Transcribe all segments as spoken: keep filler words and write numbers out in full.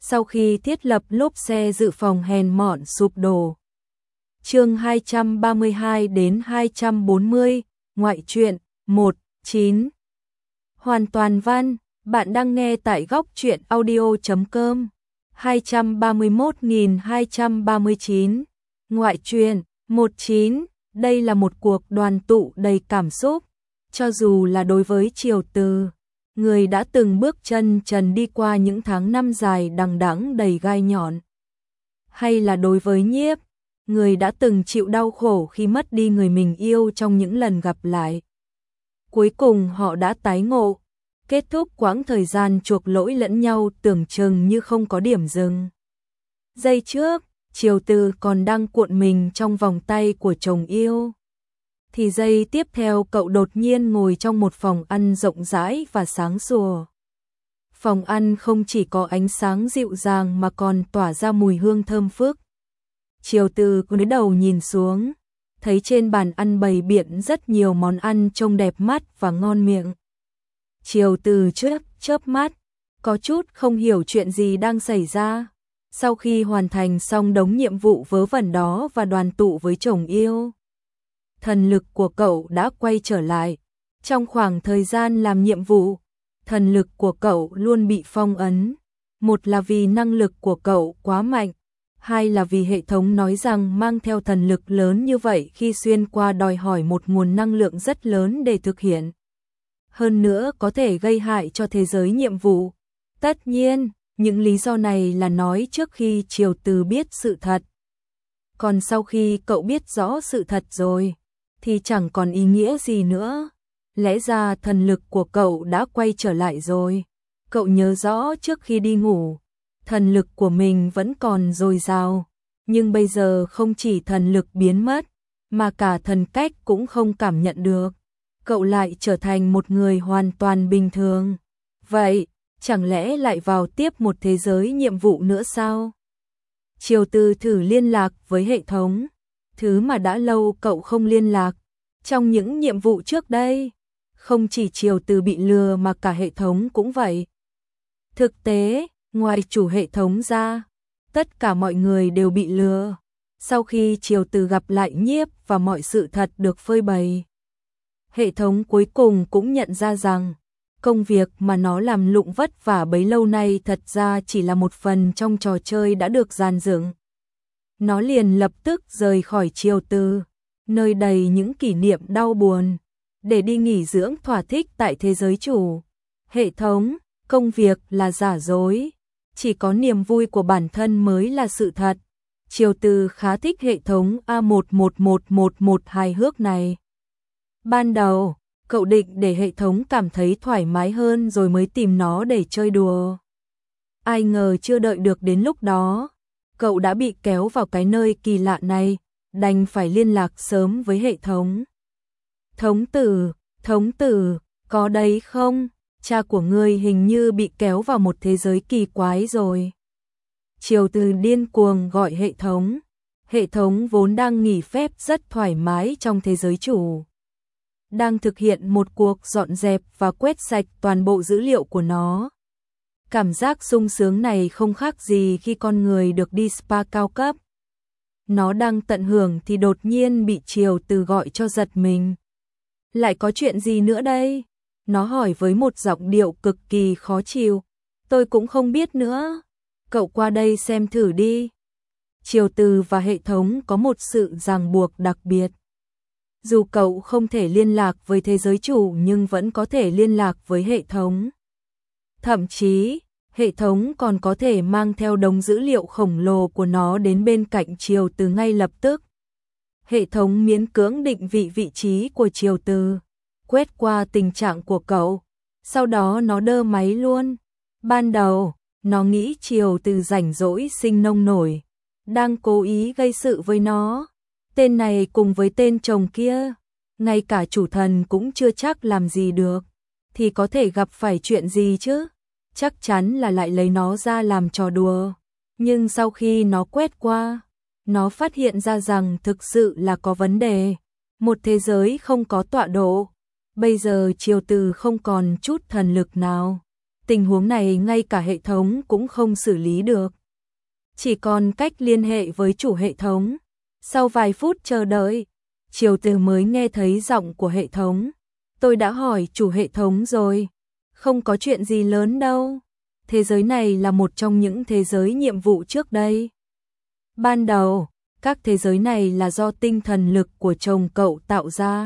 sau khi thiết lập lốp xe dự phòng hèn mọn sụp đổ. Chương hai trăm ba mươi hai đến hai trăm bốn mươi, ngoại truyện một chín. Hoàn toàn văn, bạn đang nghe tại góc truyện audio chấm com. hai trăm ba mươi mốt nghìn hai trăm ba mươi chín. Ngoại truyện một chín, đây là một cuộc đoàn tụ đầy cảm xúc, cho dù là đối với Triều Từ, người đã từng bước chân trần đi qua những tháng năm dài đằng đẵng đầy gai nhọn, hay là đối với Nhiếp, người đã từng chịu đau khổ khi mất đi người mình yêu trong những lần gặp lại. Cuối cùng họ đã tái ngộ, kết thúc quãng thời gian chuộc lỗi lẫn nhau tưởng chừng như không có điểm dừng. Giây trước, Triều Từ còn đang cuộn mình trong vòng tay của chồng yêu, thì giây tiếp theo cậu đột nhiên ngồi trong một phòng ăn rộng rãi và sáng sủa. Phòng ăn không chỉ có ánh sáng dịu dàng mà còn tỏa ra mùi hương thơm phức. Triều Từ cúi đầu nhìn xuống, thấy trên bàn ăn bày biện rất nhiều món ăn trông đẹp mắt và ngon miệng. Triều Từ chớp chớp mắt, có chút không hiểu chuyện gì đang xảy ra. Sau khi hoàn thành xong đống nhiệm vụ vớ vẩn đó và đoàn tụ với chồng yêu, thần lực của cậu đã quay trở lại. Trong khoảng thời gian làm nhiệm vụ, thần lực của cậu luôn bị phong ấn. Một là vì năng lực của cậu quá mạnh, hai là vì hệ thống nói rằng mang theo thần lực lớn như vậy khi xuyên qua đòi hỏi một nguồn năng lượng rất lớn để thực hiện. Hơn nữa có thể gây hại cho thế giới nhiệm vụ. Tất nhiên, những lý do này là nói trước khi Triều Từ biết sự thật. Còn sau khi cậu biết rõ sự thật rồi, thì chẳng còn ý nghĩa gì nữa. Lẽ ra thần lực của cậu đã quay trở lại rồi. Cậu nhớ rõ trước khi đi ngủ, thần lực của mình vẫn còn dồi dào. Nhưng bây giờ không chỉ thần lực biến mất, mà cả thần cách cũng không cảm nhận được. Cậu lại trở thành một người hoàn toàn bình thường. Vậy, chẳng lẽ lại vào tiếp một thế giới nhiệm vụ nữa sao? Triều Từ thử liên lạc với hệ thống, thứ mà đã lâu cậu không liên lạc. Trong những nhiệm vụ trước đây, không chỉ Triều Từ bị lừa mà cả hệ thống cũng vậy. Thực tế, ngoài chủ hệ thống ra, tất cả mọi người đều bị lừa. Sau khi Triều Từ gặp lại Nhiếp và mọi sự thật được phơi bày, hệ thống cuối cùng cũng nhận ra rằng công việc mà nó làm lụng vất vả bấy lâu nay thật ra chỉ là một phần trong trò chơi đã được dàn dựng. Nó liền lập tức rời khỏi Triều Từ, nơi đầy những kỷ niệm đau buồn, để đi nghỉ dưỡng thỏa thích tại thế giới chủ. Hệ thống, công việc là giả dối, chỉ có niềm vui của bản thân mới là sự thật. Triều Từ khá thích hệ thống A một một một một một hài hước này. Ban đầu, cậu định để hệ thống cảm thấy thoải mái hơn rồi mới tìm nó để chơi đùa. Ai ngờ chưa đợi được đến lúc đó, cậu đã bị kéo vào cái nơi kỳ lạ này, đành phải liên lạc sớm với hệ thống. Thống tử, thống tử, có đấy không? Cha của ngươi hình như bị kéo vào một thế giới kỳ quái rồi. Triều Từ điên cuồng gọi hệ thống. Hệ thống vốn đang nghỉ phép rất thoải mái trong thế giới chủ, đang thực hiện một cuộc dọn dẹp và quét sạch toàn bộ dữ liệu của nó. Cảm giác sung sướng này không khác gì khi con người được đi spa cao cấp. Nó đang tận hưởng thì đột nhiên bị Triều Từ gọi cho giật mình. Lại có chuyện gì nữa đây? Nó hỏi với một giọng điệu cực kỳ khó chịu. Tôi cũng không biết nữa. Cậu qua đây xem thử đi. Triều Từ và hệ thống có một sự ràng buộc đặc biệt. Dù cậu không thể liên lạc với thế giới chủ nhưng vẫn có thể liên lạc với hệ thống. Thậm chí, hệ thống còn có thể mang theo đống dữ liệu khổng lồ của nó đến bên cạnh Triều Từ ngay lập tức. Hệ thống miễn cưỡng định vị vị trí của Triều Từ, quét qua tình trạng của cậu, sau đó nó đơ máy luôn. Ban đầu, nó nghĩ Triều Từ rảnh rỗi sinh nông nổi, đang cố ý gây sự với nó. Tên này cùng với tên chồng kia, ngay cả chủ thần cũng chưa chắc làm gì được, thì có thể gặp phải chuyện gì chứ? Chắc chắn là lại lấy nó ra làm trò đùa. Nhưng sau khi nó quét qua, nó phát hiện ra rằng thực sự là có vấn đề. Một thế giới không có tọa độ. Bây giờ Triều Từ không còn chút thần lực nào. Tình huống này ngay cả hệ thống cũng không xử lý được. Chỉ còn cách liên hệ với chủ hệ thống. Sau vài phút chờ đợi, Triều Từ mới nghe thấy giọng của hệ thống. Tôi đã hỏi chủ hệ thống rồi. Không có chuyện gì lớn đâu. Thế giới này là một trong những thế giới nhiệm vụ trước đây. Ban đầu, các thế giới này là do tinh thần lực của chồng cậu tạo ra.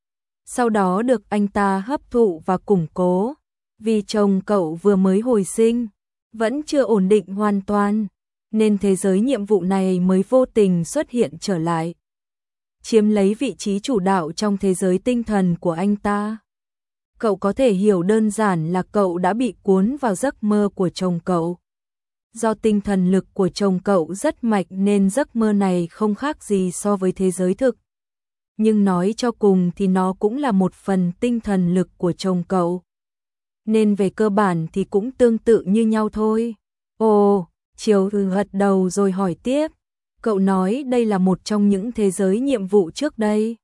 Sau đó được anh ta hấp thụ và củng cố. Vì chồng cậu vừa mới hồi sinh, vẫn chưa ổn định hoàn toàn, nên thế giới nhiệm vụ này mới vô tình xuất hiện trở lại, chiếm lấy vị trí chủ đạo trong thế giới tinh thần của anh ta. Cậu có thể hiểu đơn giản là cậu đã bị cuốn vào giấc mơ của chồng cậu. Do tinh thần lực của chồng cậu rất mạnh nên giấc mơ này không khác gì so với thế giới thực. Nhưng nói cho cùng thì nó cũng là một phần tinh thần lực của chồng cậu. Nên về cơ bản thì cũng tương tự như nhau thôi. Ồ, Triều Từ gật đầu rồi hỏi tiếp. Cậu nói đây là một trong những thế giới nhiệm vụ trước đây.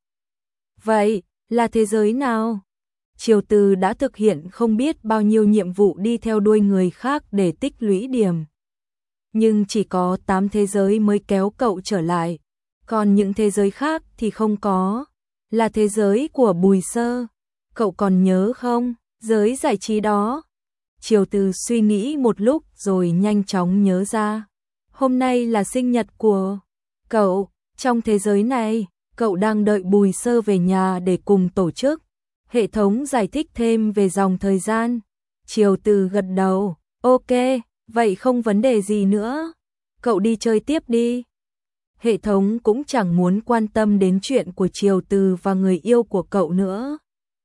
Vậy, là thế giới nào? Triều Từ đã thực hiện không biết bao nhiêu nhiệm vụ đi theo đuôi người khác để tích lũy điểm. Nhưng chỉ có tám thế giới mới kéo cậu trở lại. Còn những thế giới khác thì không có. Là thế giới của Bùi Sơ. Cậu còn nhớ không? Giới giải trí đó. Triều Từ suy nghĩ một lúc rồi nhanh chóng nhớ ra. Hôm nay là sinh nhật của cậu. Trong thế giới này, cậu đang đợi Bùi Sơ về nhà để cùng tổ chức. Hệ thống giải thích thêm về dòng thời gian. Triều Từ gật đầu. Ok, vậy không vấn đề gì nữa. Cậu đi chơi tiếp đi. Hệ thống cũng chẳng muốn quan tâm đến chuyện của Triều Từ và người yêu của cậu nữa.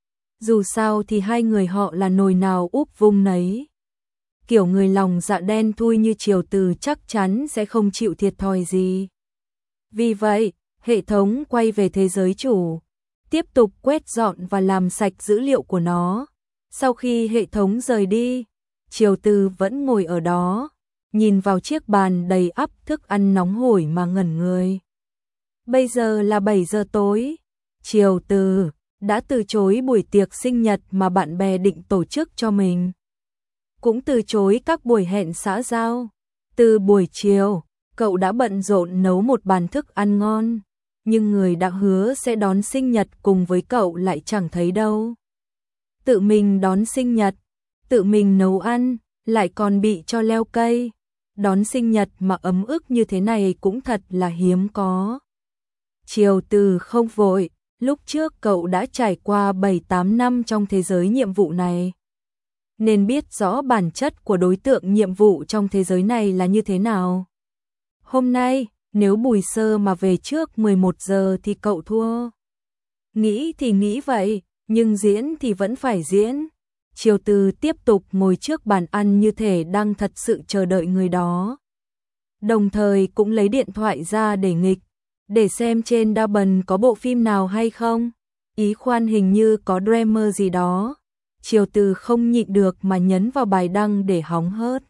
Dù sao thì hai người họ là nồi nào úp vung nấy. Kiểu người lòng dạ đen thui như Triều Từ chắc chắn sẽ không chịu thiệt thòi gì. Vì vậy, hệ thống quay về thế giới chủ, tiếp tục quét dọn và làm sạch dữ liệu của nó. Sau khi hệ thống rời đi, Triều Từ vẫn ngồi ở đó, nhìn vào chiếc bàn đầy ắp thức ăn nóng hổi mà ngẩn người. Bây giờ là bảy giờ tối. Triều Từ đã từ chối buổi tiệc sinh nhật mà bạn bè định tổ chức cho mình. Cũng từ chối các buổi hẹn xã giao. Từ buổi chiều, cậu đã bận rộn nấu một bàn thức ăn ngon, nhưng người đã hứa sẽ đón sinh nhật cùng với cậu lại chẳng thấy đâu. Tự mình đón sinh nhật, tự mình nấu ăn, lại còn bị cho leo cây. Đón sinh nhật mà ấm ức như thế này cũng thật là hiếm có. Triều Từ không vội. Lúc trước cậu đã trải qua bảy tám năm trong thế giới nhiệm vụ này, nên biết rõ bản chất của đối tượng nhiệm vụ trong thế giới này là như thế nào. Hôm nay, nếu Bùi Sơ mà về trước mười một giờ thì cậu thua. Nghĩ thì nghĩ vậy, nhưng diễn thì vẫn phải diễn. Triều Từ tiếp tục ngồi trước bàn ăn như thể đang thật sự chờ đợi người đó. Đồng thời cũng lấy điện thoại ra để nghịch, để xem trên Douban có bộ phim nào hay không. Ý khoan hình như có drama gì đó. Triều Từ không nhịn được mà nhấn vào bài đăng để hóng hớt.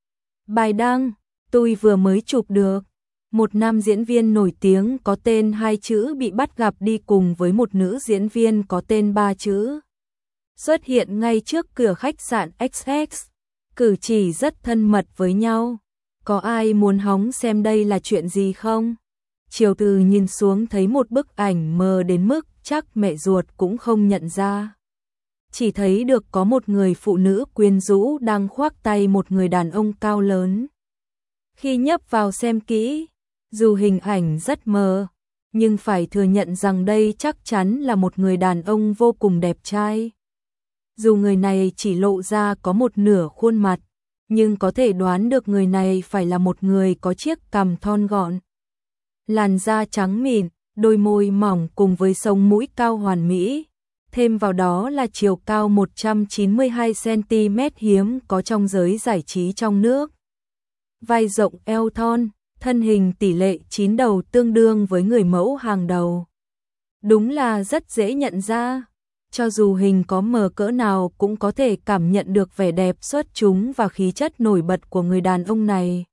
Bài đăng, tôi vừa mới chụp được. Một nam diễn viên nổi tiếng có tên hai chữ bị bắt gặp đi cùng với một nữ diễn viên có tên ba chữ. Xuất hiện ngay trước cửa khách sạn ích ét, cử chỉ rất thân mật với nhau. Có ai muốn hóng xem đây là chuyện gì không? Triều Từ nhìn xuống thấy một bức ảnh mờ đến mức chắc mẹ ruột cũng không nhận ra. Chỉ thấy được có một người phụ nữ quyến rũ đang khoác tay một người đàn ông cao lớn. Khi nhấp vào xem kỹ, dù hình ảnh rất mờ, nhưng phải thừa nhận rằng đây chắc chắn là một người đàn ông vô cùng đẹp trai. Dù người này chỉ lộ ra có một nửa khuôn mặt, nhưng có thể đoán được người này phải là một người có chiếc cằm thon gọn, làn da trắng mịn, đôi môi mỏng cùng với sống mũi cao hoàn mỹ. Thêm vào đó là chiều cao một trăm chín mươi hai xăng-ti-mét hiếm có trong giới giải trí trong nước. Vai rộng eo thon, thân hình tỷ lệ chín đầu tương đương với người mẫu hàng đầu. Đúng là rất dễ nhận ra. Cho dù hình có mờ cỡ nào cũng có thể cảm nhận được vẻ đẹp xuất chúng và khí chất nổi bật của người đàn ông này.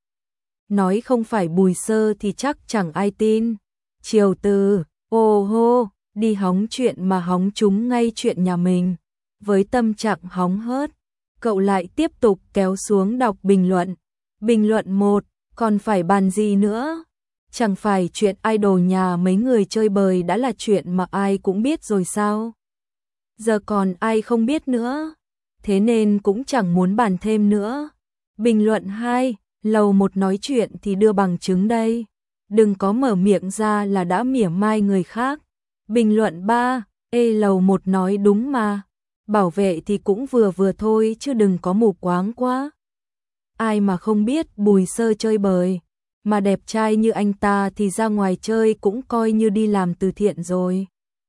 Nói không phải Bùi Sơ thì chắc chẳng ai tin. Triều Từ, ô hô, đi hóng chuyện mà hóng trúng ngay chuyện nhà mình. Với tâm trạng hóng hớt, Cậu lại tiếp tục kéo xuống đọc bình luận. Bình luận một, còn phải bàn gì nữa? Chẳng phải chuyện idol nhà mấy người chơi bời đã là chuyện mà ai cũng biết rồi sao? Giờ còn ai không biết nữa? Thế nên cũng chẳng muốn bàn thêm nữa. Bình luận hai, lầu một nói chuyện thì đưa bằng chứng đây. Đừng có mở miệng ra là đã mỉa mai người khác. Bình luận ba, ê lầu một nói đúng mà. Bảo vệ thì cũng vừa vừa thôi chứ đừng có mù quáng quá. Ai mà không biết Bùi Sơ chơi bời, mà đẹp trai như anh ta thì ra ngoài chơi cũng coi như đi làm từ thiện rồi.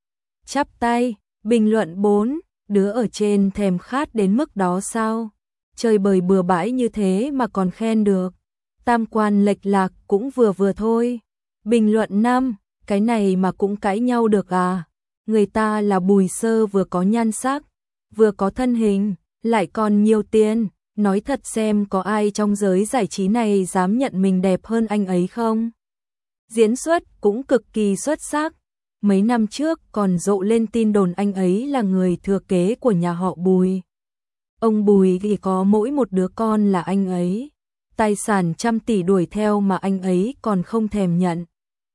Chắp tay, bình luận bốn, đứa ở trên thèm khát đến mức đó sao? Chơi bời bừa bãi như thế mà còn khen được. Tam quan lệch lạc cũng vừa vừa thôi. Bình luận năm, cái này mà cũng cãi nhau được à? Người ta là Bùi Sơ vừa có nhan sắc, vừa có thân hình, lại còn nhiều tiền. Nói thật xem có ai trong giới giải trí này dám nhận mình đẹp hơn anh ấy không? Diễn xuất cũng cực kỳ xuất sắc. Mấy năm trước còn rộ lên tin đồn anh ấy là người thừa kế của nhà họ Bùi. Ông Bùi thì có mỗi một đứa con là anh ấy. Tài sản trăm tỷ đuổi theo mà anh ấy còn không thèm nhận.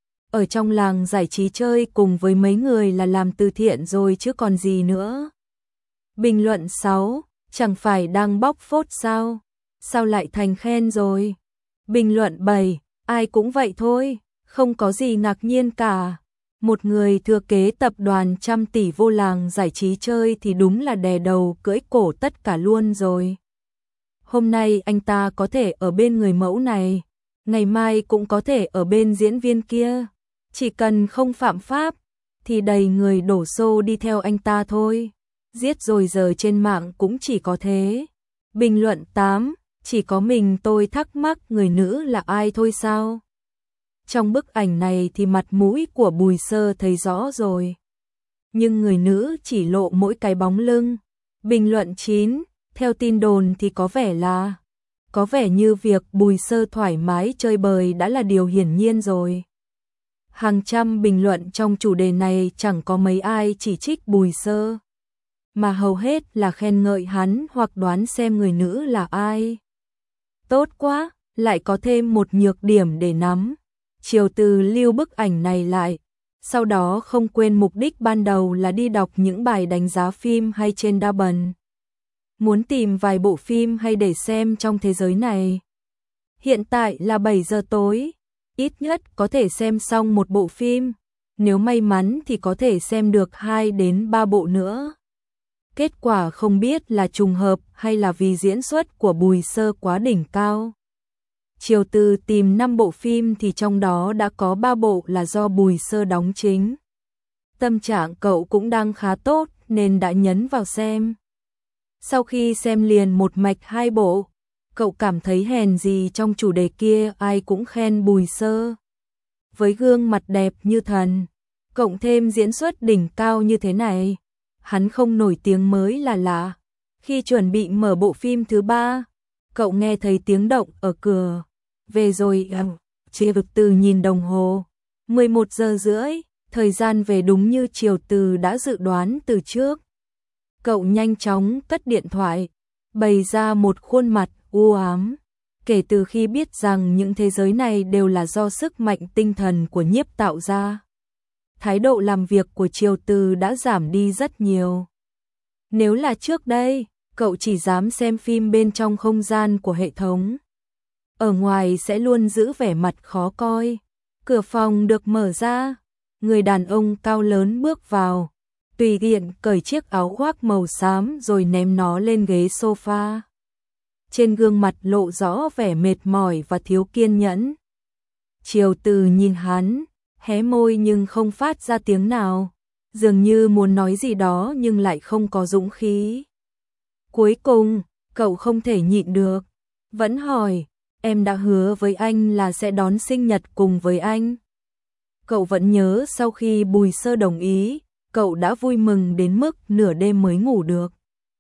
Ở trong làng giải trí chơi cùng với mấy người là làm từ thiện rồi chứ còn gì nữa. Bình luận sáu, chẳng phải đang bóc phốt sao? Sao lại thành khen rồi? Bình luận bảy, ai cũng vậy thôi, không có gì ngạc nhiên cả. Một người thừa kế tập đoàn trăm tỷ vô làng giải trí chơi thì đúng là đè đầu cưỡi cổ tất cả luôn rồi. Hôm nay anh ta có thể ở bên người mẫu này, ngày mai cũng có thể ở bên diễn viên kia. Chỉ cần không phạm pháp, thì đầy người đổ xô đi theo anh ta thôi. Giết rồi giờ trên mạng cũng chỉ có thế. Bình luận tám, chỉ có mình tôi thắc mắc người nữ là ai thôi sao? Trong bức ảnh này thì mặt mũi của Bùi Sơ thấy rõ rồi. Nhưng người nữ chỉ lộ mỗi cái bóng lưng. Bình luận chín, theo tin đồn thì có vẻ là, có vẻ như việc Bùi Sơ thoải mái chơi bời đã là điều hiển nhiên rồi. Hàng trăm bình luận trong chủ đề này chẳng có mấy ai chỉ trích Bùi Sơ, mà hầu hết là khen ngợi hắn hoặc đoán xem người nữ là ai. Tốt quá, lại có thêm một nhược điểm để nắm. Triều Từ lưu bức ảnh này lại, sau đó không quên mục đích ban đầu là đi đọc những bài đánh giá phim hay trên đa bần. Muốn tìm vài bộ phim hay để xem trong thế giới này. Hiện tại là bảy giờ tối, ít nhất có thể xem xong một bộ phim, nếu may mắn thì có thể xem được hai đến ba bộ nữa. Kết quả không biết là trùng hợp hay là vì diễn xuất của Bùi Sơ quá đỉnh cao. Triều Từ tìm năm bộ phim thì trong đó đã có ba bộ là do Bùi Sơ đóng chính. Tâm trạng cậu cũng đang khá tốt nên đã nhấn vào xem. Sau khi xem liền một mạch hai bộ, cậu cảm thấy hèn gì trong chủ đề kia ai cũng khen Bùi Sơ. Với gương mặt đẹp như thần, cộng thêm diễn xuất đỉnh cao như thế này, hắn không nổi tiếng mới là lạ. Khi chuẩn bị mở bộ phim thứ ba, cậu nghe thấy tiếng động ở cửa. Về rồi à, Triều Từ nhìn đồng hồ, mười một giờ rưỡi, thời gian về đúng như Triều Từ đã dự đoán từ trước. Cậu nhanh chóng cất điện thoại, bày ra một khuôn mặt u ám. Kể từ khi biết rằng những thế giới này đều là do sức mạnh tinh thần của nhiếp tạo ra, thái độ làm việc của Triều Từ đã giảm đi rất nhiều. Nếu là trước đây, cậu chỉ dám xem phim bên trong không gian của hệ thống. Ở ngoài sẽ luôn giữ vẻ mặt khó coi. Cửa phòng được mở ra, người đàn ông cao lớn bước vào, tùy tiện cởi chiếc áo khoác màu xám rồi ném nó lên ghế sofa. Trên gương mặt lộ rõ vẻ mệt mỏi và thiếu kiên nhẫn. Triều Từ nhìn hắn, hé môi nhưng không phát ra tiếng nào, dường như muốn nói gì đó nhưng lại không có dũng khí. Cuối cùng, cậu không thể nhịn được, vẫn hỏi, em đã hứa với anh là sẽ đón sinh nhật cùng với anh. Cậu vẫn nhớ sau khi Bùi Sơ đồng ý, cậu đã vui mừng đến mức nửa đêm mới ngủ được.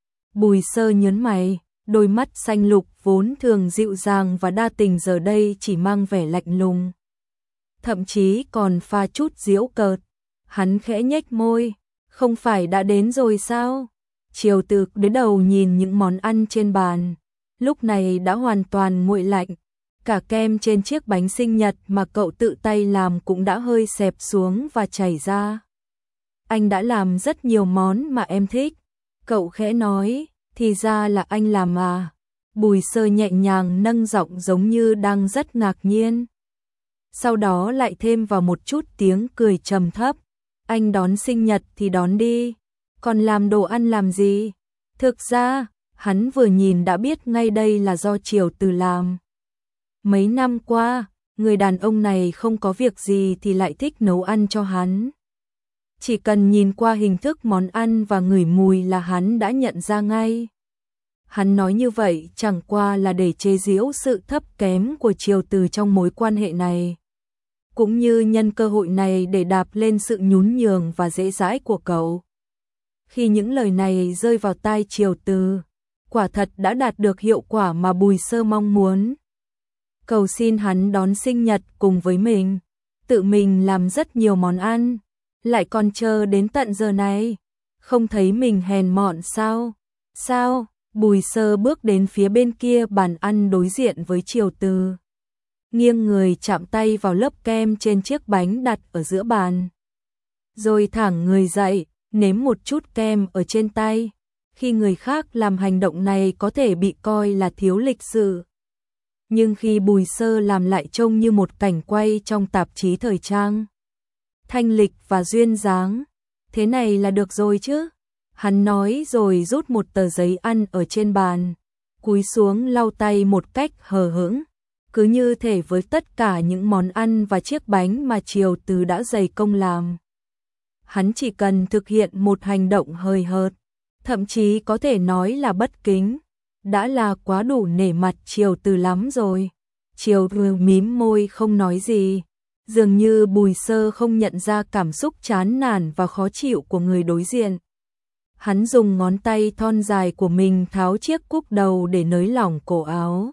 Bùi Sơ nhớn mày, đôi mắt xanh lục vốn thường dịu dàng và đa tình giờ đây chỉ mang vẻ lạnh lùng. Thậm chí còn pha chút giễu cợt. Hắn khẽ nhếch môi, không phải đã đến rồi sao? Triều Từ đối đầu nhìn những món ăn trên bàn, lúc này đã hoàn toàn nguội lạnh, cả kem trên chiếc bánh sinh nhật mà cậu tự tay làm cũng đã hơi xẹp xuống và chảy ra. Anh đã làm rất nhiều món mà em thích, cậu khẽ nói, thì ra là anh làm à. Bùi Sơ nhẹ nhàng nâng giọng giống như đang rất ngạc nhiên. Sau đó lại thêm vào một chút tiếng cười trầm thấp, anh đón sinh nhật thì đón đi, còn làm đồ ăn làm gì? Thực ra, hắn vừa nhìn đã biết ngay đây là do Triều Từ làm. Mấy năm qua, người đàn ông này không có việc gì thì lại thích nấu ăn cho hắn. Chỉ cần nhìn qua hình thức món ăn và ngửi mùi là hắn đã nhận ra ngay. Hắn nói như vậy chẳng qua là để chế giễu sự thấp kém của Triều Từ trong mối quan hệ này, cũng như nhân cơ hội này để đạp lên sự nhún nhường và dễ dãi của cậu. Khi những lời này rơi vào tai Triều Từ, quả thật đã đạt được hiệu quả mà Bùi Sơ mong muốn. Cầu xin hắn đón sinh nhật cùng với mình, tự mình làm rất nhiều món ăn, lại còn chờ đến tận giờ này, không thấy mình hèn mọn sao? Sao? Bùi Sơ bước đến phía bên kia bàn ăn đối diện với Triều Từ, nghiêng người chạm tay vào lớp kem trên chiếc bánh đặt ở giữa bàn, rồi thẳng người dậy, nếm một chút kem ở trên tay. Khi người khác làm hành động này có thể bị coi là thiếu lịch sự, nhưng khi Bùi Sơ làm lại trông như một cảnh quay trong tạp chí thời trang. Thanh lịch và duyên dáng, thế này là được rồi chứ? Hắn nói rồi rút một tờ giấy ăn ở trên bàn, cúi xuống lau tay một cách hờ hững, cứ như thể với tất cả những món ăn và chiếc bánh mà Triều Từ đã dày công làm, hắn chỉ cần thực hiện một hành động hời hợt, thậm chí có thể nói là bất kính, đã là quá đủ nể mặt Triều Từ lắm rồi. Triều Từ mím môi không nói gì, dường như Bùi Sơ không nhận ra cảm xúc chán nản và khó chịu của người đối diện. Hắn dùng ngón tay thon dài của mình tháo chiếc cúc đầu để nới lỏng cổ áo,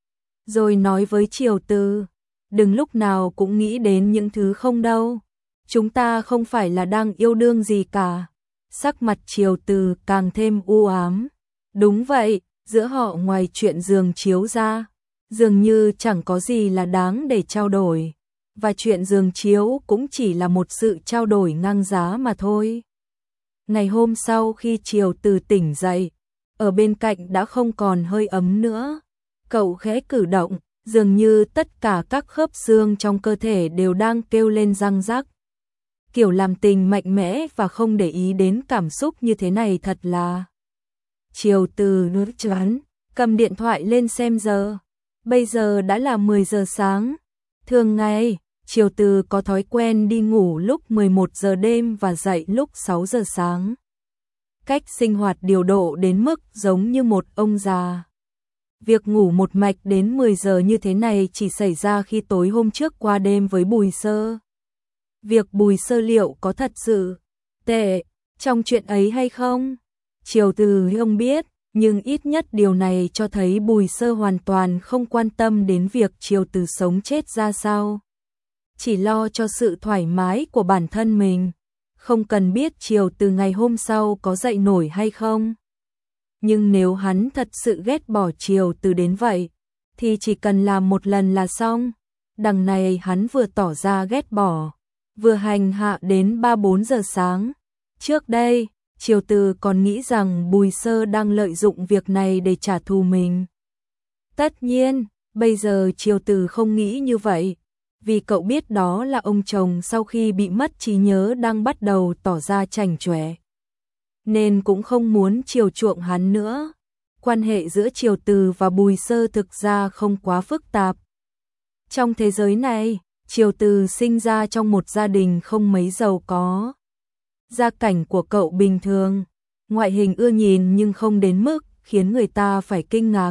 rồi nói với Triều Từ, đừng lúc nào cũng nghĩ đến những thứ không đâu, chúng ta không phải là đang yêu đương gì cả. Sắc mặt Triều Từ càng thêm u ám. Đúng vậy, giữa họ ngoài chuyện giường chiếu ra, dường như chẳng có gì là đáng để trao đổi, và chuyện giường chiếu cũng chỉ là một sự trao đổi ngang giá mà thôi. Ngày hôm sau khi Triều Từ tỉnh dậy, ở bên cạnh đã không còn hơi ấm nữa. Cậu khẽ cử động, dường như tất cả các khớp xương trong cơ thể đều đang kêu lên răng rắc. Kiểu làm tình mạnh mẽ và không để ý đến cảm xúc như thế này thật là... Triều Từ nước choáng, cầm điện thoại lên xem giờ. Bây giờ đã là mười giờ sáng. Thường ngày, Triều Từ có thói quen đi ngủ lúc mười một giờ đêm và dậy lúc sáu giờ sáng. Cách sinh hoạt điều độ đến mức giống như một ông già. Việc ngủ một mạch đến mười giờ như thế này chỉ xảy ra khi tối hôm trước qua đêm với Bùi Sơ. Việc Bùi Sơ liệu có thật sự tệ trong chuyện ấy hay không? Triều Từ không biết, nhưng ít nhất điều này cho thấy Bùi Sơ hoàn toàn không quan tâm đến việc Triều Từ sống chết ra sao. Chỉ lo cho sự thoải mái của bản thân mình, không cần biết Triều Từ ngày hôm sau có dậy nổi hay không. Nhưng nếu hắn thật sự ghét bỏ Triều Từ đến vậy, thì chỉ cần làm một lần là xong. Đằng này hắn vừa tỏ ra ghét bỏ, vừa hành hạ đến ba bốn giờ sáng. Trước đây, Triều Từ còn nghĩ rằng Bùi Sơ đang lợi dụng việc này để trả thù mình. Tất nhiên, bây giờ Triều Từ không nghĩ như vậy, vì cậu biết đó là ông chồng sau khi bị mất trí nhớ đang bắt đầu tỏ ra chảnh chọe, nên cũng không muốn chiều chuộng hắn nữa. Quan hệ giữa Triều Từ và Bùi Sơ thực ra không quá phức tạp. Trong thế giới này, Triều Từ sinh ra trong một gia đình không mấy giàu có. Gia cảnh của cậu bình thường, ngoại hình ưa nhìn nhưng không đến mức khiến người ta phải kinh ngạc.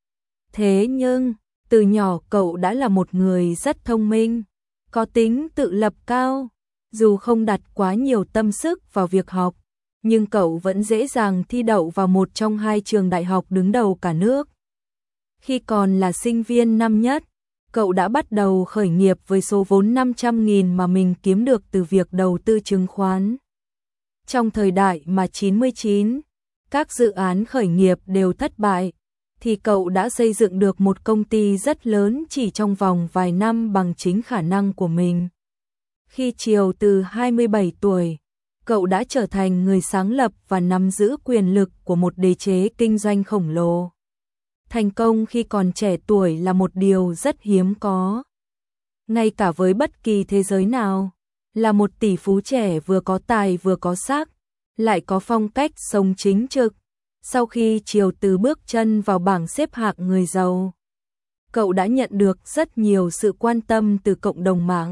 Thế nhưng, từ nhỏ cậu đã là một người rất thông minh, có tính tự lập cao. Dù không đặt quá nhiều tâm sức vào việc học, nhưng cậu vẫn dễ dàng thi đậu vào một trong hai trường đại học đứng đầu cả nước. Khi còn là sinh viên năm nhất, cậu đã bắt đầu khởi nghiệp với số vốn năm trăm nghìn mà mình kiếm được từ việc đầu tư chứng khoán. Trong thời đại mà chín mươi chín các dự án khởi nghiệp đều thất bại, thì cậu đã xây dựng được một công ty rất lớn chỉ trong vòng vài năm bằng chính khả năng của mình. Khi Triều Từ hai mươi bảy tuổi, cậu đã trở thành người sáng lập và nắm giữ quyền lực của một đế chế kinh doanh khổng lồ. Thành công khi còn trẻ tuổi là một điều rất hiếm có. Ngay cả với bất kỳ thế giới nào, là một tỷ phú trẻ vừa có tài vừa có sắc, lại có phong cách sống chính trực. Sau khi Triều Từ bước chân vào bảng xếp hạng người giàu, cậu đã nhận được rất nhiều sự quan tâm từ cộng đồng mạng.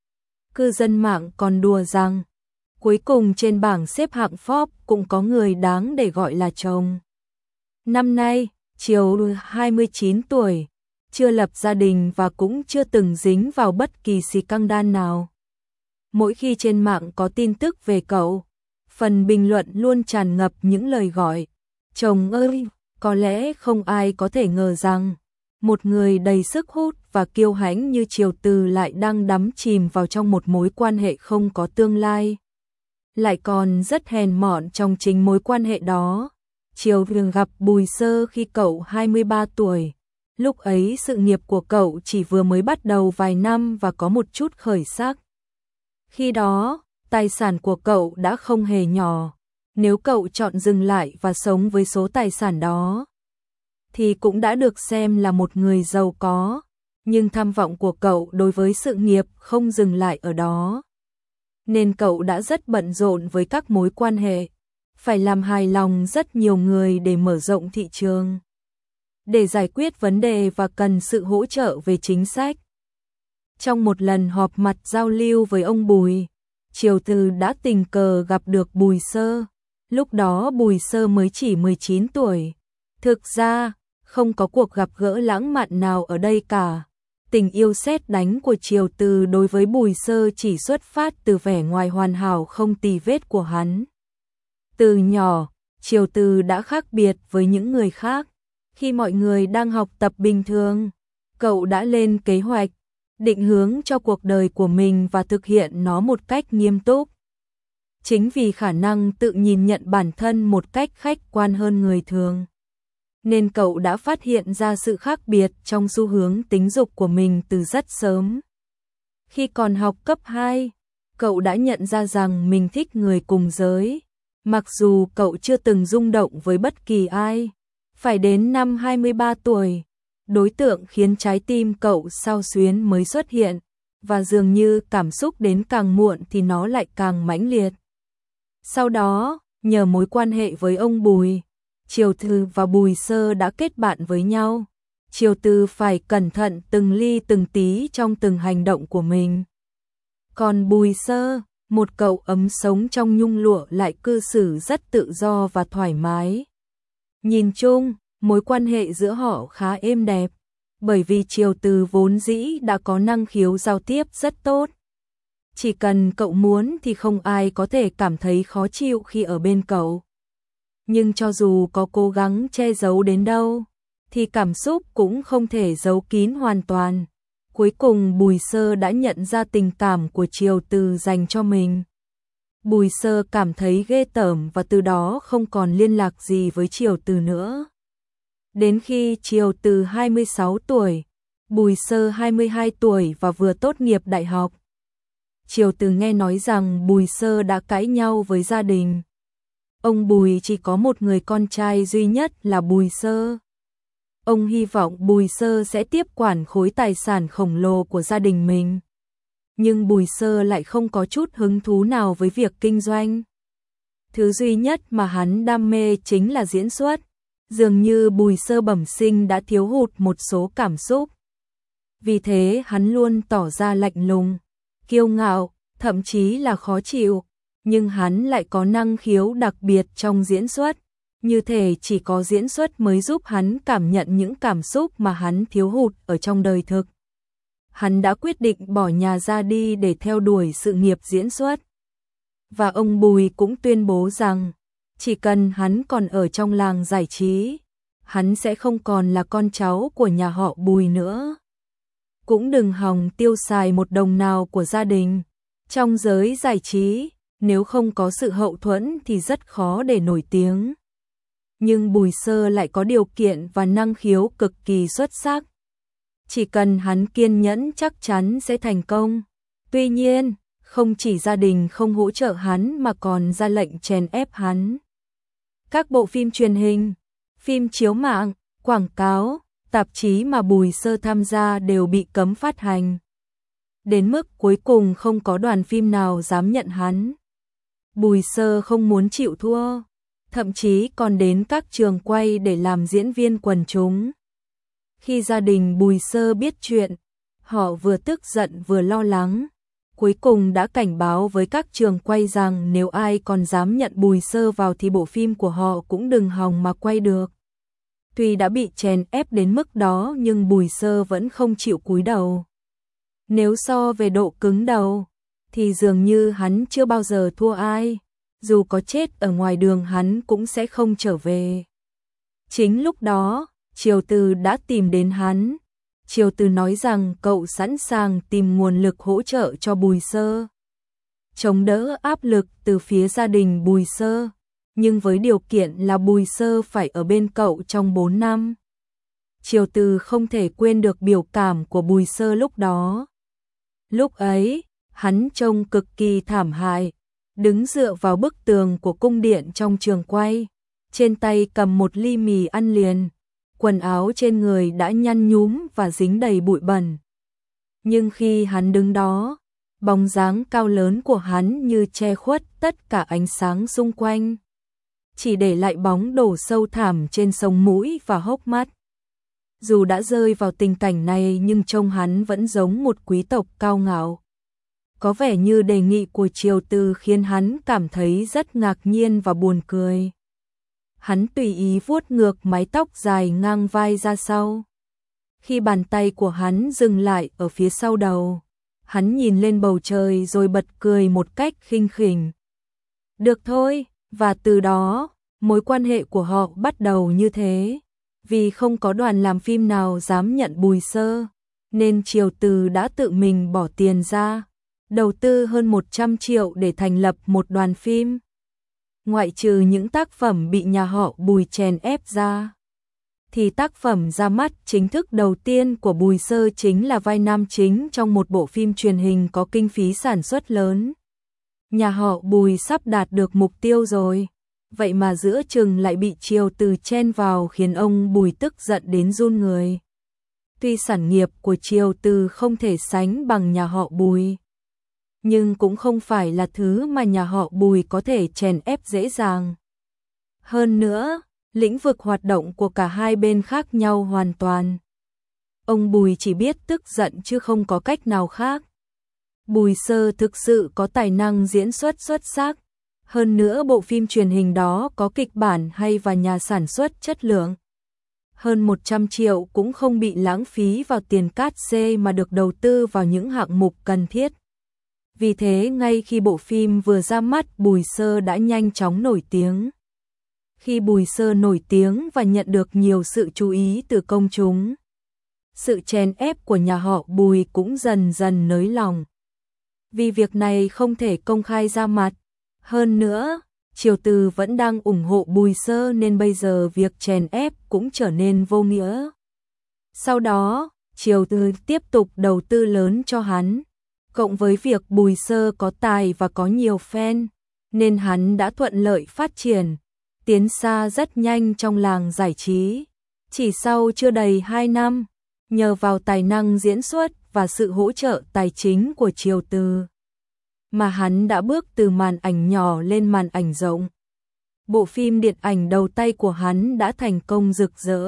Cư dân mạng còn đùa rằng, cuối cùng trên bảng xếp hạng Forbes cũng có người đáng để gọi là chồng. Năm nay, Triều hai mươi chín tuổi, chưa lập gia đình và cũng chưa từng dính vào bất kỳ scandal nào. Mỗi khi trên mạng có tin tức về cậu, phần bình luận luôn tràn ngập những lời gọi, chồng ơi, có lẽ không ai có thể ngờ rằng, một người đầy sức hút và kiêu hãnh như Triều Từ lại đang đắm chìm vào trong một mối quan hệ không có tương lai. Lại còn rất hèn mọn trong chính mối quan hệ đó. Triều Từ gặp Bùi Sơ khi cậu hai mươi ba tuổi. Lúc ấy sự nghiệp của cậu chỉ vừa mới bắt đầu vài năm và có một chút khởi sắc. Khi đó, tài sản của cậu đã không hề nhỏ. Nếu cậu chọn dừng lại và sống với số tài sản đó, thì cũng đã được xem là một người giàu có. Nhưng tham vọng của cậu đối với sự nghiệp không dừng lại ở đó. Nên cậu đã rất bận rộn với các mối quan hệ, phải làm hài lòng rất nhiều người để mở rộng thị trường, để giải quyết vấn đề và cần sự hỗ trợ về chính sách. Trong một lần họp mặt giao lưu với ông Bùi, Triều Từ đã tình cờ gặp được Bùi Sơ. Lúc đó Bùi Sơ mới chỉ mười chín tuổi. Thực ra, không có cuộc gặp gỡ lãng mạn nào ở đây cả. Tình yêu sét đánh của Triều Từ đối với Bùi Sơ chỉ xuất phát từ vẻ ngoài hoàn hảo không tì vết của hắn. Từ nhỏ, Triều Từ đã khác biệt với những người khác. Khi mọi người đang học tập bình thường, cậu đã lên kế hoạch, định hướng cho cuộc đời của mình và thực hiện nó một cách nghiêm túc. Chính vì khả năng tự nhìn nhận bản thân một cách khách quan hơn người thường, nên cậu đã phát hiện ra sự khác biệt trong xu hướng tính dục của mình từ rất sớm. Khi còn học cấp hai, cậu đã nhận ra rằng mình thích người cùng giới, mặc dù cậu chưa từng rung động với bất kỳ ai. Phải đến năm hai mươi ba tuổi, đối tượng khiến trái tim cậu xao xuyến mới xuất hiện, và dường như cảm xúc đến càng muộn thì nó lại càng mãnh liệt. Sau đó, nhờ mối quan hệ với ông Bùi, Triều Từ và Bùi Sơ đã kết bạn với nhau. Triều Từ phải cẩn thận từng ly từng tí trong từng hành động của mình. Còn Bùi Sơ, một cậu ấm sống trong nhung lụa, lại cư xử rất tự do và thoải mái. Nhìn chung, mối quan hệ giữa họ khá êm đẹp, bởi vì Triều Từ vốn dĩ đã có năng khiếu giao tiếp rất tốt. Chỉ cần cậu muốn thì không ai có thể cảm thấy khó chịu khi ở bên cậu. Nhưng cho dù có cố gắng che giấu đến đâu, thì cảm xúc cũng không thể giấu kín hoàn toàn. Cuối cùng Bùi Sơ đã nhận ra tình cảm của Triều Từ dành cho mình. Bùi Sơ cảm thấy ghê tởm và từ đó không còn liên lạc gì với Triều Từ nữa. Đến khi Triều Từ hai mươi sáu tuổi, Bùi Sơ hai mươi hai tuổi và vừa tốt nghiệp đại học, Triều Từ nghe nói rằng Bùi Sơ đã cãi nhau với gia đình. Ông Bùi chỉ có một người con trai duy nhất là Bùi Sơ. Ông hy vọng Bùi Sơ sẽ tiếp quản khối tài sản khổng lồ của gia đình mình. Nhưng Bùi Sơ lại không có chút hứng thú nào với việc kinh doanh. Thứ duy nhất mà hắn đam mê chính là diễn xuất. Dường như Bùi Sơ bẩm sinh đã thiếu hụt một số cảm xúc. Vì thế hắn luôn tỏ ra lạnh lùng, kiêu ngạo, thậm chí là khó chịu. Nhưng hắn lại có năng khiếu đặc biệt trong diễn xuất. Như thể chỉ có diễn xuất mới giúp hắn cảm nhận những cảm xúc mà hắn thiếu hụt ở trong đời thực. Hắn đã quyết định bỏ nhà ra đi để theo đuổi sự nghiệp diễn xuất. Và ông Bùi cũng tuyên bố rằng, chỉ cần hắn còn ở trong làng giải trí, hắn sẽ không còn là con cháu của nhà họ Bùi nữa. Cũng đừng hòng tiêu xài một đồng nào của gia đình. Trong giới giải trí, nếu không có sự hậu thuẫn thì rất khó để nổi tiếng. nhưng Bùi Sơ lại có điều kiện và năng khiếu cực kỳ xuất sắc. Chỉ cần hắn kiên nhẫn chắc chắn sẽ thành công. Tuy nhiên, không chỉ gia đình không hỗ trợ hắn mà còn ra lệnh chèn ép hắn. Các bộ phim truyền hình, phim chiếu mạng, quảng cáo, tạp chí mà Bùi Sơ tham gia đều bị cấm phát hành. Đến mức cuối cùng không có đoàn phim nào dám nhận hắn. Bùi Sơ không muốn chịu thua, thậm chí còn đến các trường quay để làm diễn viên quần chúng. Khi gia đình Bùi Sơ biết chuyện, họ vừa tức giận vừa lo lắng. Cuối cùng đã cảnh báo với các trường quay rằng nếu ai còn dám nhận Bùi Sơ vào thì bộ phim của họ cũng đừng hòng mà quay được. Tuy đã bị chèn ép đến mức đó nhưng Bùi Sơ vẫn không chịu cúi đầu. Nếu so về độ cứng đầu, thì dường như hắn chưa bao giờ thua ai. Dù có chết ở ngoài đường hắn cũng sẽ không trở về. Chính lúc đó, Triều Từ đã tìm đến hắn. Triều Từ nói rằng cậu sẵn sàng tìm nguồn lực hỗ trợ cho Bùi Sơ, chống đỡ áp lực từ phía gia đình Bùi Sơ, nhưng với điều kiện là Bùi Sơ phải ở bên cậu trong bốn năm. Triều Từ không thể quên được biểu cảm của Bùi Sơ lúc đó. Lúc ấy, hắn trông cực kỳ thảm hại, đứng dựa vào bức tường của cung điện trong trường quay, trên tay cầm một ly mì ăn liền. Quần áo trên người đã nhăn nhúm và dính đầy bụi bẩn. Nhưng khi hắn đứng đó, bóng dáng cao lớn của hắn như che khuất tất cả ánh sáng xung quanh, chỉ để lại bóng đổ sâu thẳm trên sống mũi và hốc mắt. Dù đã rơi vào tình cảnh này nhưng trông hắn vẫn giống một quý tộc cao ngạo. Có vẻ như đề nghị của Triều Từ khiến hắn cảm thấy rất ngạc nhiên và buồn cười. Hắn tùy ý vuốt ngược mái tóc dài ngang vai ra sau. Khi bàn tay của hắn dừng lại ở phía sau đầu, hắn nhìn lên bầu trời rồi bật cười một cách khinh khỉnh. Được thôi, và từ đó, mối quan hệ của họ bắt đầu như thế. Vì không có đoàn làm phim nào dám nhận Bùi Sơ, nên Triều Từ đã tự mình bỏ tiền ra, đầu tư hơn một trăm triệu để thành lập một đoàn phim. Ngoại trừ những tác phẩm bị nhà họ Bùi chèn ép ra, thì tác phẩm ra mắt chính thức đầu tiên của Bùi Sơ chính là vai nam chính trong một bộ phim truyền hình có kinh phí sản xuất lớn. Nhà họ Bùi sắp đạt được mục tiêu rồi, vậy mà giữa chừng lại bị Triều Từ chen vào khiến ông Bùi tức giận đến run người. Tuy sản nghiệp của Triều Từ không thể sánh bằng nhà họ Bùi, nhưng cũng không phải là thứ mà nhà họ Bùi có thể chèn ép dễ dàng. Hơn nữa, lĩnh vực hoạt động của cả hai bên khác nhau hoàn toàn. Ông Bùi chỉ biết tức giận chứ không có cách nào khác. Bùi Sơ thực sự có tài năng diễn xuất xuất sắc. Hơn nữa bộ phim truyền hình đó có kịch bản hay và nhà sản xuất chất lượng. Hơn một trăm triệu cũng không bị lãng phí vào tiền cát xê mà được đầu tư vào những hạng mục cần thiết. Vì thế ngay khi bộ phim vừa ra mắt Bùi Sơ đã nhanh chóng nổi tiếng. Khi Bùi Sơ nổi tiếng và nhận được nhiều sự chú ý từ công chúng, sự chèn ép của nhà họ Bùi cũng dần dần nới lỏng. Vì việc này không thể công khai ra mặt. Hơn nữa, Triều Từ vẫn đang ủng hộ Bùi Sơ nên bây giờ việc chèn ép cũng trở nên vô nghĩa. Sau đó, Triều Từ tiếp tục đầu tư lớn cho hắn. Cộng với việc Bùi Sơ có tài và có nhiều fan, nên hắn đã thuận lợi phát triển, tiến xa rất nhanh trong làng giải trí. Chỉ sau chưa đầy hai năm, nhờ vào tài năng diễn xuất và sự hỗ trợ tài chính của Triều Từ, mà hắn đã bước từ màn ảnh nhỏ lên màn ảnh rộng. Bộ phim điện ảnh đầu tay của hắn đã thành công rực rỡ.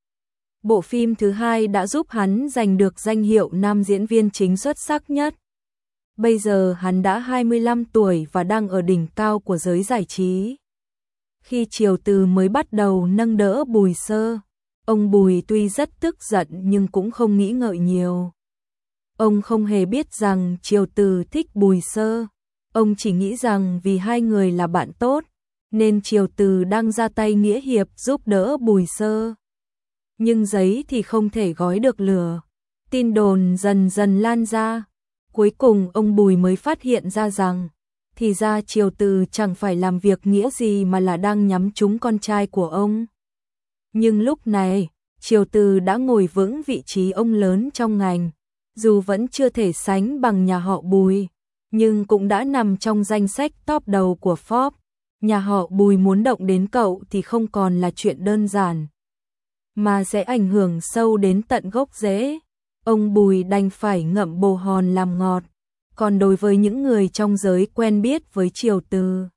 Bộ phim thứ hai đã giúp hắn giành được danh hiệu nam diễn viên chính xuất sắc nhất. Bây giờ hắn đã hai mươi lăm tuổi và đang ở đỉnh cao của giới giải trí. Khi Triều Từ mới bắt đầu nâng đỡ Bùi Sơ, ông Bùi tuy rất tức giận nhưng cũng không nghĩ ngợi nhiều. Ông không hề biết rằng Triều Từ thích Bùi Sơ. Ông chỉ nghĩ rằng vì hai người là bạn tốt, nên Triều Từ đang ra tay nghĩa hiệp giúp đỡ Bùi Sơ. Nhưng giấy thì không thể gói được lửa. Tin đồn dần dần lan ra. Cuối cùng ông Bùi mới phát hiện ra rằng Thì ra Triều Từ chẳng phải làm việc nghĩa gì mà là đang nhắm trúng con trai của ông. Nhưng lúc này, Triều Từ đã ngồi vững vị trí ông lớn trong ngành, dù vẫn chưa thể sánh bằng nhà họ Bùi, nhưng cũng đã nằm trong danh sách top đầu của Forbes. Nhà họ Bùi muốn động đến cậu thì không còn là chuyện đơn giản, mà sẽ ảnh hưởng sâu đến tận gốc rễ. Ông Bùi đành phải ngậm bồ hòn làm ngọt. Còn đối với những người trong giới quen biết với Triều Từ,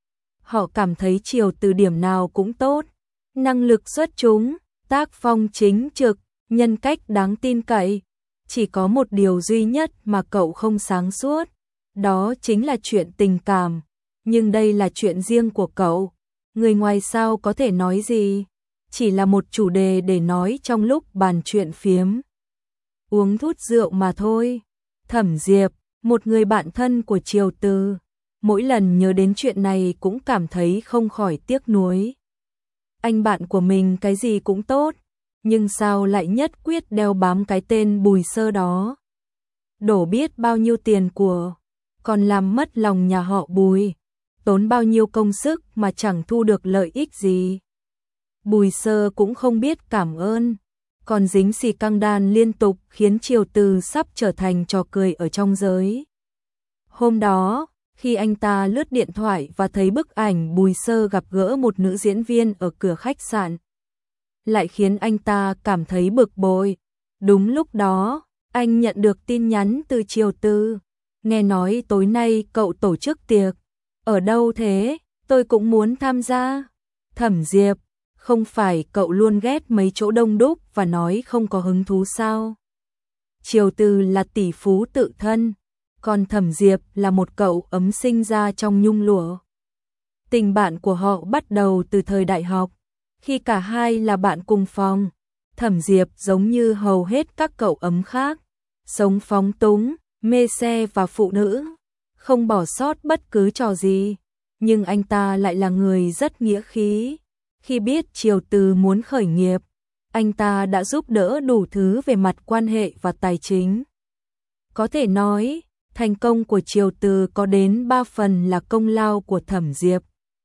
họ cảm thấy Triều Từ điểm nào cũng tốt, năng lực xuất chúng, tác phong chính trực, nhân cách đáng tin cậy. Chỉ có một điều duy nhất mà cậu không sáng suốt, đó chính là chuyện tình cảm. Nhưng đây là chuyện riêng của cậu, người ngoài sao có thể nói gì, chỉ là một chủ đề để nói trong lúc bàn chuyện phiếm, uống thút rượu mà thôi. Thẩm Diệp, một người bạn thân của Triều Từ, mỗi lần nhớ đến chuyện này cũng cảm thấy không khỏi tiếc nuối. Anh bạn của mình cái gì cũng tốt, nhưng sao lại nhất quyết đeo bám cái tên Bùi Sơ đó. Đổ biết bao nhiêu tiền của, còn làm mất lòng nhà họ Bùi, tốn bao nhiêu công sức mà chẳng thu được lợi ích gì. Bùi Sơ cũng không biết cảm ơn, còn dính xì căng đan liên tục khiến Triều Từ sắp trở thành trò cười ở trong giới. Hôm đó, khi anh ta lướt điện thoại và thấy bức ảnh Bùi Sơ gặp gỡ một nữ diễn viên ở cửa khách sạn, lại khiến anh ta cảm thấy bực bội. Đúng lúc đó, anh nhận được tin nhắn từ Triều Từ. Nghe nói tối nay cậu tổ chức tiệc. Ở đâu thế? Tôi cũng muốn tham gia. Thẩm Diệp, không phải cậu luôn ghét mấy chỗ đông đúc và nói không có hứng thú sao? Triều Từ là tỷ phú tự thân, còn Thẩm Diệp là một cậu ấm sinh ra trong nhung lụa. Tình bạn của họ bắt đầu từ thời đại học, khi cả hai là bạn cùng phòng. Thẩm Diệp giống như hầu hết các cậu ấm khác, sống phóng túng, mê xe và phụ nữ, không bỏ sót bất cứ trò gì. Nhưng anh ta lại là người rất nghĩa khí. Khi biết Triều Từ muốn khởi nghiệp, anh ta đã giúp đỡ đủ thứ về mặt quan hệ và tài chính. Có thể nói, thành công của Triều Từ có đến ba phần là công lao của Thẩm Diệp.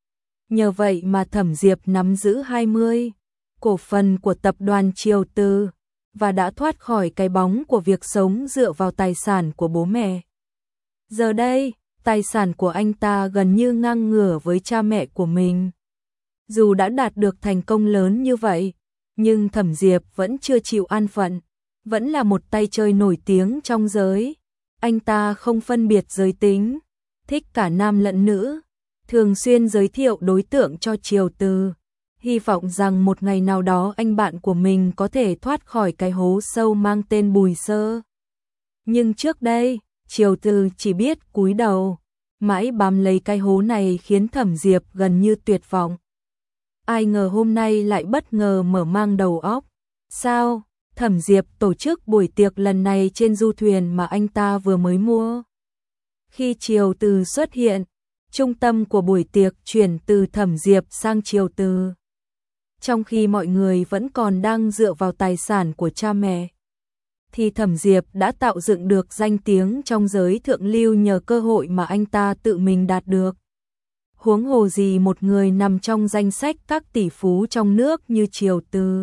Nhờ vậy mà Thẩm Diệp nắm giữ hai mươi cổ phần của tập đoàn Triều Từ và đã thoát khỏi cái bóng của việc sống dựa vào tài sản của bố mẹ. Giờ đây, tài sản của anh ta gần như ngang ngửa với cha mẹ của mình. Dù đã đạt được thành công lớn như vậy, nhưng Thẩm Diệp vẫn chưa chịu an phận, vẫn là một tay chơi nổi tiếng trong giới. Anh ta không phân biệt giới tính, thích cả nam lẫn nữ, thường xuyên giới thiệu đối tượng cho Triều Từ, hy vọng rằng một ngày nào đó anh bạn của mình có thể thoát khỏi cái hố sâu mang tên Bùi Sơ. Nhưng trước đây, Triều Từ chỉ biết cúi đầu, mãi bám lấy cái hố này khiến Thẩm Diệp gần như tuyệt vọng. Ai ngờ hôm nay lại bất ngờ mở mang đầu óc. Sao? Thẩm Diệp tổ chức buổi tiệc lần này trên du thuyền mà anh ta vừa mới mua. Khi Triều Từ xuất hiện, trung tâm của buổi tiệc chuyển từ Thẩm Diệp sang Triều Từ. Trong khi mọi người vẫn còn đang dựa vào tài sản của cha mẹ, thì Thẩm Diệp đã tạo dựng được danh tiếng trong giới thượng lưu nhờ cơ hội mà anh ta tự mình đạt được. Huống hồ gì một người nằm trong danh sách các tỷ phú trong nước như Triều Từ,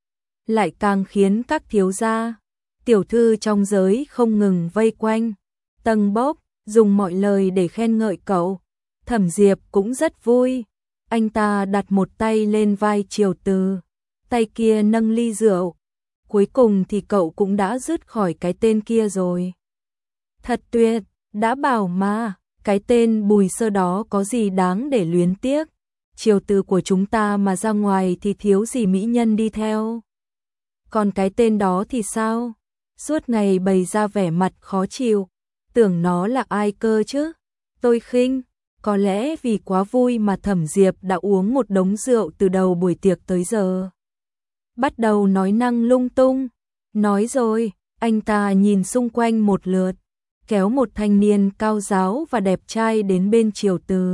lại càng khiến các thiếu gia, tiểu thư trong giới không ngừng vây quanh, tâng bốc, dùng mọi lời để khen ngợi cậu. Thẩm Diệp cũng rất vui, anh ta đặt một tay lên vai Triều Từ, tay kia nâng ly rượu. Cuối cùng thì cậu cũng đã dứt khỏi cái tên kia rồi. Thật tuyệt, đã bảo mà, cái tên Bùi Sơ đó có gì đáng để luyến tiếc. Triều Từ của chúng ta mà ra ngoài thì thiếu gì mỹ nhân đi theo. Còn cái tên đó thì sao? Suốt ngày bày ra vẻ mặt khó chịu, tưởng nó là ai cơ chứ? Tôi khinh, có lẽ vì quá vui mà Thẩm Diệp đã uống một đống rượu từ đầu buổi tiệc tới giờ. Bắt đầu nói năng lung tung. Nói rồi, anh ta nhìn xung quanh một lượt, kéo một thanh niên cao ráo và đẹp trai đến bên Triều Từ.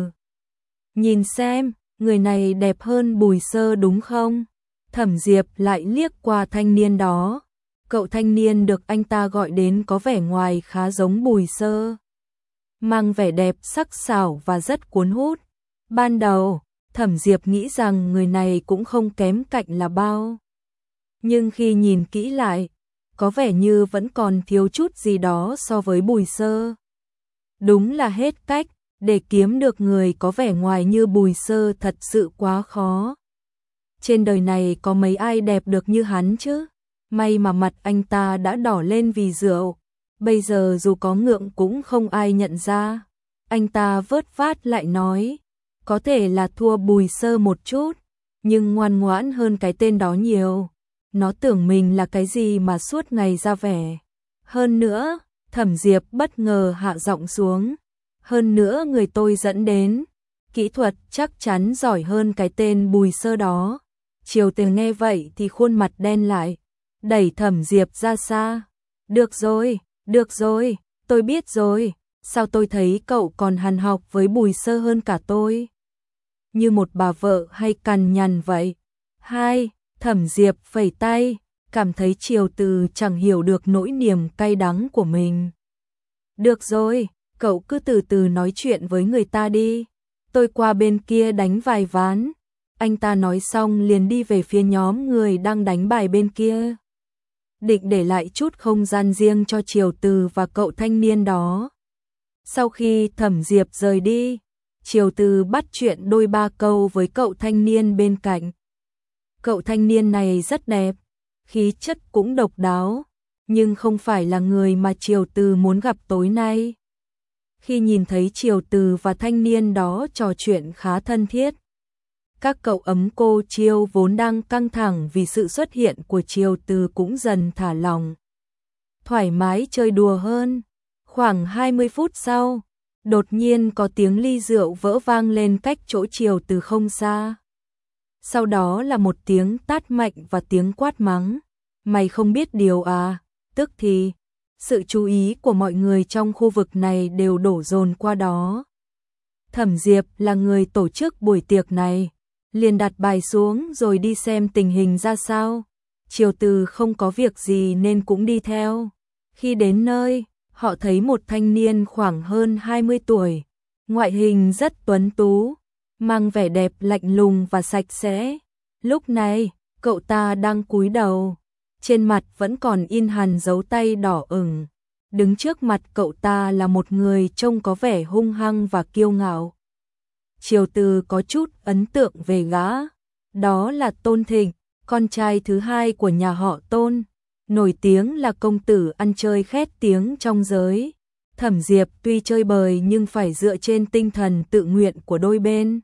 Nhìn xem, người này đẹp hơn Bùi Sơ đúng không? Thẩm Diệp lại liếc qua thanh niên đó. Cậu thanh niên được anh ta gọi đến có vẻ ngoài khá giống Bùi Sơ. mang vẻ đẹp sắc sảo và rất cuốn hút. Ban đầu, Thẩm Diệp nghĩ rằng người này cũng không kém cạnh là bao. Nhưng khi nhìn kỹ lại, có vẻ như vẫn còn thiếu chút gì đó so với Bùi Sơ. Đúng là hết cách, để kiếm được người có vẻ ngoài như Bùi Sơ thật sự quá khó. Trên đời này có mấy ai đẹp được như hắn chứ? May mà mặt anh ta đã đỏ lên vì rượu, bây giờ dù có ngượng cũng không ai nhận ra. Anh ta vớt vát lại nói, có thể là thua Bùi Sơ một chút, nhưng ngoan ngoãn hơn cái tên đó nhiều. Nó tưởng mình là cái gì mà suốt ngày ra vẻ. Hơn nữa, Thẩm Diệp bất ngờ hạ giọng xuống. Hơn nữa người tôi dẫn đến, kỹ thuật chắc chắn giỏi hơn cái tên Bùi Sơ đó. Triều Tường nghe vậy thì khuôn mặt đen lại, đẩy Thẩm Diệp ra xa. Được rồi, được rồi, tôi biết rồi. Sao tôi thấy cậu còn hằn học với Bùi Sơ hơn cả tôi? Như một bà vợ hay cằn nhằn vậy. Hai, Thẩm Diệp phẩy tay, cảm thấy Triều Từ chẳng hiểu được nỗi niềm cay đắng của mình. Được rồi, cậu cứ từ từ nói chuyện với người ta đi. Tôi qua bên kia đánh vài ván. Anh ta nói xong liền đi về phía nhóm người đang đánh bài bên kia. Định để lại chút không gian riêng cho Triều Từ và cậu thanh niên đó. Sau khi Thẩm Diệp rời đi, Triều Từ bắt chuyện đôi ba câu với cậu thanh niên bên cạnh. Cậu thanh niên này rất đẹp, khí chất cũng độc đáo, nhưng không phải là người mà Triều Từ muốn gặp tối nay. Khi nhìn thấy Triều Từ và thanh niên đó trò chuyện khá thân thiết, các cậu ấm cô Chiêu vốn đang căng thẳng vì sự xuất hiện của Triều Từ cũng dần thả lỏng, thoải mái chơi đùa hơn. Khoảng hai mươi phút sau, đột nhiên có tiếng ly rượu vỡ vang lên cách chỗ Triều Từ không xa. Sau đó là một tiếng tát mạnh và tiếng quát mắng. Mày không biết điều à? Tức thì, sự chú ý của mọi người trong khu vực này đều đổ dồn qua đó. Thẩm Diệp là người tổ chức buổi tiệc này, liền đặt bài xuống rồi đi xem tình hình ra sao. Triều Từ không có việc gì nên cũng đi theo. Khi đến nơi, họ thấy một thanh niên khoảng hơn hai mươi tuổi, ngoại hình rất tuấn tú, mang vẻ đẹp lạnh lùng và sạch sẽ. Lúc này, cậu ta đang cúi đầu, trên mặt vẫn còn in hằn dấu tay đỏ ửng. Đứng trước mặt cậu ta là một người trông có vẻ hung hăng và kiêu ngạo. Triều Từ có chút ấn tượng về gã, đó là Tôn Thịnh, con trai thứ hai của nhà họ Tôn, nổi tiếng là công tử ăn chơi khét tiếng trong giới. Thẩm Diệp tuy chơi bời nhưng phải dựa trên tinh thần tự nguyện của đôi bên.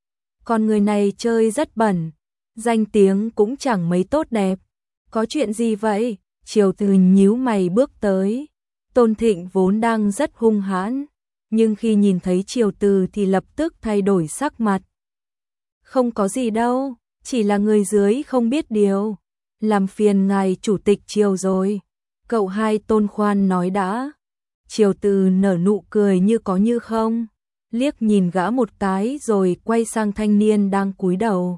Còn người này chơi rất bẩn, danh tiếng cũng chẳng mấy tốt đẹp. Có chuyện gì vậy? Triều Từ nhíu mày bước tới. Tôn Thịnh vốn đang rất hung hãn, nhưng khi nhìn thấy Triều Từ thì lập tức thay đổi sắc mặt. Không có gì đâu, chỉ là người dưới không biết điều. Làm phiền ngài chủ tịch Triều rồi. Cậu hai Tôn khoan nói đã. Triều Từ nở nụ cười như có như không, liếc nhìn gã một cái rồi quay sang thanh niên đang cúi đầu.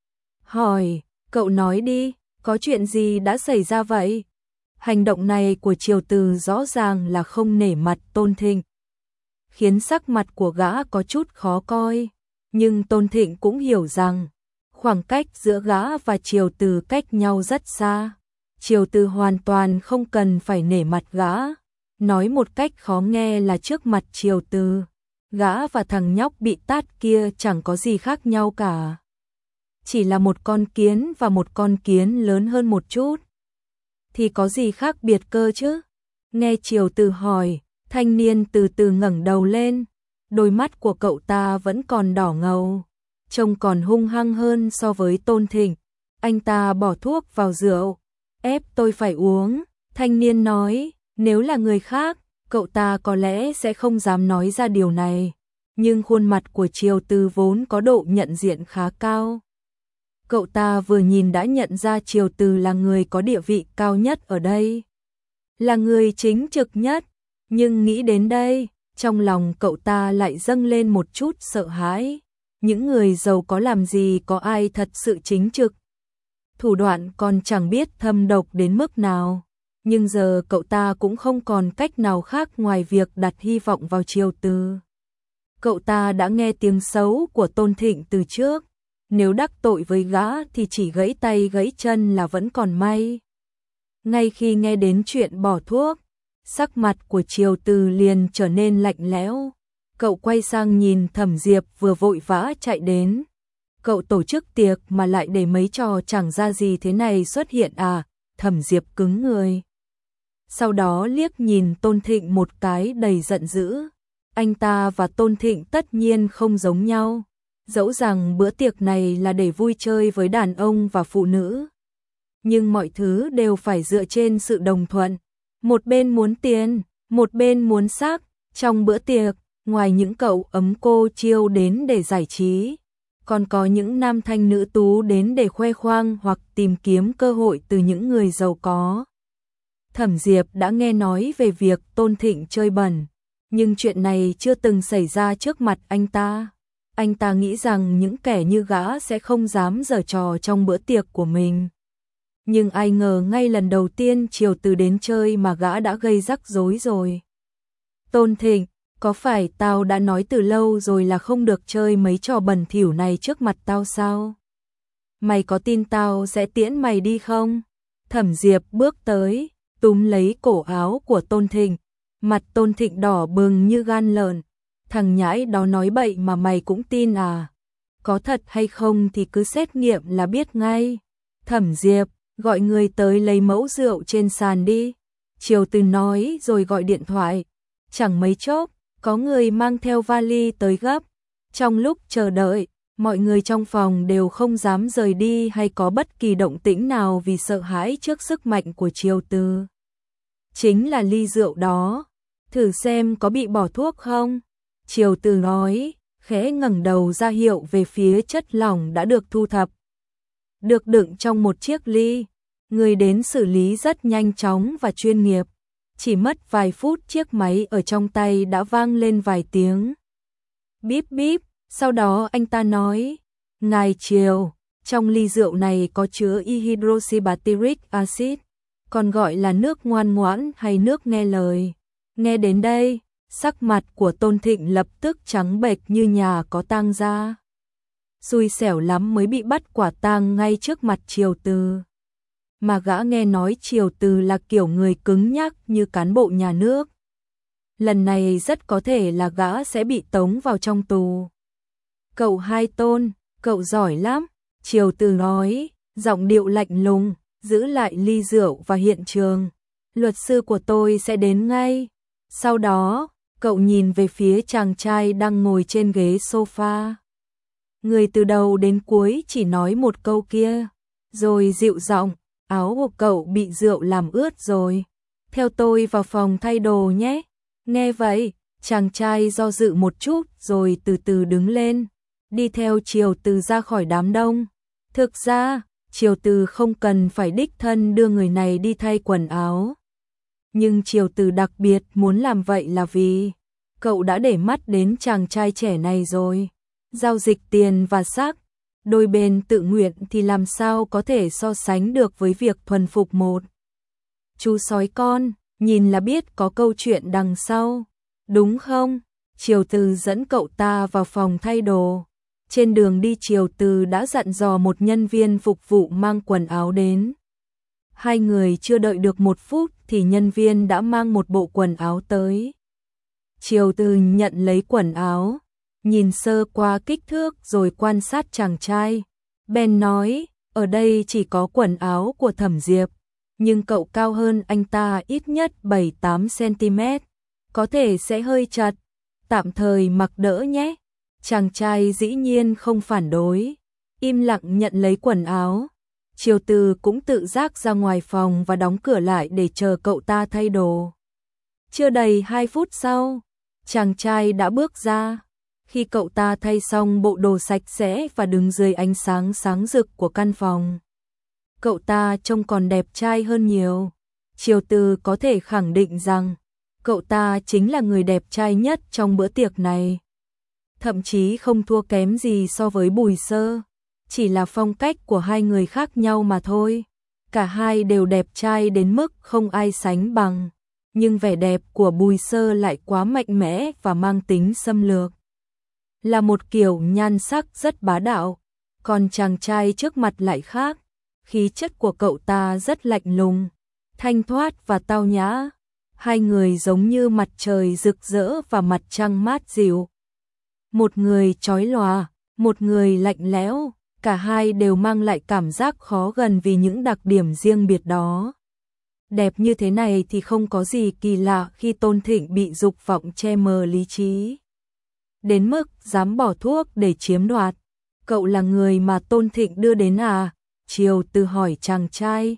Hỏi, cậu nói đi, có chuyện gì đã xảy ra vậy? Hành động này của Triều Từ rõ ràng là không nể mặt Tôn Thịnh, khiến sắc mặt của gã có chút khó coi. Nhưng Tôn Thịnh cũng hiểu rằng, khoảng cách giữa gã và Triều Từ cách nhau rất xa. Triều Từ hoàn toàn không cần phải nể mặt gã. Nói một cách khó nghe là trước mặt Triều Từ, gã và thằng nhóc bị tát kia chẳng có gì khác nhau cả. Chỉ là một con kiến và một con kiến lớn hơn một chút. Thì có gì khác biệt cơ chứ? Nghe Triều Từ hỏi, thanh niên từ từ ngẩng đầu lên. Đôi mắt của cậu ta vẫn còn đỏ ngầu, trông còn hung hăng hơn so với Tôn Thịnh. Anh ta bỏ thuốc vào rượu, ép tôi phải uống. Thanh niên nói, nếu là người khác, cậu ta có lẽ sẽ không dám nói ra điều này. Nhưng khuôn mặt của Triều Từ vốn có độ nhận diện khá cao. Cậu ta vừa nhìn đã nhận ra Triều Từ là người có địa vị cao nhất ở đây, là người chính trực nhất. Nhưng nghĩ đến đây, trong lòng cậu ta lại dâng lên một chút sợ hãi. Những người giàu có làm gì có ai thật sự chính trực. Thủ đoạn còn chẳng biết thâm độc đến mức nào. Nhưng giờ cậu ta cũng không còn cách nào khác ngoài việc đặt hy vọng vào Triều Từ. Cậu ta đã nghe tiếng xấu của Tôn Thịnh từ trước, nếu đắc tội với gã thì chỉ gãy tay gãy chân là vẫn còn may. Ngay khi nghe đến chuyện bỏ thuốc, sắc mặt của Triều Từ liền trở nên lạnh lẽo. Cậu quay sang nhìn Thẩm Diệp vừa vội vã chạy đến. Cậu tổ chức tiệc mà lại để mấy trò chẳng ra gì thế này xuất hiện à? Thẩm Diệp cứng người. Sau đó liếc nhìn Tôn Thịnh một cái đầy giận dữ. Anh ta và Tôn Thịnh tất nhiên không giống nhau. Dẫu rằng bữa tiệc này là để vui chơi với đàn ông và phụ nữ, nhưng mọi thứ đều phải dựa trên sự đồng thuận. Một bên muốn tiền, một bên muốn sắc. Trong bữa tiệc, ngoài những cậu ấm cô chiêu đến để giải trí, còn có những nam thanh nữ tú đến để khoe khoang hoặc tìm kiếm cơ hội từ những người giàu có. Thẩm Diệp đã nghe nói về việc Tôn Thịnh chơi bẩn, nhưng chuyện này chưa từng xảy ra trước mặt anh ta. Anh ta nghĩ rằng những kẻ như gã sẽ không dám giở trò trong bữa tiệc của mình. Nhưng ai ngờ ngay lần đầu tiên Triều Từ đến chơi mà gã đã gây rắc rối rồi. Tôn Thịnh, có phải tao đã nói từ lâu rồi là không được chơi mấy trò bẩn thỉu này trước mặt tao sao? Mày có tin tao sẽ tiễn mày đi không? Thẩm Diệp bước tới, túm lấy cổ áo của Tôn Thịnh. Mặt Tôn Thịnh đỏ bừng như gan lợn. Thằng nhãi đó nói bậy mà mày cũng tin à? Có thật hay không thì cứ xét nghiệm là biết ngay. Thẩm Diệp, gọi người tới lấy mẫu rượu trên sàn đi. Triều Từ nói rồi gọi điện thoại. Chẳng mấy chốc, có người mang theo vali tới gấp. Trong lúc chờ đợi, mọi người trong phòng đều không dám rời đi hay có bất kỳ động tĩnh nào vì sợ hãi trước sức mạnh của Triều Từ. Chính là ly rượu đó. Thử xem có bị bỏ thuốc không? Triều Từ nói, khẽ ngẩng đầu ra hiệu về phía chất lỏng đã được thu thập. Được đựng trong một chiếc ly. Người đến xử lý rất nhanh chóng và chuyên nghiệp. Chỉ mất vài phút chiếc máy ở trong tay đã vang lên vài tiếng. Bíp bíp, sau đó anh ta nói, Ngài Triều, trong ly rượu này có chứa dihydroxybutyric acid, còn gọi là nước ngoan ngoãn hay nước nghe lời. Nghe đến đây, sắc mặt của Tôn Thịnh lập tức trắng bệch như nhà có tang ra. Xui xẻo lắm mới bị bắt quả tang ngay trước mặt Triều Từ. Mà gã nghe nói Triều Từ là kiểu người cứng nhắc như cán bộ nhà nước. Lần này rất có thể là gã sẽ bị tống vào trong tù. Cậu Hai Tôn, cậu giỏi lắm, Triều Từ nói, giọng điệu lạnh lùng, giữ lại ly rượu và hiện trường. Luật sư của tôi sẽ đến ngay. Sau đó, cậu nhìn về phía chàng trai đang ngồi trên ghế sofa. Người từ đầu đến cuối chỉ nói một câu kia, rồi dịu giọng, áo của cậu bị rượu làm ướt rồi. Theo tôi vào phòng thay đồ nhé. Nghe vậy, chàng trai do dự một chút rồi từ từ đứng lên, đi theo Triều Từ ra khỏi đám đông. Thực ra, Triều Từ không cần phải đích thân đưa người này đi thay quần áo. Nhưng Triều Từ đặc biệt muốn làm vậy là vì cậu đã để mắt đến chàng trai trẻ này rồi. Giao dịch tiền và sắc, đôi bên tự nguyện thì làm sao có thể so sánh được với việc thuần phục một chú sói con, nhìn là biết có câu chuyện đằng sau, đúng không? Triều Từ dẫn cậu ta vào phòng thay đồ. Trên đường đi Triều Từ đã dặn dò một nhân viên phục vụ mang quần áo đến. Hai người chưa đợi được một phút thì nhân viên đã mang một bộ quần áo tới. Triều Từ nhận lấy quần áo, nhìn sơ qua kích thước rồi quan sát chàng trai. Ben nói, ở đây chỉ có quần áo của Thẩm Diệp, nhưng cậu cao hơn anh ta ít nhất bảy tám xăng-ti-mét, có thể sẽ hơi chật, tạm thời mặc đỡ nhé. Chàng trai dĩ nhiên không phản đối, im lặng nhận lấy quần áo. Triều Từ cũng tự giác ra ngoài phòng và đóng cửa lại để chờ cậu ta thay đồ. Chưa đầy hai phút sau, chàng trai đã bước ra. Khi cậu ta thay xong bộ đồ sạch sẽ và đứng dưới ánh sáng sáng rực của căn phòng, cậu ta trông còn đẹp trai hơn nhiều. Triều Từ có thể khẳng định rằng cậu ta chính là người đẹp trai nhất trong bữa tiệc này. Thậm chí không thua kém gì so với Bùi Sơ, chỉ là phong cách của hai người khác nhau mà thôi. cả hai đều đẹp trai đến mức không ai sánh bằng, nhưng vẻ đẹp của Bùi Sơ lại quá mạnh mẽ và mang tính xâm lược. Là một kiểu nhan sắc rất bá đạo, còn chàng trai trước mặt lại khác, khí chất của cậu ta rất lạnh lùng, thanh thoát và tao nhã. Hai người giống như mặt trời rực rỡ và mặt trăng mát dịu. Một người chói lòa, một người lạnh lẽo, cả hai đều mang lại cảm giác khó gần vì những đặc điểm riêng biệt đó. Đẹp như thế này thì không có gì kỳ lạ khi Tôn Thịnh bị dục vọng che mờ lý trí. Đến mức dám bỏ thuốc để chiếm đoạt. Cậu là người mà Tôn Thịnh đưa đến à? Triều Từ hỏi chàng trai.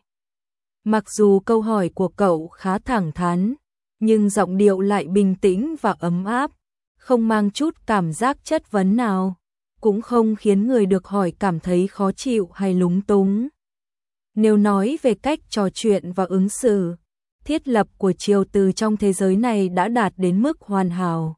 Mặc dù câu hỏi của cậu khá thẳng thắn, nhưng giọng điệu lại bình tĩnh và ấm áp, không mang chút cảm giác chất vấn nào, cũng không khiến người được hỏi cảm thấy khó chịu hay lúng túng. Nếu nói về cách trò chuyện và ứng xử, thiết lập của Triều Từ trong thế giới này đã đạt đến mức hoàn hảo.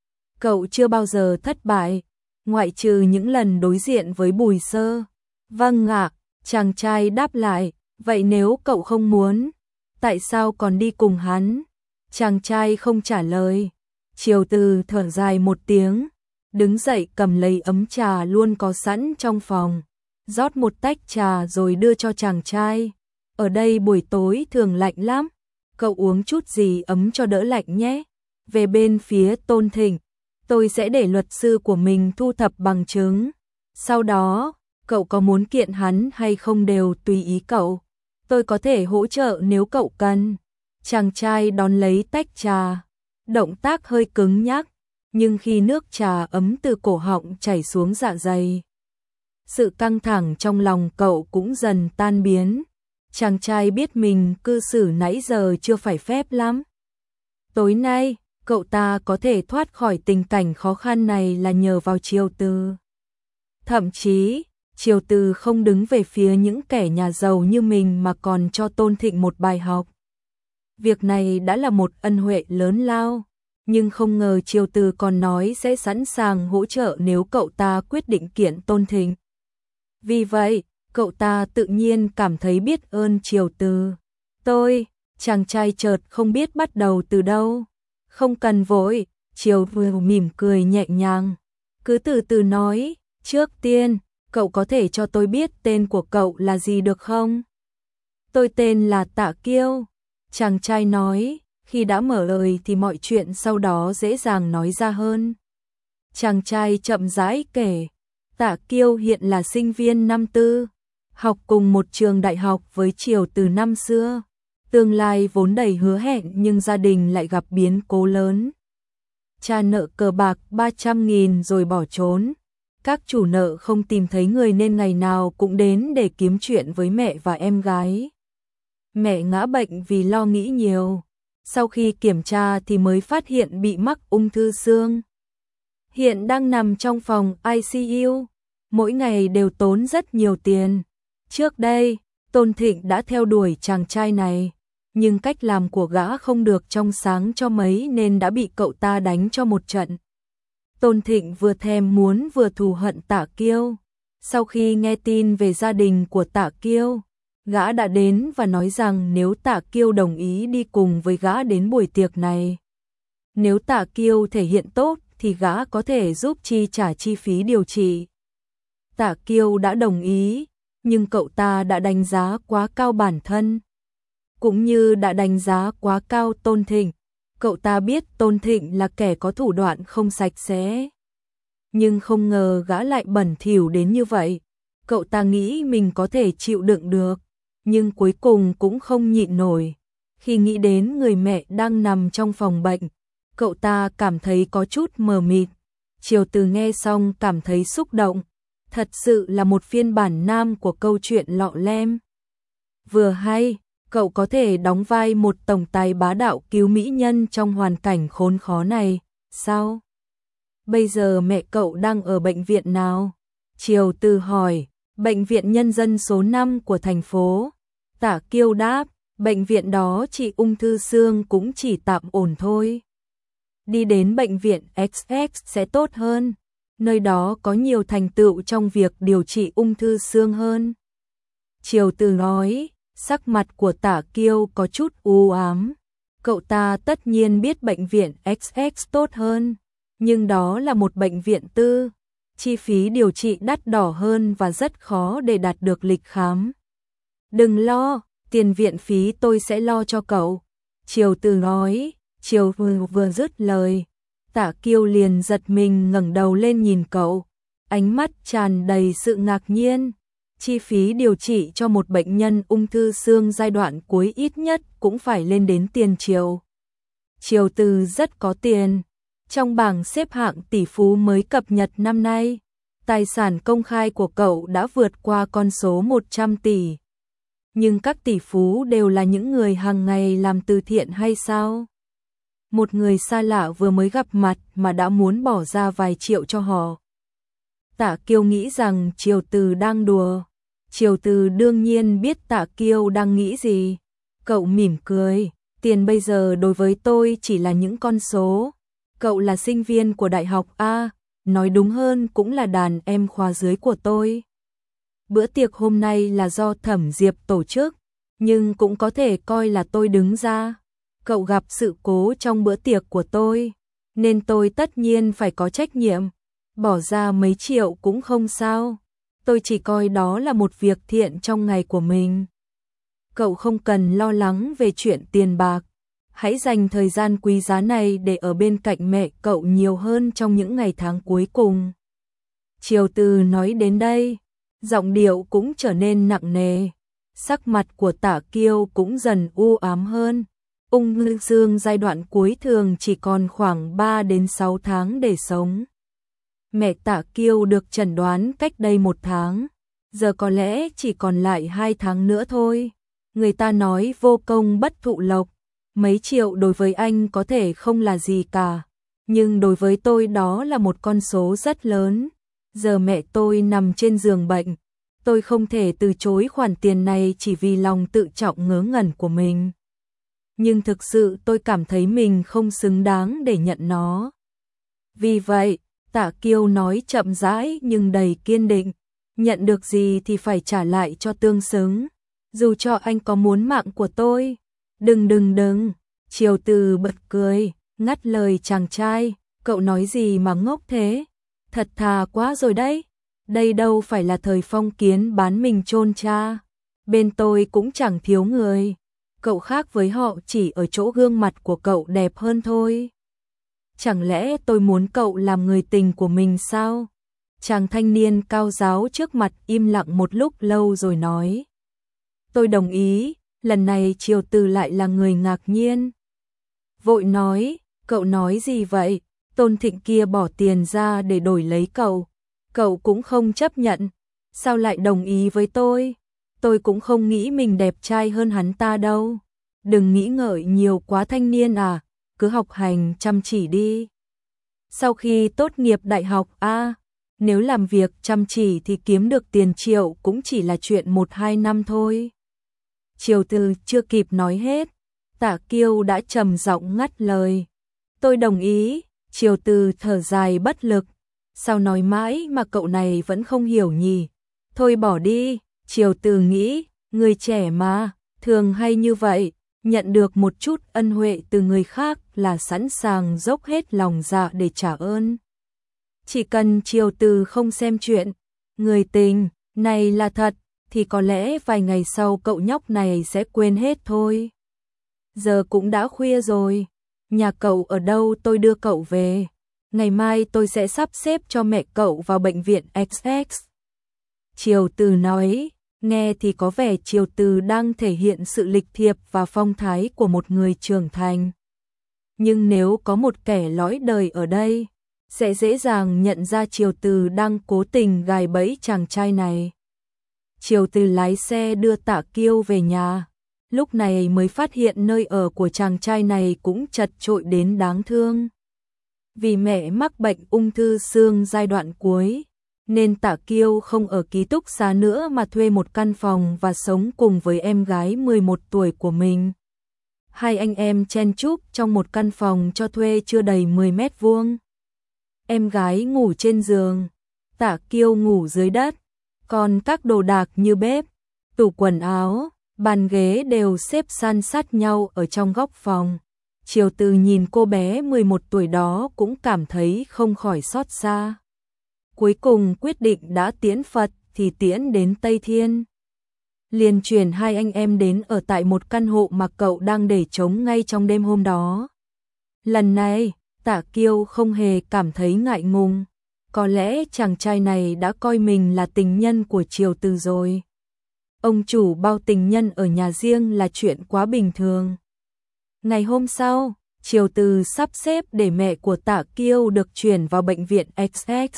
Cậu chưa bao giờ thất bại, ngoại trừ những lần đối diện với Bùi Sơ. Vâng ạ, chàng trai đáp lại, vậy nếu cậu không muốn, tại sao còn đi cùng hắn? Chàng trai không trả lời. Triều Từ thở dài một tiếng, đứng dậy cầm lấy ấm trà luôn có sẵn trong phòng, rót một tách trà rồi đưa cho chàng trai. Ở đây buổi tối thường lạnh lắm, cậu uống chút gì ấm cho đỡ lạnh nhé. Về bên phía Tôn Thịnh, tôi sẽ để luật sư của mình thu thập bằng chứng. Sau đó, cậu có muốn kiện hắn hay không đều tùy ý cậu. Tôi có thể hỗ trợ nếu cậu cần. Chàng trai đón lấy tách trà, động tác hơi cứng nhắc, nhưng khi nước trà ấm từ cổ họng chảy xuống dạ dày, sự căng thẳng trong lòng cậu cũng dần tan biến. Chàng trai biết mình cư xử nãy giờ chưa phải phép lắm. Tối nay, cậu ta có thể thoát khỏi tình cảnh khó khăn này là nhờ vào Triều Từ. Thậm chí, Triều Từ không đứng về phía những kẻ nhà giàu như mình mà còn cho Tôn Thịnh một bài học. Việc này đã là một ân huệ lớn lao, nhưng không ngờ Triều Từ còn nói sẽ sẵn sàng hỗ trợ nếu cậu ta quyết định kiện Tôn Thịnh. Vì vậy, cậu ta tự nhiên cảm thấy biết ơn Triều Từ. Tôi, chàng trai chợt không biết bắt đầu từ đâu. Không cần vội, Triều Từ mỉm cười nhẹ nhàng. Cứ từ từ nói, trước tiên, cậu có thể cho tôi biết tên của cậu là gì được không? Tôi tên là Tạ Kiêu. Chàng trai nói, khi đã mở lời thì mọi chuyện sau đó dễ dàng nói ra hơn. Chàng trai chậm rãi kể, Tạ Kiêu hiện là sinh viên năm tư, học cùng một trường đại học với Triều Từ năm xưa. Tương lai vốn đầy hứa hẹn nhưng gia đình lại gặp biến cố lớn. Cha nợ cờ bạc ba trăm nghìn rồi bỏ trốn. Các chủ nợ không tìm thấy người nên ngày nào cũng đến để kiếm chuyện với mẹ và em gái. Mẹ ngã bệnh vì lo nghĩ nhiều. Sau khi kiểm tra thì mới phát hiện bị mắc ung thư xương. Hiện đang nằm trong phòng i xê u, mỗi ngày đều tốn rất nhiều tiền. Trước đây, Tôn Thịnh đã theo đuổi chàng trai này, nhưng cách làm của gã không được trong sáng cho mấy nên đã bị cậu ta đánh cho một trận. Tôn Thịnh vừa thèm muốn vừa thù hận Tạ Kiêu. Sau khi nghe tin về gia đình của Tạ Kiêu, gã đã đến và nói rằng nếu Tạ Kiêu đồng ý đi cùng với gã đến buổi tiệc này, nếu Tạ Kiêu thể hiện tốt thì gã có thể giúp chi trả chi phí điều trị. Tạ Kiêu đã đồng ý, nhưng cậu ta đã đánh giá quá cao bản thân, cũng như đã đánh giá quá cao Tôn Thịnh. Cậu ta biết Tôn Thịnh là kẻ có thủ đoạn không sạch sẽ, nhưng không ngờ gã lại bẩn thỉu đến như vậy. Cậu ta nghĩ mình có thể chịu đựng được, nhưng cuối cùng cũng không nhịn nổi. Khi nghĩ đến người mẹ đang nằm trong phòng bệnh, cậu ta cảm thấy có chút mờ mịt. Triều Từ nghe xong cảm thấy xúc động. Thật sự là một phiên bản nam của câu chuyện Lọ Lem. Vừa hay, cậu có thể đóng vai một tổng tài bá đạo cứu mỹ nhân trong hoàn cảnh khốn khó này, sao? Bây giờ mẹ cậu đang ở bệnh viện nào? Triều Từ hỏi. Bệnh viện nhân dân số năm của thành phố. Tạ Kiêu đáp, bệnh viện đó trị ung thư xương cũng chỉ tạm ổn thôi. Đi đến bệnh viện ích ích sẽ tốt hơn. Nơi đó có nhiều thành tựu trong việc điều trị ung thư xương hơn. Triều Từ nói, Sắc mặt của Tạ Kiêu có chút u ám. Cậu ta tất nhiên biết bệnh viện ích ích tốt hơn, nhưng đó là một bệnh viện tư, chi phí điều trị đắt đỏ hơn và rất khó để đạt được lịch khám. Đừng lo, tiền viện phí tôi sẽ lo cho cậu. Triều Từ nói. Triều vừa, vừa dứt lời, Tạ Kiêu liền giật mình ngẩng đầu lên nhìn cậu, ánh mắt tràn đầy sự ngạc nhiên. Chi phí điều trị cho một bệnh nhân ung thư xương giai đoạn cuối ít nhất cũng phải lên đến tiền triệu. Triều Từ rất có tiền. Trong bảng xếp hạng tỷ phú mới cập nhật năm nay, tài sản công khai của cậu đã vượt qua con số một trăm tỷ. Nhưng các tỷ phú đều là những người hàng ngày làm từ thiện hay sao? Một người xa lạ vừa mới gặp mặt mà đã muốn bỏ ra vài triệu cho họ. Tạ Kiêu nghĩ rằng Triều Từ đang đùa. Triều Từ đương nhiên biết Tạ Kiêu đang nghĩ gì. Cậu mỉm cười, tiền bây giờ đối với tôi chỉ là những con số. Cậu là sinh viên của đại học A, nói đúng hơn cũng là đàn em khóa dưới của tôi. Bữa tiệc hôm nay là do Thẩm Diệp tổ chức, nhưng cũng có thể coi là tôi đứng ra. Cậu gặp sự cố trong bữa tiệc của tôi, nên tôi tất nhiên phải có trách nhiệm. Bỏ ra mấy triệu cũng không sao. Tôi chỉ coi đó là một việc thiện trong ngày của mình. Cậu không cần lo lắng về chuyện tiền bạc. Hãy dành thời gian quý giá này để ở bên cạnh mẹ cậu nhiều hơn trong những ngày tháng cuối cùng. Triều Từ nói đến đây, giọng điệu cũng trở nên nặng nề. Sắc mặt của Tạ Kiêu cũng dần u ám hơn. Ung thư xương giai đoạn cuối thường chỉ còn khoảng ba đến sáu tháng để sống. Mẹ Tạ Kiêu được chẩn đoán cách đây một tháng, giờ có lẽ chỉ còn lại hai tháng nữa thôi. Người ta nói vô công bất thụ lộc, mấy triệu đối với anh có thể không là gì cả, nhưng đối với tôi đó là một con số rất lớn. Giờ mẹ tôi nằm trên giường bệnh, tôi không thể từ chối khoản tiền này chỉ vì lòng tự trọng ngớ ngẩn của mình. Nhưng thực sự tôi cảm thấy mình không xứng đáng để nhận nó. Vì vậy, Tạ Kiêu nói chậm rãi nhưng đầy kiên định, nhận được gì thì phải trả lại cho tương xứng, dù cho anh có muốn mạng của tôi. Đừng đừng đừng, Triều Từ bật cười, ngắt lời chàng trai, cậu nói gì mà ngốc thế, thật thà quá rồi đấy, đây đâu phải là thời phong kiến bán mình chôn cha, bên tôi cũng chẳng thiếu người, cậu khác với họ chỉ ở chỗ gương mặt của cậu đẹp hơn thôi. Chẳng lẽ tôi muốn cậu làm người tình của mình sao? Chàng thanh niên cao giáo trước mặt im lặng một lúc lâu rồi nói. Tôi đồng ý, lần này Triều Từ lại là người ngạc nhiên. Vội nói, cậu nói gì vậy? Tôn Thịnh kia bỏ tiền ra để đổi lấy cậu. Cậu cũng không chấp nhận. Sao lại đồng ý với tôi? Tôi cũng không nghĩ mình đẹp trai hơn hắn ta đâu. Đừng nghĩ ngợi nhiều quá thanh niên à, cứ học hành chăm chỉ đi. Sau khi tốt nghiệp đại học A, nếu làm việc chăm chỉ thì kiếm được tiền triệu cũng chỉ là chuyện một hai năm thôi. Triều Từ chưa kịp nói hết, Tạ Kiêu đã trầm giọng ngắt lời. Tôi đồng ý. Triều Từ thở dài bất lực. Sao nói mãi mà cậu này vẫn không hiểu nhỉ? Thôi bỏ đi. Triều Từ nghĩ, người trẻ mà, thường hay như vậy, nhận được một chút ân huệ từ người khác là sẵn sàng dốc hết lòng dạ để trả ơn. Chỉ cần Triều Từ không xem chuyện người tình này là thật, thì có lẽ vài ngày sau cậu nhóc này sẽ quên hết thôi. Giờ cũng đã khuya rồi, nhà cậu ở đâu tôi đưa cậu về. Ngày mai tôi sẽ sắp xếp cho mẹ cậu vào bệnh viện ích ích. Triều Từ nói, nghe thì có vẻ Triều Từ đang thể hiện sự lịch thiệp và phong thái của một người trưởng thành. Nhưng nếu có một kẻ lõi đời ở đây, sẽ dễ dàng nhận ra Triều Từ đang cố tình gài bẫy chàng trai này. Triều Từ lái xe đưa Tạ Kiêu về nhà, lúc này mới phát hiện nơi ở của chàng trai này cũng chật chội đến đáng thương. Vì mẹ mắc bệnh ung thư xương giai đoạn cuối, nên Tạ Kiêu không ở ký túc xá nữa mà thuê một căn phòng và sống cùng với em gái mười một tuổi của mình. Hai anh em chen chúc trong một căn phòng cho thuê chưa đầy mười mét vuông. Em gái ngủ trên giường, Tạ Kiêu ngủ dưới đất, còn các đồ đạc như bếp, tủ quần áo, Bàn ghế đều xếp san sát nhau ở trong góc phòng. Triều Từ nhìn cô bé mười một tuổi đó cũng cảm thấy không khỏi xót xa. Cuối cùng quyết định đã tiễn Phật thì tiễn đến Tây Thiên. Liền chuyển hai anh em đến ở tại một căn hộ mà cậu đang để trống ngay trong đêm hôm đó. Lần này, Tạ Kiêu không hề cảm thấy ngại ngùng. Có lẽ chàng trai này đã coi mình là tình nhân của Triều Từ rồi. Ông chủ bao tình nhân ở nhà riêng là chuyện quá bình thường. Ngày hôm sau, Triều Từ sắp xếp để mẹ của Tạ Kiêu được chuyển vào bệnh viện ích ích.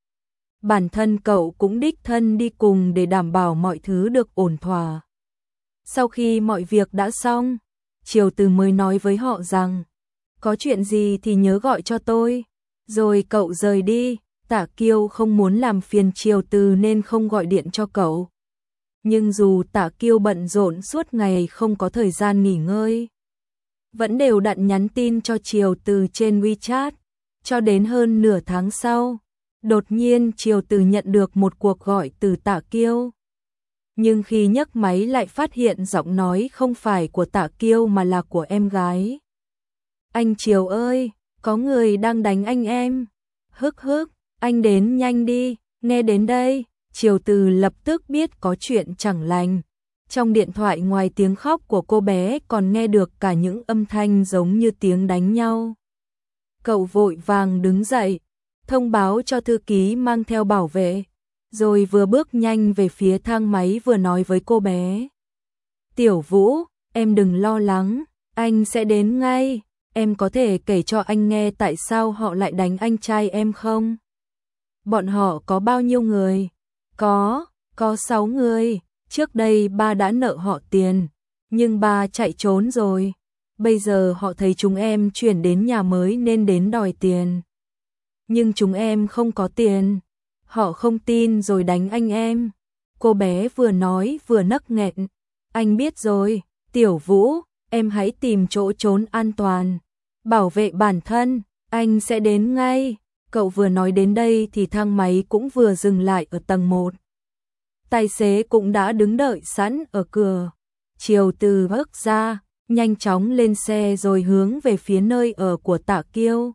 Bản thân cậu cũng đích thân đi cùng để đảm bảo mọi thứ được ổn thỏa. Sau khi mọi việc đã xong, Triều Từ mới nói với họ rằng, có chuyện gì thì nhớ gọi cho tôi. Rồi cậu rời đi. Tạ Kiêu không muốn làm phiền Triều Từ nên không gọi điện cho cậu. Nhưng dù Tạ Kiêu bận rộn suốt ngày không có thời gian nghỉ ngơi, vẫn đều đặn nhắn tin cho Triều Từ trên WeChat. Cho đến hơn nửa tháng sau, đột nhiên Triều Từ nhận được một cuộc gọi từ Tạ Kiêu. Nhưng khi nhấc máy lại phát hiện giọng nói không phải của Tạ Kiêu mà là của em gái. Anh Triều ơi, có người đang đánh anh em. Hức hức, anh đến nhanh đi. Nghe đến đây, Triều Từ lập tức biết có chuyện chẳng lành. Trong điện thoại ngoài tiếng khóc của cô bé còn nghe được cả những âm thanh giống như tiếng đánh nhau. Cậu vội vàng đứng dậy, thông báo cho thư ký mang theo bảo vệ, rồi vừa bước nhanh về phía thang máy vừa nói với cô bé. Tiểu Vũ, em đừng lo lắng, anh sẽ đến ngay. Em có thể kể cho anh nghe tại sao họ lại đánh anh trai em không? Bọn họ có bao nhiêu người? Có, có sáu người. Trước đây ba đã nợ họ tiền, nhưng ba chạy trốn rồi. Bây giờ họ thấy chúng em chuyển đến nhà mới nên đến đòi tiền. Nhưng chúng em không có tiền. Họ không tin rồi đánh anh em. Cô bé vừa nói vừa nấc nghẹn. Anh biết rồi, Tiểu Vũ, em hãy tìm chỗ trốn an toàn. Bảo vệ bản thân, anh sẽ đến ngay. Cậu vừa nói đến đây thì thang máy cũng vừa dừng lại ở tầng một. Tài xế cũng đã đứng đợi sẵn ở cửa. Triều Từ bước ra, nhanh chóng lên xe rồi hướng về phía nơi ở của Tạ Kiêu.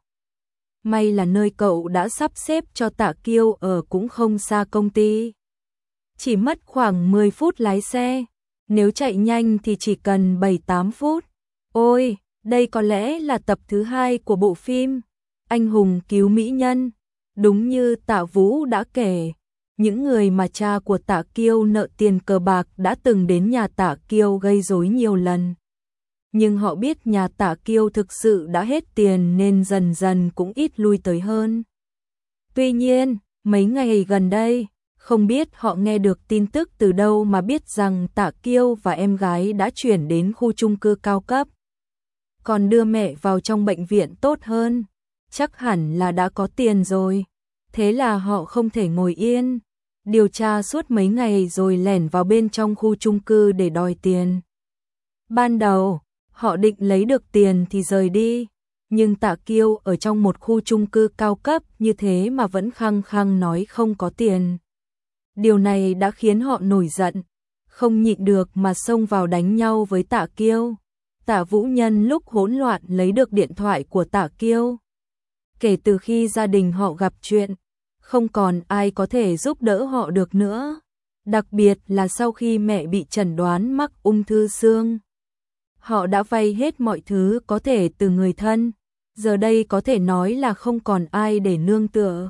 May là nơi cậu đã sắp xếp cho Tạ Kiêu ở cũng không xa công ty. Chỉ mất khoảng mười phút lái xe, nếu chạy nhanh thì chỉ cần bảy tám phút. Ôi, đây có lẽ là tập thứ hai của bộ phim Anh hùng cứu mỹ nhân. Đúng như Tạ Vũ đã kể, những người mà cha của Tạ Kiêu nợ tiền cờ bạc đã từng đến nhà Tạ Kiêu gây rối nhiều lần. Nhưng họ biết nhà Tạ Kiêu thực sự đã hết tiền nên dần dần cũng ít lui tới hơn. Tuy nhiên, mấy ngày gần đây, không biết họ nghe được tin tức từ đâu mà biết rằng Tạ Kiêu và em gái đã chuyển đến khu chung cư cao cấp. Còn đưa mẹ vào trong bệnh viện tốt hơn, chắc hẳn là đã có tiền rồi. Thế là họ không thể ngồi yên, điều tra suốt mấy ngày rồi lẻn vào bên trong khu chung cư để đòi tiền. Ban đầu, họ định lấy được tiền thì rời đi, nhưng Tạ Kiêu ở trong một khu chung cư cao cấp như thế mà vẫn khăng khăng nói không có tiền. Điều này đã khiến họ nổi giận, không nhịn được mà xông vào đánh nhau với Tạ Kiêu. Tạ Vũ nhân lúc hỗn loạn lấy được điện thoại của Tạ Kiêu. Kể từ khi gia đình họ gặp chuyện, không còn ai có thể giúp đỡ họ được nữa. Đặc biệt là sau khi mẹ bị chẩn đoán mắc ung thư xương. Họ đã vay hết mọi thứ có thể từ người thân, giờ đây có thể nói là không còn ai để nương tựa.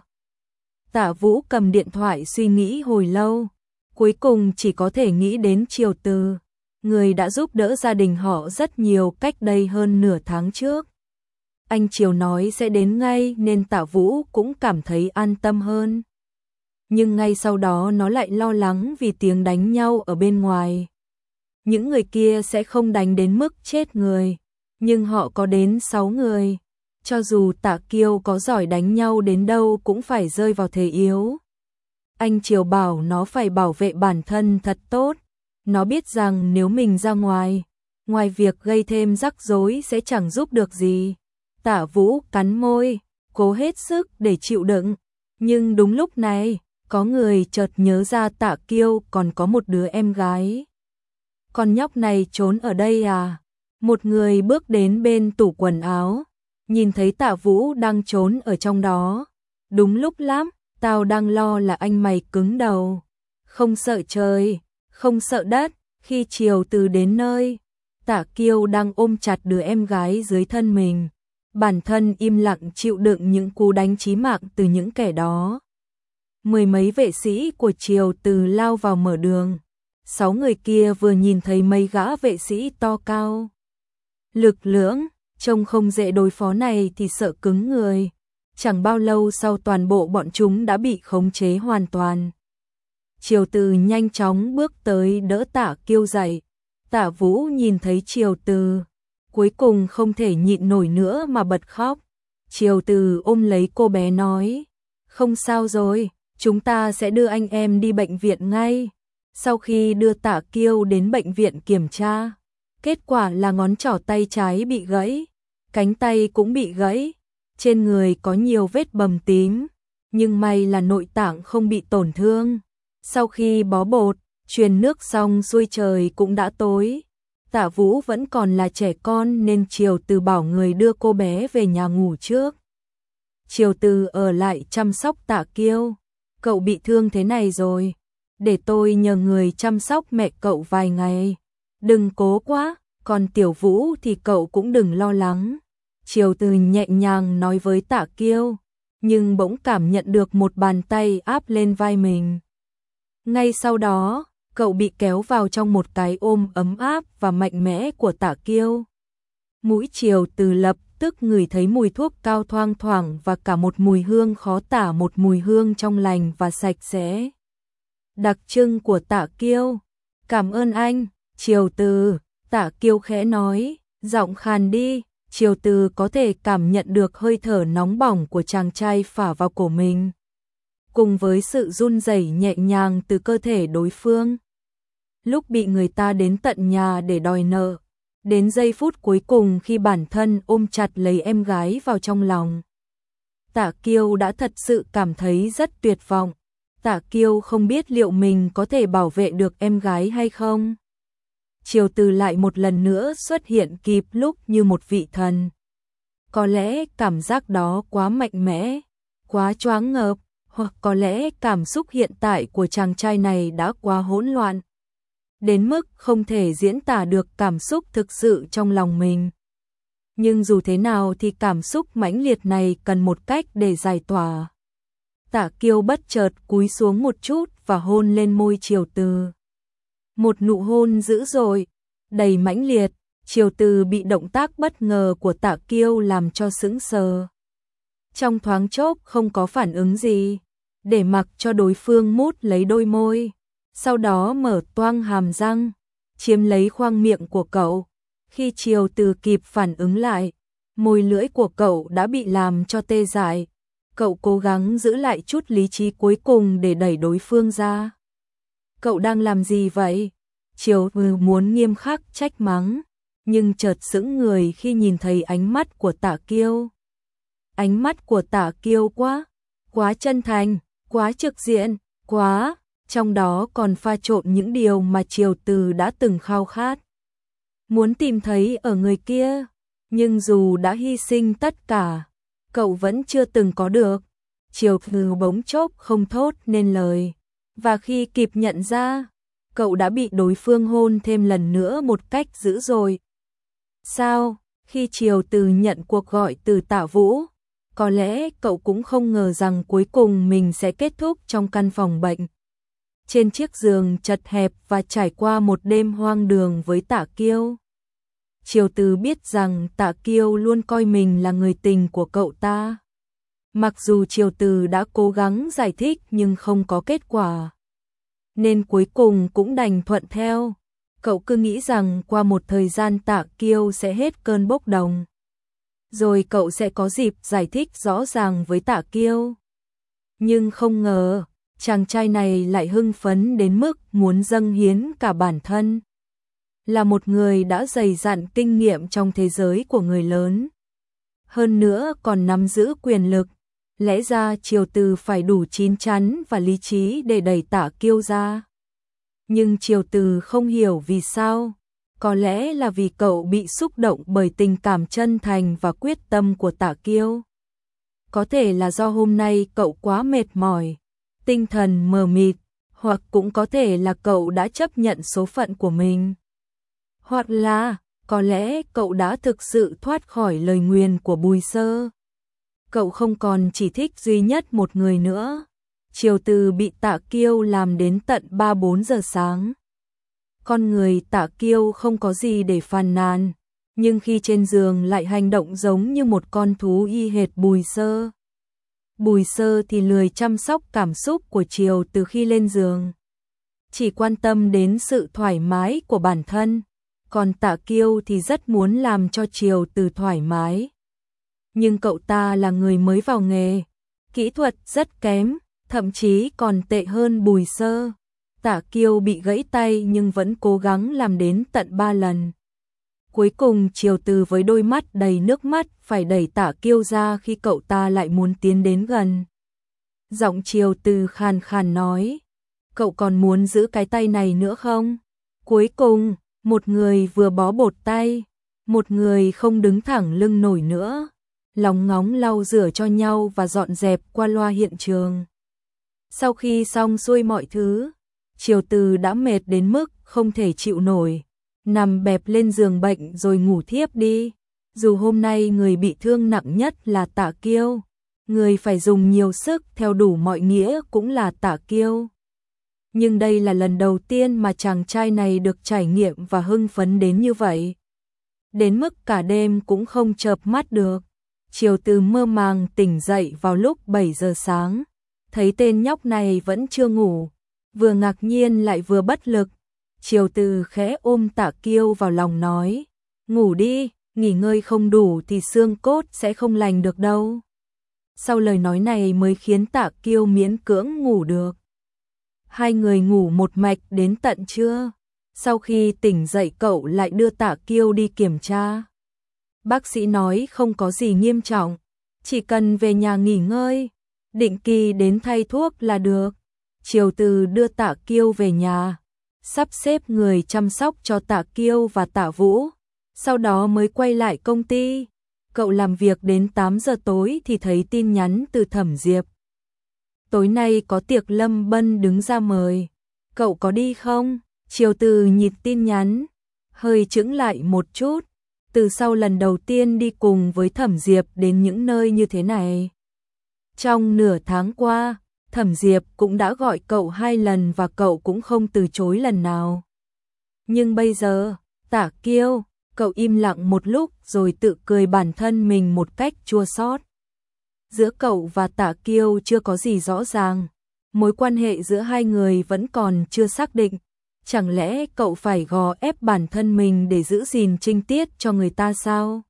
Tạ Vũ cầm điện thoại suy nghĩ hồi lâu, cuối cùng chỉ có thể nghĩ đến Triều Từ, người đã giúp đỡ gia đình họ rất nhiều cách đây hơn nửa tháng trước. Anh Triều nói sẽ đến ngay nên Tạ Vũ cũng cảm thấy an tâm hơn. Nhưng ngay sau đó nó lại lo lắng vì tiếng đánh nhau ở bên ngoài. Những người kia sẽ không đánh đến mức chết người, nhưng họ có đến sáu người. Cho dù Tạ Kiêu có giỏi đánh nhau đến đâu cũng phải rơi vào thế yếu. Anh Triều bảo nó phải bảo vệ bản thân thật tốt. Nó biết rằng nếu mình ra ngoài, ngoài việc gây thêm rắc rối sẽ chẳng giúp được gì. Tạ Vũ cắn môi, cố hết sức để chịu đựng. Nhưng đúng lúc này, có người chợt nhớ ra Tạ Kiêu còn có một đứa em gái. con nhóc này trốn ở đây à? Một người bước đến bên tủ quần áo, nhìn thấy Tạ Vũ đang trốn ở trong đó. Đúng lúc lắm, tao đang lo là anh mày cứng đầu. Không sợ trời, không sợ đất. Khi Triều Từ đến nơi, Tạ Kiêu đang ôm chặt đứa em gái dưới thân mình. Bản thân im lặng chịu đựng những cú đánh chí mạng từ những kẻ đó. Mười mấy vệ sĩ của Triều Từ lao vào mở đường. Sáu người kia vừa nhìn thấy mấy gã vệ sĩ to cao, lực lưỡng, trông không dễ đối phó này thì sợ cứng người. Chẳng bao lâu sau toàn bộ bọn chúng đã bị khống chế hoàn toàn. Triều Từ nhanh chóng bước tới đỡ Tạ Kiêu dậy. Tạ Vũ nhìn thấy Triều Từ, cuối cùng không thể nhịn nổi nữa mà bật khóc. Triều Từ ôm lấy cô bé nói, không sao rồi, chúng ta sẽ đưa anh em đi bệnh viện ngay. Sau khi đưa Tạ Kiêu đến bệnh viện kiểm tra, kết quả là ngón trỏ tay trái bị gãy, cánh tay cũng bị gãy, trên người có nhiều vết bầm tím, nhưng may là nội tạng không bị tổn thương. Sau khi bó bột, truyền nước xong xuôi trời cũng đã tối. Tạ Vũ vẫn còn là trẻ con nên Triều Từ bảo người đưa cô bé về nhà ngủ trước. Triều Từ ở lại chăm sóc Tạ Kiêu. Cậu bị thương thế này rồi, để tôi nhờ người chăm sóc mẹ cậu vài ngày. Đừng cố quá, còn Tiểu Vũ thì cậu cũng đừng lo lắng. Triều Từ nhẹ nhàng nói với Tạ Kiêu, nhưng bỗng cảm nhận được một bàn tay áp lên vai mình. Ngay sau đó, cậu bị kéo vào trong một cái ôm ấm áp và mạnh mẽ của Tạ Kiêu. Mũi Triều Từ lập tức ngửi thấy mùi thuốc cao thoang thoảng và cả một mùi hương khó tả, một mùi hương trong lành và sạch sẽ. Đặc trưng của Tạ Kiêu. Cảm ơn anh, Triều Từ, Tạ Kiêu khẽ nói, giọng khàn đi. Triều Từ có thể cảm nhận được hơi thở nóng bỏng của chàng trai phả vào cổ mình, cùng với sự run rẩy nhẹ nhàng từ cơ thể đối phương. Lúc bị người ta đến tận nhà để đòi nợ, đến giây phút cuối cùng khi bản thân ôm chặt lấy em gái vào trong lòng, Tạ Kiêu đã thật sự cảm thấy rất tuyệt vọng. Tạ Kiêu không biết liệu mình có thể bảo vệ được em gái hay không. Triều Từ lại một lần nữa xuất hiện kịp lúc như một vị thần. Có lẽ cảm giác đó quá mạnh mẽ, quá choáng ngợp, hoặc có lẽ cảm xúc hiện tại của chàng trai này đã quá hỗn loạn, đến mức không thể diễn tả được cảm xúc thực sự trong lòng mình. Nhưng dù thế nào thì cảm xúc mãnh liệt này cần một cách để giải tỏa. Tạ Kiêu bất chợt cúi xuống một chút và hôn lên môi Triều Từ. Một nụ hôn dữ dội, đầy mãnh liệt. Triều Từ bị động tác bất ngờ của Tạ Kiêu làm cho sững sờ. Trong thoáng chốc không có phản ứng gì, để mặc cho đối phương mút lấy đôi môi, sau đó mở toang hàm răng, chiếm lấy khoang miệng của cậu. Khi Triều Từ kịp phản ứng lại, môi lưỡi của cậu đã bị làm cho tê dại. Cậu cố gắng giữ lại chút lý trí cuối cùng để đẩy đối phương ra. Cậu đang làm gì vậy? Triều Từ muốn nghiêm khắc trách mắng, nhưng chợt sững người khi nhìn thấy ánh mắt của Tạ Kiêu. Ánh mắt của Tạ Kiêu quá, quá chân thành, quá trực diện, quá, trong đó còn pha trộn những điều mà Triều Từ đã từng khao khát, muốn tìm thấy ở người kia, nhưng dù đã hy sinh tất cả, cậu vẫn chưa từng có được. Triều Từ bỗng chốc không thốt nên lời, và khi kịp nhận ra, cậu đã bị đối phương hôn thêm lần nữa một cách dữ dội. Sao? Khi Triều Từ nhận cuộc gọi từ Tạ Vũ, có lẽ cậu cũng không ngờ rằng cuối cùng mình sẽ kết thúc trong căn phòng bệnh, trên chiếc giường chật hẹp và trải qua một đêm hoang đường với Tạ Kiêu. Triều Từ biết rằng Tạ Kiêu luôn coi mình là người tình của cậu ta. Mặc dù Triều Từ đã cố gắng giải thích nhưng không có kết quả, nên cuối cùng cũng đành thuận theo. Cậu cứ nghĩ rằng qua một thời gian Tạ Kiêu sẽ hết cơn bốc đồng, rồi cậu sẽ có dịp giải thích rõ ràng với Tạ Kiêu. Nhưng không ngờ, chàng trai này lại hưng phấn đến mức muốn dâng hiến cả bản thân. Là một người đã dày dặn kinh nghiệm trong thế giới của người lớn, hơn nữa còn nắm giữ quyền lực, lẽ ra Triều Từ phải đủ chín chắn và lý trí để đẩy Tạ Kiêu ra. Nhưng Triều Từ không hiểu vì sao. Có lẽ là vì cậu bị xúc động bởi tình cảm chân thành và quyết tâm của Tạ Kiêu. Có thể là do hôm nay cậu quá mệt mỏi, tinh thần mờ mịt, hoặc cũng có thể là cậu đã chấp nhận số phận của mình. Hoặc là, có lẽ cậu đã thực sự thoát khỏi lời nguyền của Bùi Sơ. Cậu không còn chỉ thích duy nhất một người nữa. Triều Từ bị Tạ Kiêu làm đến tận ba bốn giờ sáng. Con người Tạ Kiêu không có gì để phàn nàn, nhưng khi trên giường lại hành động giống như một con thú y hệt Bùi Sơ. Bùi Sơ thì lười chăm sóc cảm xúc của Triều Từ khi lên giường, chỉ quan tâm đến sự thoải mái của bản thân, còn Tạ Kiêu thì rất muốn làm cho Triều Từ thoải mái. Nhưng cậu ta là người mới vào nghề, kỹ thuật rất kém, thậm chí còn tệ hơn Bùi Sơ. Tạ Kiêu bị gãy tay nhưng vẫn cố gắng làm đến tận ba lần. Cuối cùng Triều Từ với đôi mắt đầy nước mắt phải đẩy Tạ Kiêu ra khi cậu ta lại muốn tiến đến gần. Giọng Triều Từ khàn khàn nói, cậu còn muốn giữ cái tay này nữa không? Cuối cùng, một người vừa bó bột tay, một người không đứng thẳng lưng nổi nữa, lòng ngóng lau rửa cho nhau và dọn dẹp qua loa hiện trường. Sau khi xong xuôi mọi thứ, Triều Từ đã mệt đến mức không thể chịu nổi, nằm bẹp lên giường bệnh rồi ngủ thiếp đi. Dù hôm nay người bị thương nặng nhất là Tạ Kiêu, người phải dùng nhiều sức theo đủ mọi nghĩa cũng là Tạ Kiêu. Nhưng đây là lần đầu tiên mà chàng trai này được trải nghiệm và hưng phấn đến như vậy. Đến mức cả đêm cũng không chợp mắt được. Triều Từ mơ màng tỉnh dậy vào lúc bảy giờ sáng, thấy tên nhóc này vẫn chưa ngủ, vừa ngạc nhiên lại vừa bất lực. Triều Từ khẽ ôm Tạ Kiêu vào lòng nói, ngủ đi, nghỉ ngơi không đủ thì xương cốt sẽ không lành được đâu. Sau lời nói này mới khiến Tạ Kiêu miễn cưỡng ngủ được. Hai người ngủ một mạch đến tận trưa. Sau khi tỉnh dậy cậu lại đưa Tạ Kiêu đi kiểm tra. Bác sĩ nói không có gì nghiêm trọng, chỉ cần về nhà nghỉ ngơi, định kỳ đến thay thuốc là được. Triều Từ đưa Tạ Kiêu về nhà, sắp xếp người chăm sóc cho Tạ Kiêu và Tạ Vũ, sau đó mới quay lại công ty. Cậu làm việc đến tám giờ tối thì thấy tin nhắn từ Thẩm Diệp. Tối nay có tiệc Lâm Bân đứng ra mời, cậu có đi không? Triều Từ nhìn tin nhắn, hơi chững lại một chút, từ sau lần đầu tiên đi cùng với Thẩm Diệp đến những nơi như thế này. Trong nửa tháng qua, Thẩm Diệp cũng đã gọi cậu hai lần và cậu cũng không từ chối lần nào. Nhưng bây giờ, Tạ Kiêu, cậu im lặng một lúc rồi tự cười bản thân mình một cách chua xót. Giữa cậu và Tạ Kiêu chưa có gì rõ ràng, mối quan hệ giữa hai người vẫn còn chưa xác định. Chẳng lẽ cậu phải gò ép bản thân mình để giữ gìn trinh tiết cho người ta sao?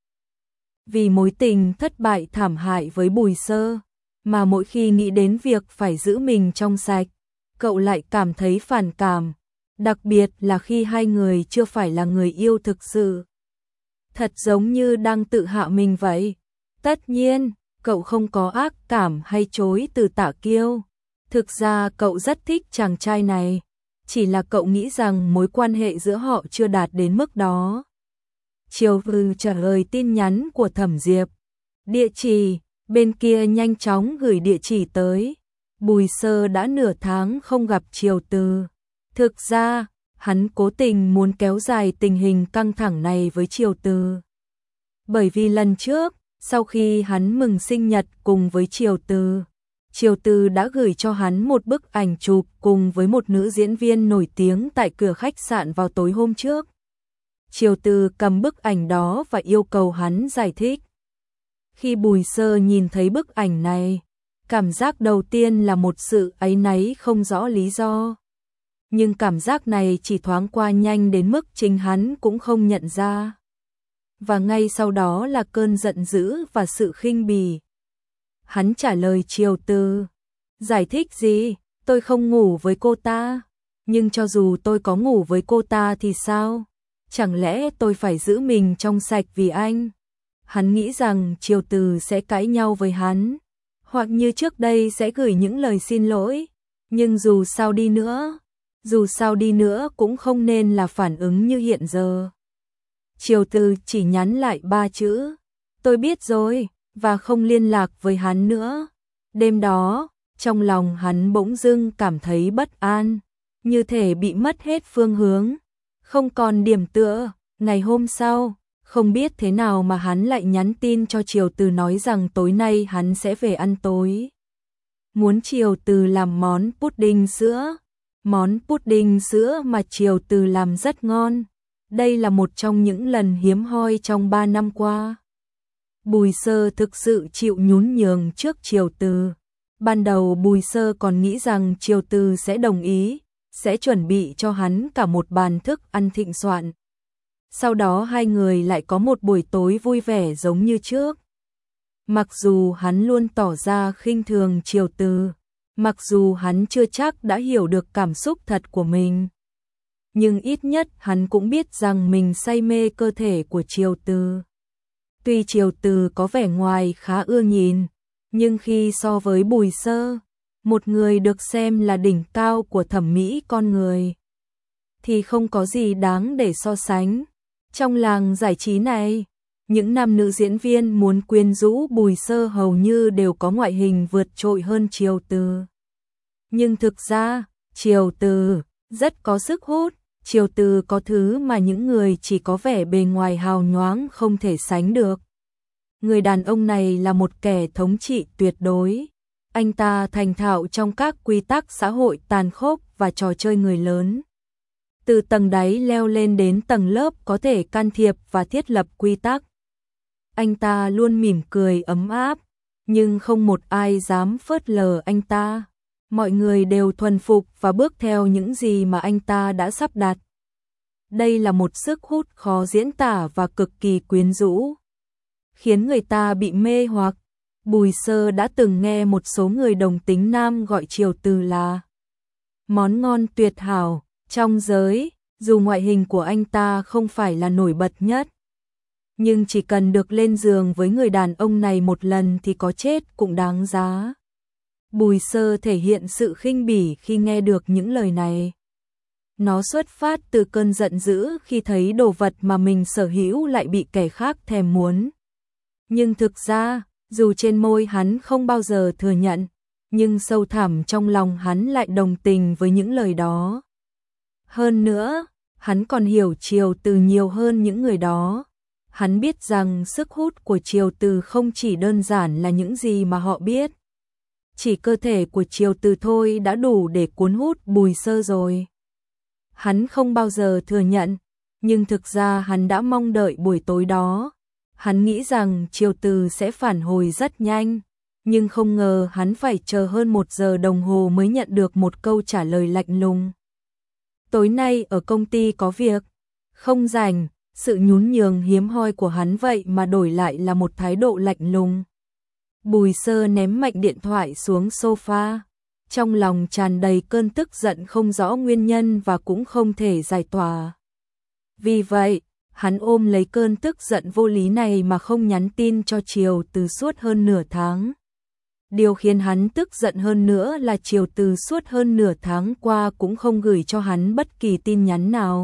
Vì mối tình thất bại thảm hại với Bùi Sơ, mà mỗi khi nghĩ đến việc phải giữ mình trong sạch, cậu lại cảm thấy phản cảm, đặc biệt là khi hai người chưa phải là người yêu thực sự. Thật giống như đang tự hạ mình vậy. Tất nhiên, cậu không có ác cảm hay chối từ Tạ Kiêu. Thực ra cậu rất thích chàng trai này, chỉ là cậu nghĩ rằng mối quan hệ giữa họ chưa đạt đến mức đó. Triều Từ trả lời tin nhắn của Thẩm Diệp. Địa chỉ, bên kia nhanh chóng gửi địa chỉ tới. Bùi Sơ đã nửa tháng không gặp Triều Từ. Thực ra, hắn cố tình muốn kéo dài tình hình căng thẳng này với Triều Từ. Bởi vì lần trước, sau khi hắn mừng sinh nhật cùng với Triều Từ, Triều Từ đã gửi cho hắn một bức ảnh chụp cùng với một nữ diễn viên nổi tiếng tại cửa khách sạn vào tối hôm trước. Triều Từ cầm bức ảnh đó và yêu cầu hắn giải thích. Khi Bùi Sơ nhìn thấy bức ảnh này, cảm giác đầu tiên là một sự áy náy không rõ lý do. Nhưng cảm giác này chỉ thoáng qua nhanh đến mức chính hắn cũng không nhận ra. Và ngay sau đó là cơn giận dữ và sự khinh bỉ. Hắn trả lời Triều Từ, giải thích gì, tôi không ngủ với cô ta, nhưng cho dù tôi có ngủ với cô ta thì sao? Chẳng lẽ tôi phải giữ mình trong sạch vì anh? Hắn nghĩ rằng Triều Từ sẽ cãi nhau với hắn, hoặc như trước đây sẽ gửi những lời xin lỗi, nhưng dù sao đi nữa, dù sao đi nữa cũng không nên là phản ứng như hiện giờ. Triều Từ chỉ nhắn lại ba chữ, tôi biết rồi, và không liên lạc với hắn nữa. Đêm đó, trong lòng hắn bỗng dưng cảm thấy bất an, như thể bị mất hết phương hướng, không còn điểm tựa. Ngày hôm sau, không biết thế nào mà hắn lại nhắn tin cho Triều Từ nói rằng tối nay hắn sẽ về ăn tối. Muốn Triều Từ làm món pudding sữa. Món pudding sữa mà Triều Từ làm rất ngon. Đây là một trong những lần hiếm hoi trong ba năm qua. Bùi Sơ thực sự chịu nhún nhường trước Triều Từ. Ban đầu Bùi Sơ còn nghĩ rằng Triều Từ sẽ đồng ý, sẽ chuẩn bị cho hắn cả một bàn thức ăn thịnh soạn. Sau đó hai người lại có một buổi tối vui vẻ giống như trước. Mặc dù hắn luôn tỏ ra khinh thường Triều Từ, mặc dù hắn chưa chắc đã hiểu được cảm xúc thật của mình, nhưng ít nhất hắn cũng biết rằng mình say mê cơ thể của Triều Từ. Tuy Triều Từ có vẻ ngoài khá ưa nhìn, nhưng khi so với Bùi Sơ, một người được xem là đỉnh cao của thẩm mỹ con người, thì không có gì đáng để so sánh. Trong làng giải trí này, những nam nữ diễn viên muốn quyến rũ Bùi Sơ hầu như đều có ngoại hình vượt trội hơn Triều Từ. Nhưng thực ra, Triều Từ rất có sức hút. Triều Từ có thứ mà những người chỉ có vẻ bề ngoài hào nhoáng không thể sánh được. Người đàn ông này là một kẻ thống trị tuyệt đối. Anh ta thành thạo trong các quy tắc xã hội tàn khốc và trò chơi người lớn. Từ tầng đáy leo lên đến tầng lớp có thể can thiệp và thiết lập quy tắc. Anh ta luôn mỉm cười ấm áp, nhưng không một ai dám phớt lờ anh ta. Mọi người đều thuần phục và bước theo những gì mà anh ta đã sắp đặt. Đây là một sức hút khó diễn tả và cực kỳ quyến rũ, khiến người ta bị mê hoặc. Bùi Sơ đã từng nghe một số người đồng tính nam gọi Triều Từ là món ngon tuyệt hảo trong giới, dù ngoại hình của anh ta không phải là nổi bật nhất. Nhưng chỉ cần được lên giường với người đàn ông này một lần thì có chết cũng đáng giá. Bùi Sơ thể hiện sự khinh bỉ khi nghe được những lời này. Nó xuất phát từ cơn giận dữ khi thấy đồ vật mà mình sở hữu lại bị kẻ khác thèm muốn. Nhưng thực ra, dù trên môi hắn không bao giờ thừa nhận, nhưng sâu thẳm trong lòng hắn lại đồng tình với những lời đó. Hơn nữa, hắn còn hiểu Triều Từ nhiều hơn những người đó. Hắn biết rằng sức hút của Triều Từ không chỉ đơn giản là những gì mà họ biết. Chỉ cơ thể của Triều Từ thôi đã đủ để cuốn hút Bùi Sơ rồi. Hắn không bao giờ thừa nhận, nhưng thực ra hắn đã mong đợi buổi tối đó. Hắn nghĩ rằng Triều Từ sẽ phản hồi rất nhanh, nhưng không ngờ hắn phải chờ hơn một giờ đồng hồ mới nhận được một câu trả lời lạnh lùng. Tối nay ở công ty có việc, không rảnh. Sự nhún nhường hiếm hoi của hắn vậy mà đổi lại là một thái độ lạnh lùng. Bùi Sơ ném mạnh điện thoại xuống sofa, trong lòng tràn đầy cơn tức giận không rõ nguyên nhân và cũng không thể giải tỏa. Vì vậy, hắn ôm lấy cơn tức giận vô lý này mà không nhắn tin cho Triều Từ suốt hơn nửa tháng. Điều khiến hắn tức giận hơn nữa là Triều Từ suốt hơn nửa tháng qua cũng không gửi cho hắn bất kỳ tin nhắn nào.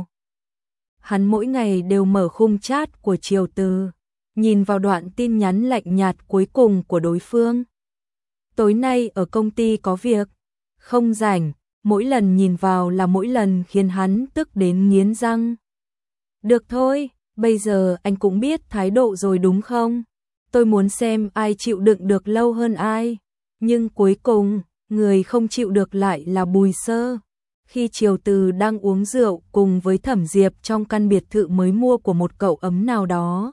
Hắn mỗi ngày đều mở khung chat của Triều Từ, nhìn vào đoạn tin nhắn lạnh nhạt cuối cùng của đối phương. Tối nay ở công ty có việc, không rảnh, mỗi lần nhìn vào là mỗi lần khiến hắn tức đến nghiến răng. Được thôi, bây giờ anh cũng biết thái độ rồi đúng không? Tôi muốn xem ai chịu đựng được lâu hơn ai. Nhưng cuối cùng, người không chịu được lại là Bùi Sơ. Khi Triều Từ đang uống rượu cùng với Thẩm Diệp trong căn biệt thự mới mua của một cậu ấm nào đó,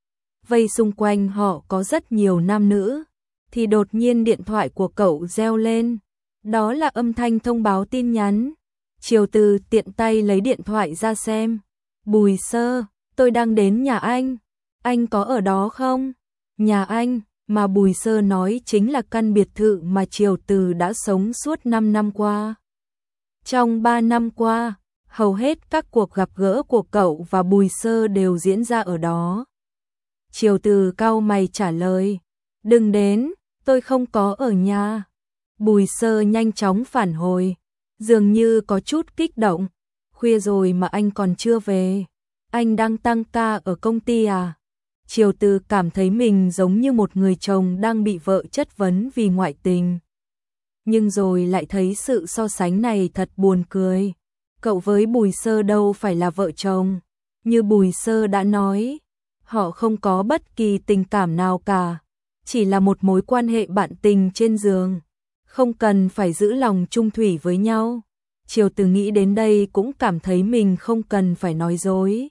vây xung quanh họ có rất nhiều nam nữ, thì đột nhiên điện thoại của cậu reo lên. Đó là âm thanh thông báo tin nhắn. Triều Từ tiện tay lấy điện thoại ra xem. Bùi Sơ, tôi đang đến nhà anh. Anh có ở đó không? Nhà anh, mà Bùi Sơ nói chính là căn biệt thự mà Triều Từ đã sống suốt năm năm qua. Trong ba năm qua, hầu hết các cuộc gặp gỡ của cậu và Bùi Sơ đều diễn ra ở đó. Triều Từ cau mày trả lời, đừng đến, tôi không có ở nhà. Bùi Sơ nhanh chóng phản hồi, dường như có chút kích động. Khuya rồi mà anh còn chưa về. Anh đang tăng ca ở công ty à? Triều Từ cảm thấy mình giống như một người chồng đang bị vợ chất vấn vì ngoại tình. Nhưng rồi lại thấy sự so sánh này thật buồn cười. Cậu với Bùi Sơ đâu phải là vợ chồng. Như Bùi Sơ đã nói, họ không có bất kỳ tình cảm nào cả. Chỉ là một mối quan hệ bạn tình trên giường. Không cần phải giữ lòng chung thủy với nhau. Triều Từ nghĩ đến đây cũng cảm thấy mình không cần phải nói dối.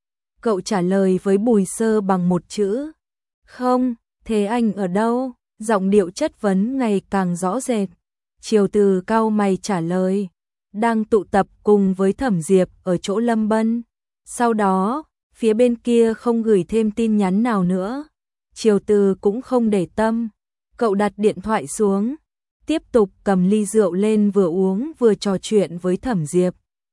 Cậu trả lời với Bùi Sơ bằng một chữ. Không, thế anh ở đâu? Giọng điệu chất vấn ngày càng rõ rệt. Triều Từ cau mày trả lời. Đang tụ tập cùng với Thẩm Diệp ở chỗ Lâm Bân. Sau đó, phía bên kia không gửi thêm tin nhắn nào nữa. Triều Từ cũng không để tâm. Cậu đặt điện thoại xuống. Tiếp tục cầm ly rượu lên vừa uống vừa trò chuyện với Thẩm Diệp.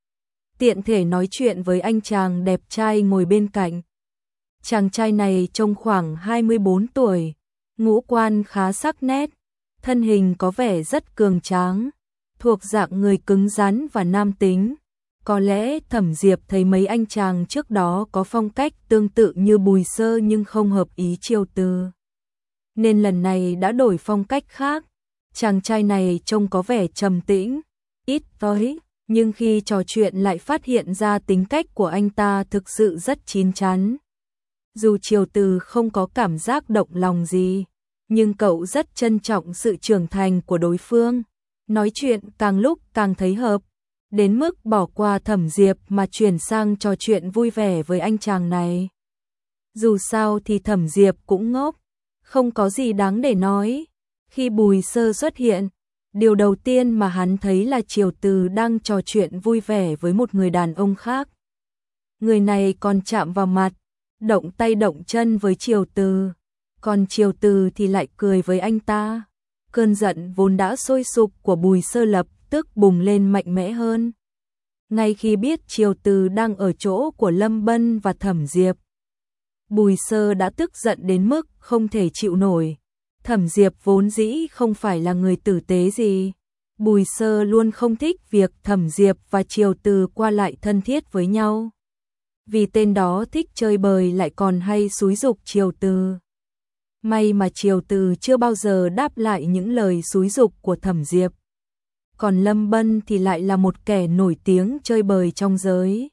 Tiện thể nói chuyện với anh chàng đẹp trai ngồi bên cạnh. Chàng trai này trông khoảng hai mươi bốn tuổi, ngũ quan khá sắc nét, thân hình có vẻ rất cường tráng, thuộc dạng người cứng rắn và nam tính. Có lẽ Thẩm Diệp thấy mấy anh chàng trước đó có phong cách tương tự như Bùi Sơ nhưng không hợp ý Triều Từ. Nên lần này đã đổi phong cách khác. Chàng trai này trông có vẻ trầm tĩnh, ít nói, nhưng khi trò chuyện lại phát hiện ra tính cách của anh ta thực sự rất chín chắn. Dù Triều Từ không có cảm giác động lòng gì, nhưng cậu rất trân trọng sự trưởng thành của đối phương. Nói chuyện càng lúc càng thấy hợp, đến mức bỏ qua Thẩm Diệp mà chuyển sang trò chuyện vui vẻ với anh chàng này. Dù sao thì Thẩm Diệp cũng ngốc, không có gì đáng để nói. Khi Bùi Sơ xuất hiện, điều đầu tiên mà hắn thấy là Triều Từ đang trò chuyện vui vẻ với một người đàn ông khác. Người này còn chạm vào mặt, động tay động chân với Triều Từ, còn Triều Từ thì lại cười với anh ta. Cơn giận vốn đã sôi sục của Bùi Sơ lập tức bùng lên mạnh mẽ hơn. Ngay khi biết Triều Từ đang ở chỗ của Lâm Bân và Thẩm Diệp, Bùi Sơ đã tức giận đến mức không thể chịu nổi. Thẩm Diệp vốn dĩ không phải là người tử tế gì. Bùi Sơ luôn không thích việc Thẩm Diệp và Triều Từ qua lại thân thiết với nhau. Vì tên đó thích chơi bời lại còn hay xúi giục Triều Từ. May mà Triều Từ chưa bao giờ đáp lại những lời xúi giục của Thẩm Diệp. Còn Lâm Bân thì lại là một kẻ nổi tiếng chơi bời trong giới.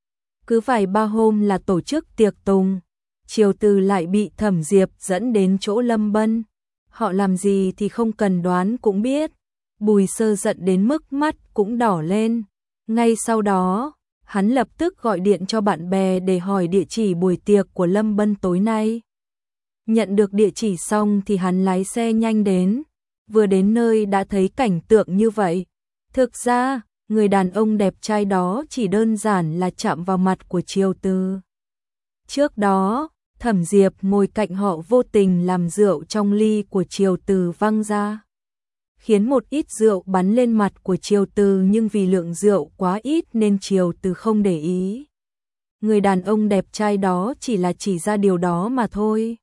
Cứ phải ba hôm là tổ chức tiệc tùng, Triều Từ lại bị Thẩm Diệp dẫn đến chỗ Lâm Bân. Họ làm gì thì không cần đoán cũng biết. Bùi Sơ giận đến mức mắt cũng đỏ lên. Ngay sau đó, hắn lập tức gọi điện cho bạn bè để hỏi địa chỉ buổi tiệc của Lâm Bân tối nay. Nhận được địa chỉ xong thì hắn lái xe nhanh đến. Vừa đến nơi đã thấy cảnh tượng như vậy. Thực ra, người đàn ông đẹp trai đó chỉ đơn giản là chạm vào mặt của Triều Từ. Trước đó, Thẩm Diệp ngồi cạnh họ vô tình làm rượu trong ly của Triều Từ văng ra, khiến một ít rượu bắn lên mặt của Triều Từ, nhưng vì lượng rượu quá ít nên Triều Từ không để ý. Người đàn ông đẹp trai đó chỉ là chỉ ra điều đó mà thôi.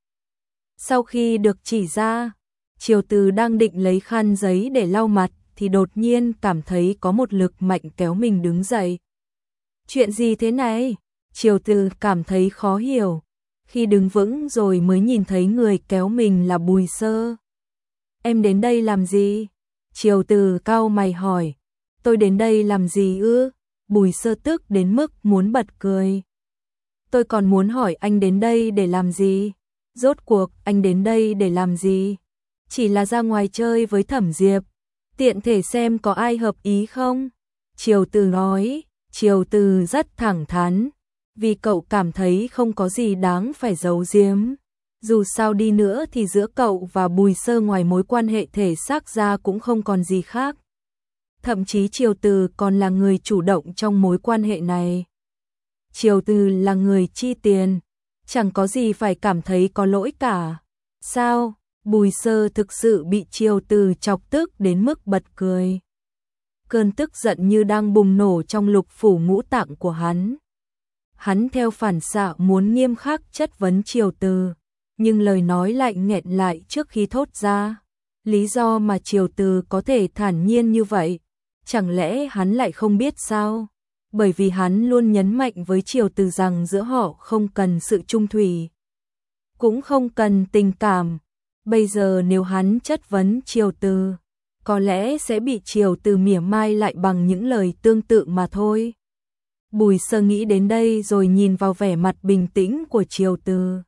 Sau khi được chỉ ra, Triều Từ đang định lấy khăn giấy để lau mặt thì đột nhiên cảm thấy có một lực mạnh kéo mình đứng dậy. Chuyện gì thế này? Triều Từ cảm thấy khó hiểu. Khi đứng vững rồi mới nhìn thấy người kéo mình là Bùi Sơ. Em đến đây làm gì? Triều Từ cau mày hỏi. Tôi đến đây làm gì ư? Bùi Sơ tức đến mức muốn bật cười. Tôi còn muốn hỏi anh đến đây để làm gì? Rốt cuộc anh đến đây để làm gì? Chỉ là ra ngoài chơi với Thẩm Diệp, tiện thể xem có ai hợp ý không? Triều Từ nói. Triều Từ rất thẳng thắn, vì cậu cảm thấy không có gì đáng phải giấu giếm. Dù sao đi nữa thì giữa cậu và Bùi Sơ ngoài mối quan hệ thể xác ra cũng không còn gì khác. Thậm chí Triều Từ còn là người chủ động trong mối quan hệ này. Triều Từ là người chi tiền, chẳng có gì phải cảm thấy có lỗi cả. Sao? Bùi Sơ thực sự bị Triều Từ chọc tức đến mức bật cười. Cơn tức giận như đang bùng nổ trong lục phủ ngũ tạng của hắn. Hắn theo phản xạ muốn nghiêm khắc chất vấn Triều Từ, nhưng lời nói lại nghẹn lại trước khi thốt ra. Lý do mà Triều Từ có thể thản nhiên như vậy, chẳng lẽ hắn lại không biết sao? Bởi vì hắn luôn nhấn mạnh với Triều Từ rằng giữa họ không cần sự trung thủy, cũng không cần tình cảm. Bây giờ nếu hắn chất vấn Triều Từ, có lẽ sẽ bị Triều Từ mỉa mai lại bằng những lời tương tự mà thôi. Bùi Sơ nghĩ đến đây rồi nhìn vào vẻ mặt bình tĩnh của Triều Từ.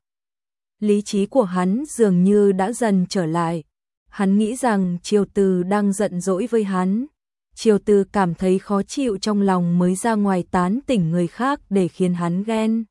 Lý trí của hắn dường như đã dần trở lại. Hắn nghĩ rằng Triều Từ đang giận dỗi với hắn. Triều Từ cảm thấy khó chịu trong lòng mới ra ngoài tán tỉnh người khác để khiến hắn ghen.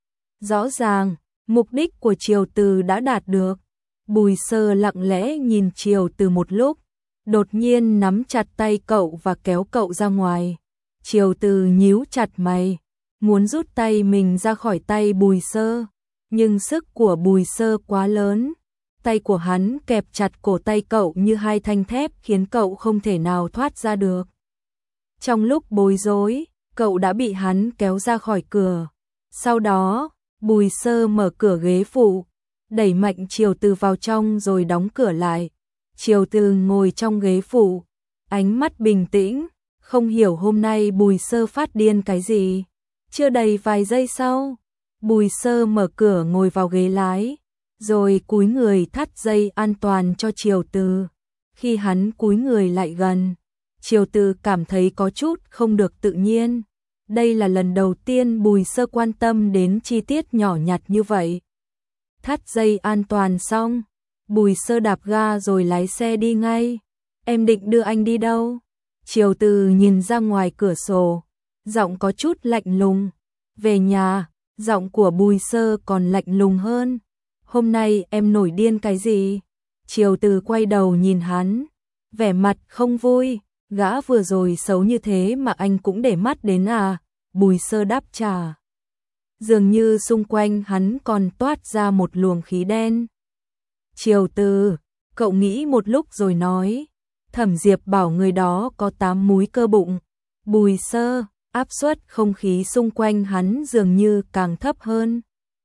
Rõ ràng, mục đích của Triều Từ đã đạt được. Bùi Sơ lặng lẽ nhìn Triều Từ một lúc, đột nhiên nắm chặt tay cậu và kéo cậu ra ngoài. Triều Từ nhíu chặt mày, muốn rút tay mình ra khỏi tay Bùi Sơ, nhưng sức của Bùi Sơ quá lớn. Tay của hắn kẹp chặt cổ tay cậu như hai thanh thép khiến cậu không thể nào thoát ra được. Trong lúc bối rối, cậu đã bị hắn kéo ra khỏi cửa. Sau đó, Bùi Sơ mở cửa ghế phụ, đẩy mạnh Triều Từ vào trong rồi đóng cửa lại. Triều Từ ngồi trong ghế phụ, ánh mắt bình tĩnh, không hiểu hôm nay Bùi Sơ phát điên cái gì. Chưa đầy vài giây sau, Bùi Sơ mở cửa ngồi vào ghế lái, rồi cúi người thắt dây an toàn cho Triều Từ. Khi hắn cúi người lại gần, Triều Từ cảm thấy có chút không được tự nhiên. Đây là lần đầu tiên Bùi Sơ quan tâm đến chi tiết nhỏ nhặt như vậy. Thắt dây an toàn xong, Bùi Sơ đạp ga rồi lái xe đi ngay. Em định đưa anh đi đâu? Triều Từ nhìn ra ngoài cửa sổ, giọng có chút lạnh lùng. Về nhà. Giọng của Bùi Sơ còn lạnh lùng hơn. Hôm nay em nổi điên cái gì? Triều Từ quay đầu nhìn hắn, vẻ mặt không vui. Gã vừa rồi xấu như thế mà anh cũng để mắt đến à? Bùi Sơ đáp trả. Dường như xung quanh hắn còn toát ra một luồng khí đen. Triều Từ, cậu nghĩ một lúc rồi nói. Thẩm Diệp bảo người đó có tám múi cơ bụng. Bùi Sơ, áp suất không khí xung quanh hắn dường như càng thấp hơn.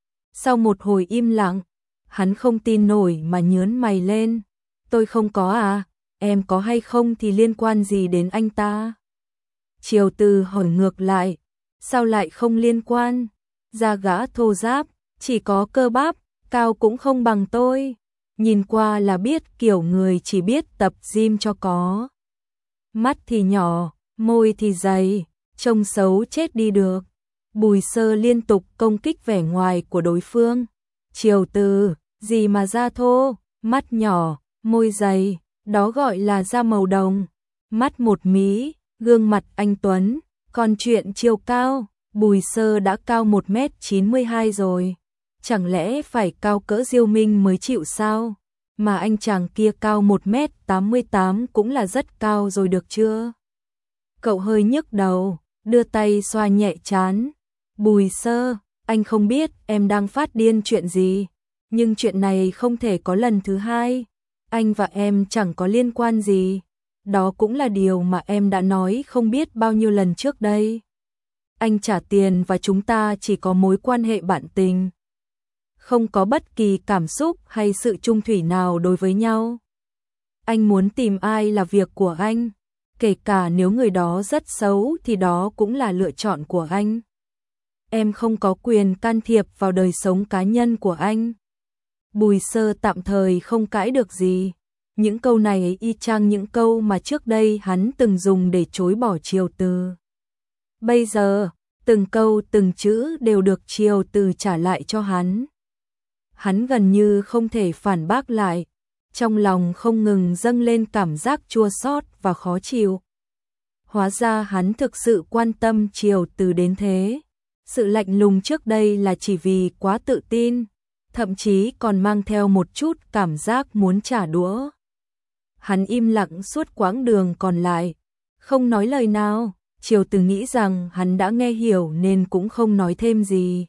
Sau một hồi im lặng, hắn không tin nổi mà nhớn mày lên. Tôi không có à, em có hay không thì liên quan gì đến anh ta? Triều Từ hỏi ngược lại, sao lại không liên quan? Da gã thô ráp, chỉ có cơ bắp, cao cũng không bằng tôi. Nhìn qua là biết kiểu người chỉ biết tập gym cho có. Mắt thì nhỏ, môi thì dày, trông xấu chết đi được. Bùi Sơ liên tục công kích vẻ ngoài của đối phương. Triều Từ, gì mà da thô, mắt nhỏ, môi dày, đó gọi là da màu đồng. Mắt một mí, gương mặt anh tuấn, còn chuyện chiều cao, Bùi Sơ đã cao một mét chín mươi hai rồi. Chẳng lẽ phải cao cỡ Diêu Minh mới chịu sao? Mà anh chàng kia cao một mét tám mươi tám cũng là rất cao rồi được chưa? Cậu hơi nhức đầu, đưa tay xoa nhẹ trán. Bùi Sơ, anh không biết em đang phát điên chuyện gì, nhưng chuyện này không thể có lần thứ hai. Anh và em chẳng có liên quan gì. Đó cũng là điều mà em đã nói không biết bao nhiêu lần trước đây. Anh trả tiền và chúng ta chỉ có mối quan hệ bạn tình. Không có bất kỳ cảm xúc hay sự chung thủy nào đối với nhau. Anh muốn tìm ai là việc của anh. Kể cả nếu người đó rất xấu thì đó cũng là lựa chọn của anh. Em không có quyền can thiệp vào đời sống cá nhân của anh. Bùi Sơ tạm thời không cãi được gì. Những câu này y chang những câu mà trước đây hắn từng dùng để chối bỏ Triều Từ. Bây giờ, từng câu từng chữ đều được Triều Từ trả lại cho hắn. Hắn gần như không thể phản bác lại. Trong lòng không ngừng dâng lên cảm giác chua xót và khó chịu. Hóa ra hắn thực sự quan tâm Triều Từ đến thế. Sự lạnh lùng trước đây là chỉ vì quá tự tin, thậm chí còn mang theo một chút cảm giác muốn trả đũa. Hắn im lặng suốt quãng đường còn lại, không nói lời nào. Triều Từ nghĩ rằng hắn đã nghe hiểu nên cũng không nói thêm gì.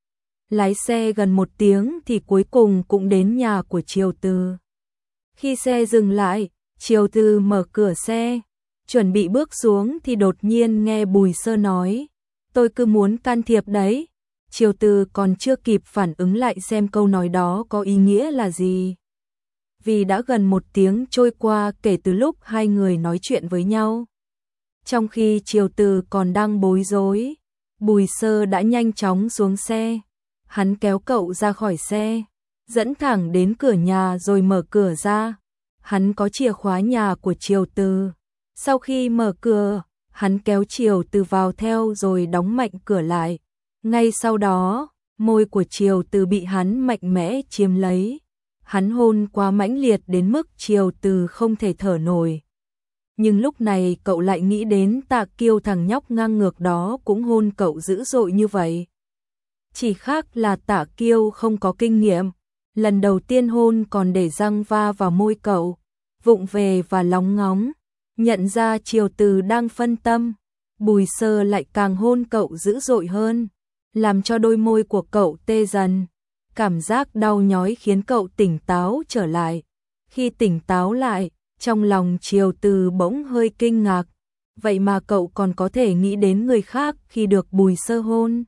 Lái xe gần một tiếng thì cuối cùng cũng đến nhà của Triều Từ. Khi xe dừng lại, Triều Từ mở cửa xe, chuẩn bị bước xuống thì đột nhiên nghe Bùi Sơ nói, tôi cứ muốn can thiệp đấy. Triều Từ còn chưa kịp phản ứng lại xem câu nói đó có ý nghĩa là gì. Vì đã gần một tiếng trôi qua kể từ lúc hai người nói chuyện với nhau. Trong khi Triều Từ còn đang bối rối, Bùi Sơ đã nhanh chóng xuống xe. Hắn kéo cậu ra khỏi xe, dẫn thẳng đến cửa nhà rồi mở cửa ra. Hắn có chìa khóa nhà của Triều Từ. Sau khi mở cửa, hắn kéo Triều Từ vào theo rồi đóng mạnh cửa lại. Ngay sau đó, môi của Triều Từ bị hắn mạnh mẽ chiếm lấy. Hắn hôn quá mãnh liệt đến mức Triều Từ không thể thở nổi. Nhưng lúc này cậu lại nghĩ đến Tạ Kiêu, thằng nhóc ngang ngược đó cũng hôn cậu dữ dội như vậy. Chỉ khác là Tạ Kiêu không có kinh nghiệm, lần đầu tiên hôn còn để răng va vào môi cậu, vụng về và lóng ngóng. Nhận ra Triều Từ đang phân tâm, Bùi Sơ lại càng hôn cậu dữ dội hơn, làm cho đôi môi của cậu tê dần. Cảm giác đau nhói khiến cậu tỉnh táo trở lại. Khi tỉnh táo lại, trong lòng Triều Từ bỗng hơi kinh ngạc. Vậy mà cậu còn có thể nghĩ đến người khác khi được Bùi Sơ hôn.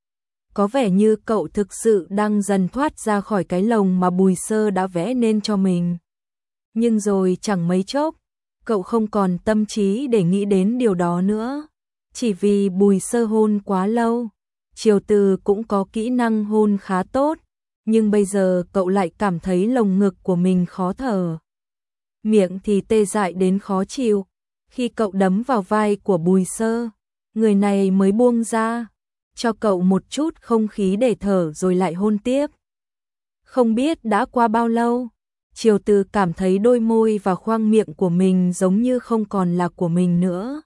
Có vẻ như cậu thực sự đang dần thoát ra khỏi cái lồng mà Bùi Sơ đã vẽ nên cho mình. Nhưng rồi chẳng mấy chốc, cậu không còn tâm trí để nghĩ đến điều đó nữa. Chỉ vì Bùi Sơ hôn quá lâu, Triều Từ cũng có kỹ năng hôn khá tốt, nhưng bây giờ cậu lại cảm thấy lồng ngực của mình khó thở. Miệng thì tê dại đến khó chịu. Khi cậu đấm vào vai của Bùi Sơ, người này mới buông ra, cho cậu một chút không khí để thở rồi lại hôn tiếp. Không biết đã qua bao lâu, Triều Từ cảm thấy đôi môi và khoang miệng của mình giống như không còn là của mình nữa.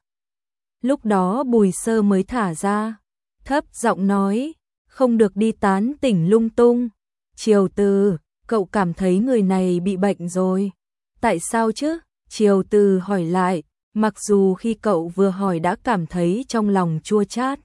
Lúc đó Bùi Sơ mới thả ra, thấp giọng nói, không được đi tán tỉnh lung tung. Triều Từ, cậu cảm thấy người này bị bệnh rồi. Tại sao chứ? Triều Từ hỏi lại, mặc dù khi cậu vừa hỏi đã cảm thấy trong lòng chua chát.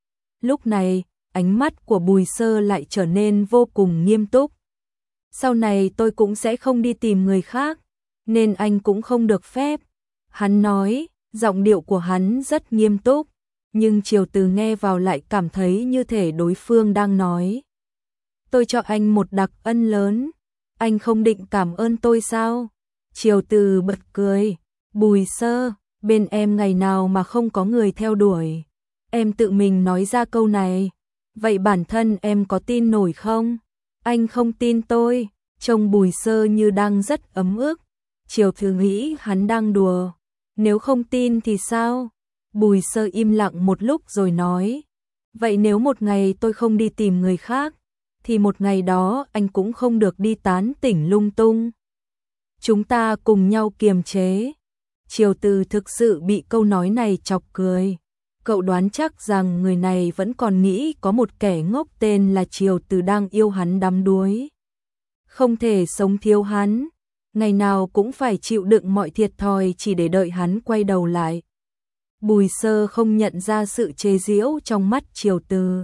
Lúc này, ánh mắt của Bùi Sơ lại trở nên vô cùng nghiêm túc. Sau này tôi cũng sẽ không đi tìm người khác, nên anh cũng không được phép. Hắn nói, giọng điệu của hắn rất nghiêm túc, nhưng Triều Từ nghe vào lại cảm thấy như thể đối phương đang nói. Tôi cho anh một đặc ân lớn, anh không định cảm ơn tôi sao? Triều Từ bật cười, Bùi Sơ, bên em ngày nào mà không có người theo đuổi. Em tự mình nói ra câu này, vậy bản thân em có tin nổi không? Anh không tin tôi. Trông Bùi Sơ như đang rất ấm ức. Triều Từ nghĩ hắn đang đùa. Nếu không tin thì sao? Bùi Sơ im lặng một lúc rồi nói, vậy nếu một ngày tôi không đi tìm người khác, thì một ngày đó anh cũng không được đi tán tỉnh lung tung. Chúng ta cùng nhau kiềm chế. Triều Từ thực sự bị câu nói này chọc cười. Cậu đoán chắc rằng người này vẫn còn nghĩ có một kẻ ngốc tên là Triều Từ đang yêu hắn đắm đuối. Không thể sống thiếu hắn, ngày nào cũng phải chịu đựng mọi thiệt thòi chỉ để đợi hắn quay đầu lại. Bùi Sơ không nhận ra sự chế giễu trong mắt Triều Từ.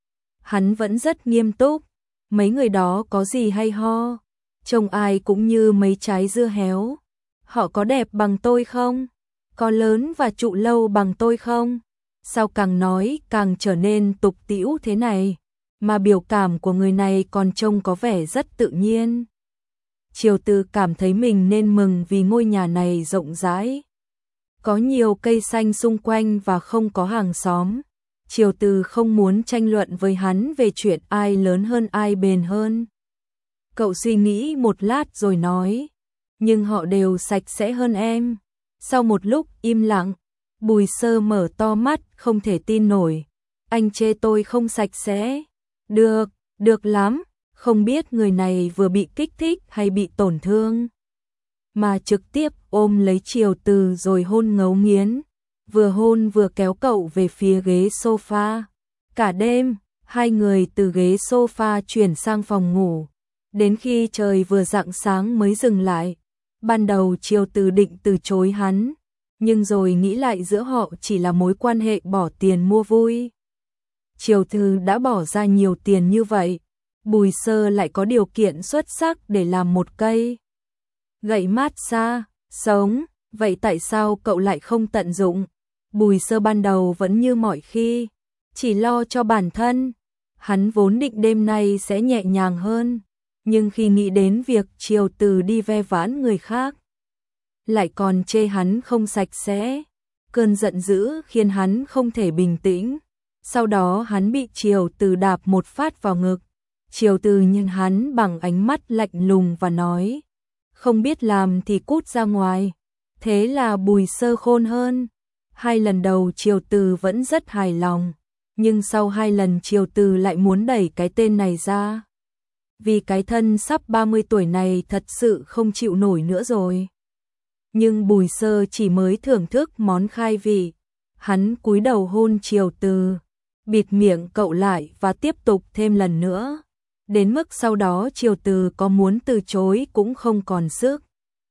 Hắn vẫn rất nghiêm túc, mấy người đó có gì hay ho, trông ai cũng như mấy trái dưa héo. Họ có đẹp bằng tôi không? Có lớn và trụ lâu bằng tôi không? Sao càng nói càng trở nên tục tĩu thế này, mà biểu cảm của người này còn trông có vẻ rất tự nhiên. Triều Từ cảm thấy mình nên mừng vì ngôi nhà này rộng rãi, có nhiều cây xanh xung quanh và không có hàng xóm. Triều Từ không muốn tranh luận với hắn về chuyện ai lớn hơn ai bền hơn. Cậu suy nghĩ một lát rồi nói, nhưng họ đều sạch sẽ hơn em. Sau một lúc im lặng, Bùi Sơ mở to mắt không thể tin nổi. Anh chê tôi không sạch sẽ? Được, được lắm. Không biết người này vừa bị kích thích hay bị tổn thương, mà trực tiếp ôm lấy Triều Từ rồi hôn ngấu nghiến. Vừa hôn vừa kéo cậu về phía ghế sofa. Cả đêm, hai người từ ghế sofa chuyển sang phòng ngủ. Đến khi trời vừa rạng sáng mới dừng lại. Ban đầu Triều Từ định từ chối hắn, nhưng rồi nghĩ lại giữa họ chỉ là mối quan hệ bỏ tiền mua vui. Triều Từ đã bỏ ra nhiều tiền như vậy, Bùi Sơ lại có điều kiện xuất sắc để làm một cây gậy mát xa, sống, vậy tại sao cậu lại không tận dụng? Bùi Sơ ban đầu vẫn như mọi khi, chỉ lo cho bản thân. Hắn vốn định đêm nay sẽ nhẹ nhàng hơn, nhưng khi nghĩ đến việc Triều Từ đi ve vãn người khác, lại còn chê hắn không sạch sẽ, Cơn giận dữ khiến hắn không thể bình tĩnh. Sau đó hắn bị Triều Từ đạp một phát vào ngực. Triều Từ nhìn hắn bằng ánh mắt lạnh lùng và nói, không biết làm thì cút ra ngoài. Thế là Bùi Sơ khôn hơn. Hai lần đầu Triều Từ vẫn rất hài lòng, nhưng sau hai lần Triều Từ lại muốn đẩy cái tên này ra. Vì cái thân sắp ba mươi tuổi này thật sự không chịu nổi nữa rồi. Nhưng Bùi Sơ chỉ mới thưởng thức món khai vị. Hắn cúi đầu hôn Triều Từ, bịt miệng cậu lại và tiếp tục thêm lần nữa. Đến mức sau đó Triều Từ có muốn từ chối cũng không còn sức.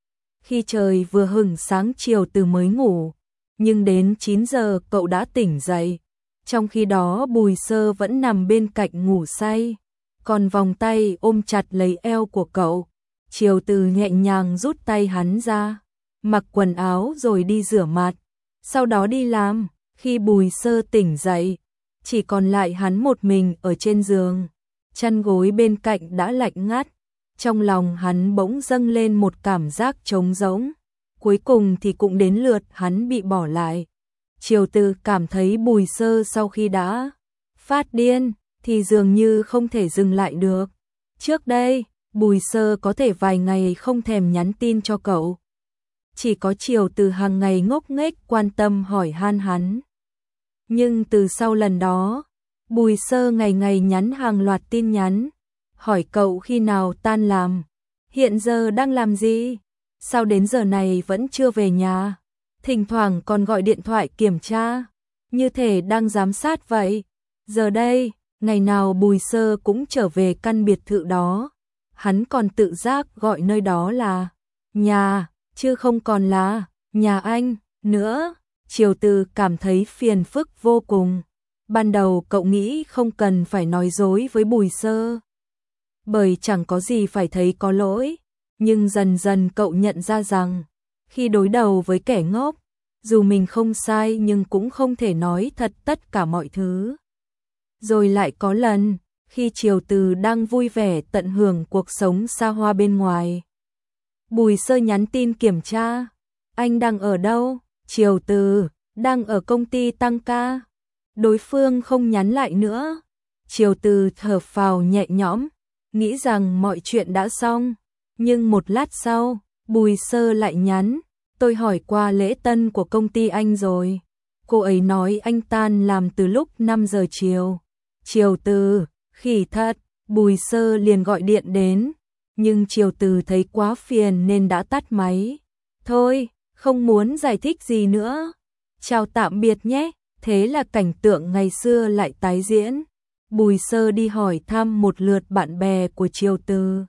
Khi trời vừa hửng sáng Triều Từ mới ngủ, nhưng đến chín giờ cậu đã tỉnh dậy. Trong khi đó Bùi Sơ vẫn nằm bên cạnh ngủ say, còn vòng tay ôm chặt lấy eo của cậu. Triều Từ nhẹ nhàng rút tay hắn ra, mặc quần áo rồi đi rửa mặt, sau đó đi làm. Khi Bùi Sơ tỉnh dậy, chỉ còn lại hắn một mình ở trên giường, chăn gối bên cạnh đã lạnh ngắt. Trong lòng hắn bỗng dâng lên một cảm giác trống rỗng. Cuối cùng thì cũng đến lượt hắn bị bỏ lại. Triều Từ cảm thấy Bùi Sơ sau khi đã phát điên thì dường như không thể dừng lại được. Trước đây, Bùi Sơ có thể vài ngày không thèm nhắn tin cho cậu. Chỉ có Triều Từ hàng ngày ngốc nghếch quan tâm hỏi han hắn. Nhưng từ sau lần đó, Bùi Sơ ngày ngày nhắn hàng loạt tin nhắn, hỏi cậu khi nào tan làm, hiện giờ đang làm gì, sao đến giờ này vẫn chưa về nhà, thỉnh thoảng còn gọi điện thoại kiểm tra, như thể đang giám sát vậy. Giờ đây, ngày nào Bùi Sơ cũng trở về căn biệt thự đó, hắn còn tự giác gọi nơi đó là nhà, chứ không còn là nhà anh nữa. Triều Từ cảm thấy phiền phức vô cùng. Ban đầu cậu nghĩ không cần phải nói dối với Bùi Sơ, bởi chẳng có gì phải thấy có lỗi. Nhưng dần dần cậu nhận ra rằng, khi đối đầu với kẻ ngốc, dù mình không sai nhưng cũng không thể nói thật tất cả mọi thứ. Rồi lại có lần, khi Triều Từ đang vui vẻ tận hưởng cuộc sống xa hoa bên ngoài, Bùi Sơ nhắn tin kiểm tra, anh đang ở đâu? Triều Từ, đang ở công ty tăng ca. Đối phương không nhắn lại nữa. Triều Từ thở phào nhẹ nhõm, nghĩ rằng mọi chuyện đã xong. Nhưng một lát sau, Bùi Sơ lại nhắn, tôi hỏi qua lễ tân của công ty anh rồi. Cô ấy nói anh tan làm từ lúc năm giờ chiều. Triều Từ, khỉ thật. Bùi Sơ liền gọi điện đến, nhưng Triều Từ thấy quá phiền nên đã tắt máy. Thôi, không muốn giải thích gì nữa. Chào tạm biệt nhé. Thế là cảnh tượng ngày xưa lại tái diễn. Bùi Sơ đi hỏi thăm một lượt bạn bè của Triều Từ.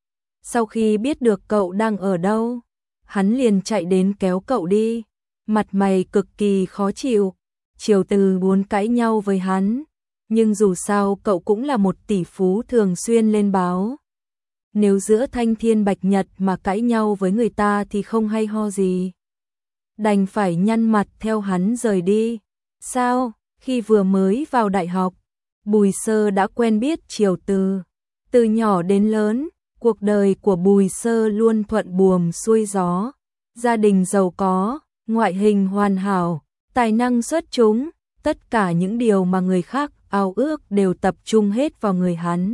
Sau khi biết được cậu đang ở đâu, hắn liền chạy đến kéo cậu đi, mặt mày cực kỳ khó chịu. Triều Từ muốn cãi nhau với hắn, nhưng dù sao cậu cũng là một tỷ phú thường xuyên lên báo. Nếu giữa thanh thiên bạch nhật mà cãi nhau với người ta thì không hay ho gì. Đành phải nhăn mặt theo hắn rời đi. Sao, khi vừa mới vào đại học, Bùi Sơ đã quen biết Triều Từ. Từ nhỏ đến lớn, cuộc đời của Bùi Sơ luôn thuận buồm xuôi gió. Gia đình giàu có, ngoại hình hoàn hảo, tài năng xuất chúng, tất cả những điều mà người khác ao ước đều tập trung hết vào người hắn.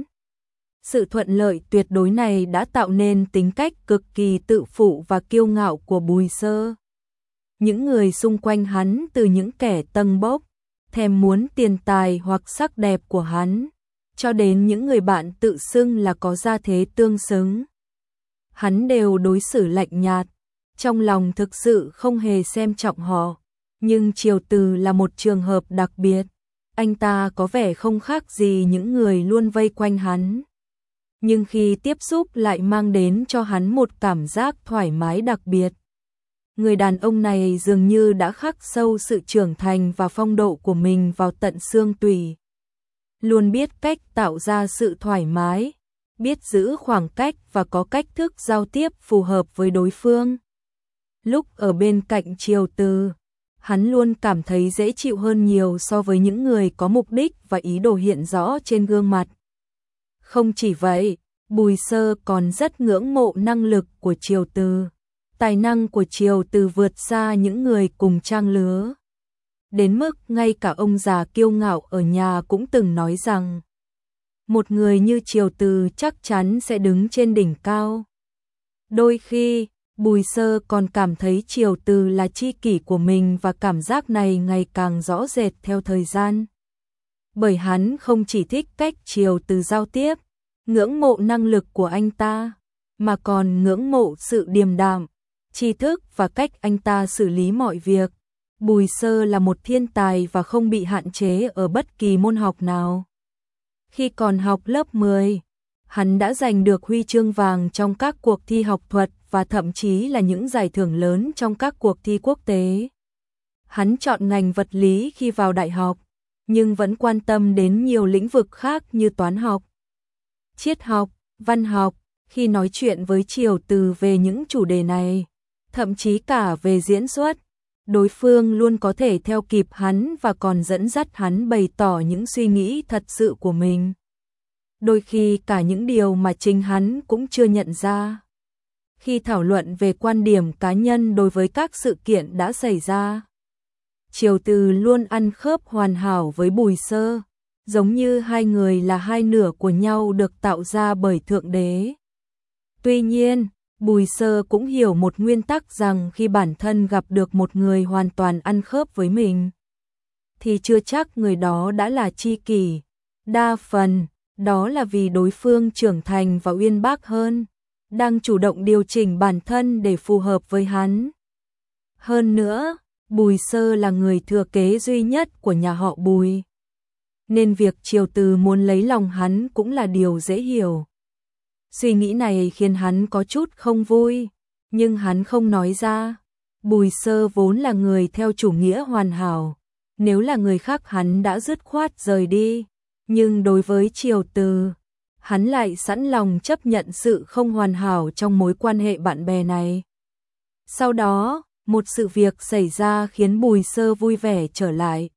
Sự thuận lợi tuyệt đối này đã tạo nên tính cách cực kỳ tự phụ và kiêu ngạo của Bùi Sơ. Những người xung quanh hắn, từ những kẻ tâng bốc, thèm muốn tiền tài hoặc sắc đẹp của hắn, cho đến những người bạn tự xưng là có gia thế tương xứng, hắn đều đối xử lạnh nhạt, trong lòng thực sự không hề xem trọng họ. Nhưng Triều Từ là một trường hợp đặc biệt, anh ta có vẻ không khác gì những người luôn vây quanh hắn. Nhưng khi tiếp xúc lại mang đến cho hắn một cảm giác thoải mái đặc biệt. Người đàn ông này dường như đã khắc sâu sự trưởng thành và phong độ của mình vào tận xương tủy. Luôn biết cách tạo ra sự thoải mái, biết giữ khoảng cách và có cách thức giao tiếp phù hợp với đối phương. Lúc ở bên cạnh Triều Từ, hắn luôn cảm thấy dễ chịu hơn nhiều so với những người có mục đích và ý đồ hiện rõ trên gương mặt. Không chỉ vậy, Bùi Sơ còn rất ngưỡng mộ năng lực của Triều Từ. Tài năng của Triều Từ vượt xa những người cùng trang lứa. Đến mức ngay cả ông già kiêu ngạo ở nhà cũng từng nói rằng một người như Triều Từ chắc chắn sẽ đứng trên đỉnh cao. Đôi khi, Bùi Sơ còn cảm thấy Triều Từ là tri kỷ của mình và cảm giác này ngày càng rõ rệt theo thời gian. Bởi hắn không chỉ thích cách Triều Từ giao tiếp, ngưỡng mộ năng lực của anh ta, mà còn ngưỡng mộ sự điềm đạm, tri thức và cách anh ta xử lý mọi việc. Bùi Sơ là một thiên tài và không bị hạn chế ở bất kỳ môn học nào. Khi còn học lớp mười, hắn đã giành được huy chương vàng trong các cuộc thi học thuật và thậm chí là những giải thưởng lớn trong các cuộc thi quốc tế. Hắn chọn ngành vật lý khi vào đại học, nhưng vẫn quan tâm đến nhiều lĩnh vực khác như toán học, triết học, văn học. Khi nói chuyện với Triều Từ về những chủ đề này, thậm chí cả về diễn xuất, đối phương luôn có thể theo kịp hắn và còn dẫn dắt hắn bày tỏ những suy nghĩ thật sự của mình. Đôi khi cả những điều mà chính hắn cũng chưa nhận ra. Khi thảo luận về quan điểm cá nhân đối với các sự kiện đã xảy ra, Triều Từ luôn ăn khớp hoàn hảo với Bùi Sơ, giống như hai người là hai nửa của nhau được tạo ra bởi Thượng Đế. Tuy nhiên, Bùi Sơ cũng hiểu một nguyên tắc rằng khi bản thân gặp được một người hoàn toàn ăn khớp với mình, thì chưa chắc người đó đã là tri kỷ. Đa phần, đó là vì đối phương trưởng thành và uyên bác hơn, đang chủ động điều chỉnh bản thân để phù hợp với hắn. Hơn nữa, Bùi Sơ là người thừa kế duy nhất của nhà họ Bùi, nên việc Triều Từ muốn lấy lòng hắn cũng là điều dễ hiểu. Suy nghĩ này khiến hắn có chút không vui, nhưng hắn không nói ra. Bùi Sơ vốn là người theo chủ nghĩa hoàn hảo, nếu là người khác hắn đã dứt khoát rời đi, nhưng đối với Triều Từ, hắn lại sẵn lòng chấp nhận sự không hoàn hảo trong mối quan hệ bạn bè này. Sau đó, một sự việc xảy ra khiến Bùi Sơ vui vẻ trở lại.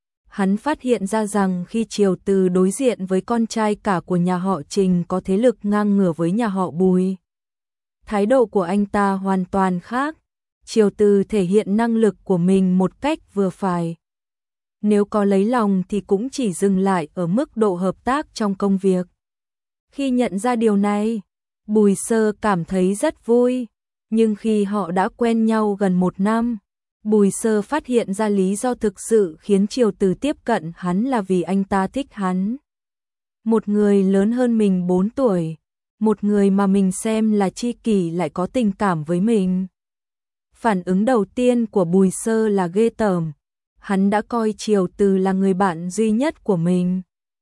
Hắn phát hiện ra rằng khi Triều Từ đối diện với con trai cả của nhà họ Trình có thế lực ngang ngửa với nhà họ Bùi, thái độ của anh ta hoàn toàn khác. Triều Từ thể hiện năng lực của mình một cách vừa phải. Nếu có lấy lòng thì cũng chỉ dừng lại ở mức độ hợp tác trong công việc. Khi nhận ra điều này, Bùi Sơ cảm thấy rất vui, nhưng khi họ đã quen nhau gần một năm, Bùi Sơ phát hiện ra lý do thực sự khiến Triều Từ tiếp cận hắn là vì anh ta thích hắn. Một người lớn hơn mình bốn tuổi, một người mà mình xem là tri kỷ lại có tình cảm với mình. Phản ứng đầu tiên của Bùi Sơ là ghê tởm. Hắn đã coi Triều Từ là người bạn duy nhất của mình.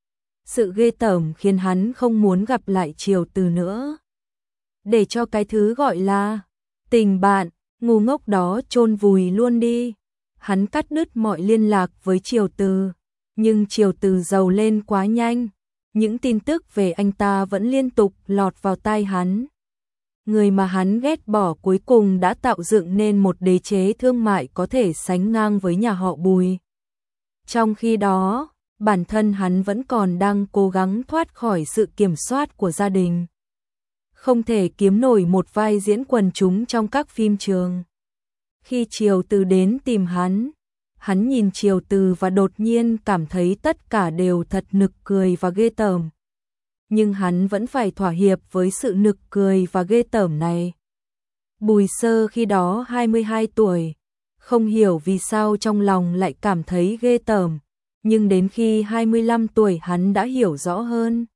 Sự ghê tởm khiến hắn không muốn gặp lại Triều Từ nữa. Để cho cái thứ gọi là tình bạn ngu ngốc đó chôn vùi luôn đi. Hắn cắt đứt mọi liên lạc với Triều Từ, nhưng Triều Từ giàu lên quá nhanh. Những tin tức về anh ta vẫn liên tục lọt vào tai hắn. Người mà hắn ghét bỏ cuối cùng đã tạo dựng nên một đế chế thương mại có thể sánh ngang với nhà họ Bùi. Trong khi đó, bản thân hắn vẫn còn đang cố gắng thoát khỏi sự kiểm soát của gia đình. Không thể kiếm nổi một vai diễn quần chúng trong các phim trường. Khi Triều Từ đến tìm hắn, hắn nhìn Triều Từ và đột nhiên cảm thấy tất cả đều thật nực cười và ghê tởm. Nhưng hắn vẫn phải thỏa hiệp với sự nực cười và ghê tởm này. Bùi Sơ khi đó hai mươi hai tuổi, không hiểu vì sao trong lòng lại cảm thấy ghê tởm, nhưng đến khi hai mươi lăm tuổi hắn đã hiểu rõ hơn.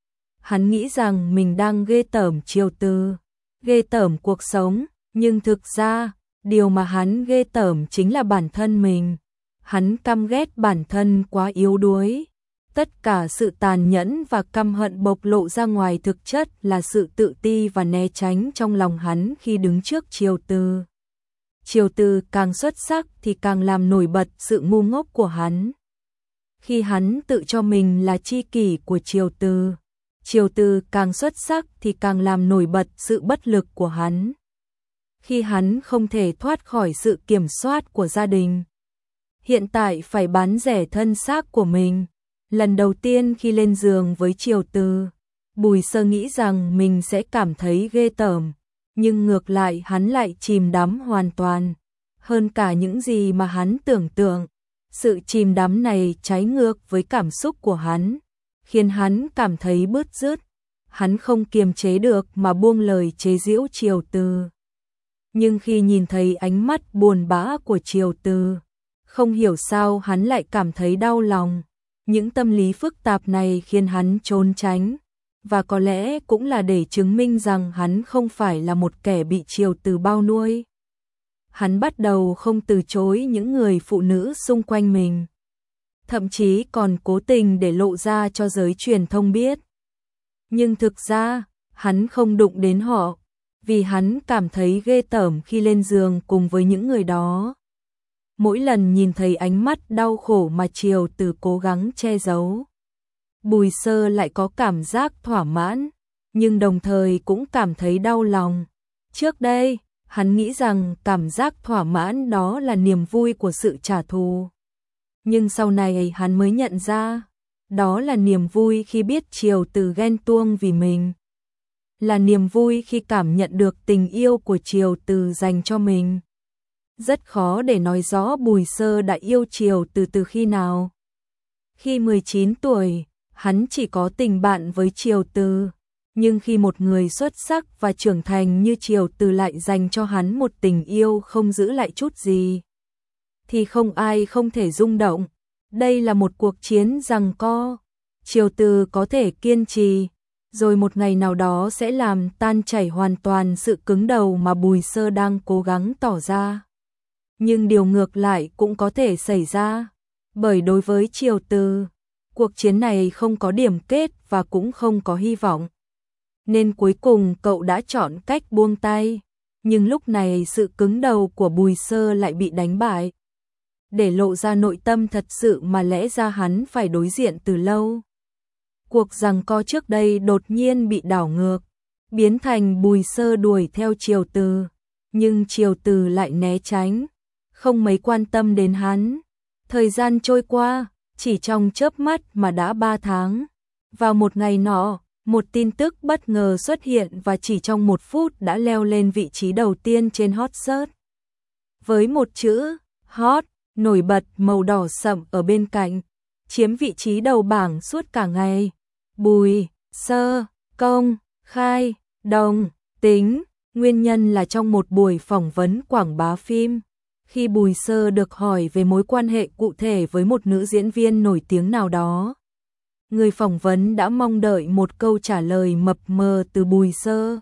Hắn nghĩ rằng mình đang ghê tởm Triều Từ, ghê tởm cuộc sống, nhưng thực ra, điều mà hắn ghê tởm chính là bản thân mình. Hắn căm ghét bản thân quá yếu đuối. Tất cả sự tàn nhẫn và căm hận bộc lộ ra ngoài thực chất là sự tự ti và né tránh trong lòng hắn khi đứng trước Triều Từ. Triều Từ càng xuất sắc thì càng làm nổi bật sự ngu ngốc của hắn. Khi hắn tự cho mình là tri kỷ của Triều Từ, Triều Từ càng xuất sắc thì càng làm nổi bật sự bất lực của hắn. Khi hắn không thể thoát khỏi sự kiểm soát của gia đình, hiện tại phải bán rẻ thân xác của mình. Lần đầu tiên khi lên giường với Triều Từ, Bùi Sơ nghĩ rằng mình sẽ cảm thấy ghê tởm, Nhưng ngược lại hắn lại chìm đắm hoàn toàn, hơn cả những gì mà hắn tưởng tượng. Sự chìm đắm này trái ngược với cảm xúc của hắn, khiến hắn cảm thấy bứt rứt. Hắn không kiềm chế được mà buông lời chế giễu Triều Từ. Nhưng khi nhìn thấy ánh mắt buồn bã của Triều Từ, không hiểu sao hắn lại cảm thấy đau lòng. Những tâm lý phức tạp này khiến hắn trốn tránh, và có lẽ cũng là để chứng minh rằng hắn không phải là một kẻ bị Triều Từ bao nuôi. Hắn bắt đầu không từ chối những người phụ nữ xung quanh mình, thậm chí còn cố tình để lộ ra cho giới truyền thông biết. Nhưng thực ra, hắn không đụng đến họ, vì hắn cảm thấy ghê tởm khi lên giường cùng với những người đó. Mỗi lần nhìn thấy ánh mắt đau khổ mà Triều Từ cố gắng che giấu, Bùi Sơ lại có cảm giác thỏa mãn, nhưng đồng thời cũng cảm thấy đau lòng. Trước đây, hắn nghĩ rằng cảm giác thỏa mãn đó là niềm vui của sự trả thù. Nhưng sau này hắn mới nhận ra, đó là niềm vui khi biết Triều Từ ghen tuông vì mình. Là niềm vui khi cảm nhận được tình yêu của Triều Từ dành cho mình. Rất khó để nói rõ Bùi Sơ đã yêu Triều Từ từ khi nào. Khi mười chín tuổi, hắn chỉ có tình bạn với Triều Từ. Nhưng khi một người xuất sắc và trưởng thành như Triều Từ lại dành cho hắn một tình yêu không giữ lại chút gì, thì không ai không thể rung động. Đây là một cuộc chiến giằng co. Triều Từ có thể kiên trì, rồi một ngày nào đó sẽ làm tan chảy hoàn toàn sự cứng đầu mà Bùi Sơ đang cố gắng tỏ ra. Nhưng điều ngược lại cũng có thể xảy ra, bởi đối với Triều Từ, cuộc chiến này không có điểm kết và cũng không có hy vọng. Nên cuối cùng cậu đã chọn cách buông tay, nhưng lúc này sự cứng đầu của Bùi Sơ lại bị đánh bại, để lộ ra nội tâm thật sự mà lẽ ra hắn phải đối diện từ lâu. Cuộc giằng co trước đây đột nhiên bị đảo ngược, biến thành Bùi Sơ đuổi theo Triều Từ, nhưng Triều Từ lại né tránh, không mấy quan tâm đến hắn. Thời gian trôi qua, chỉ trong chớp mắt mà đã ba tháng. Vào một ngày nọ, một tin tức bất ngờ xuất hiện và chỉ trong một phút đã leo lên vị trí đầu tiên trên hot search. Với một chữ hot nổi bật màu đỏ sậm ở bên cạnh, chiếm vị trí đầu bảng suốt cả ngày. Bùi Sơ công khai đồng tính. Nguyên nhân là trong một buổi phỏng vấn quảng bá phim, khi Bùi Sơ được hỏi về mối quan hệ cụ thể với một nữ diễn viên nổi tiếng nào đó, người phỏng vấn đã mong đợi một câu trả lời mập mờ từ Bùi Sơ.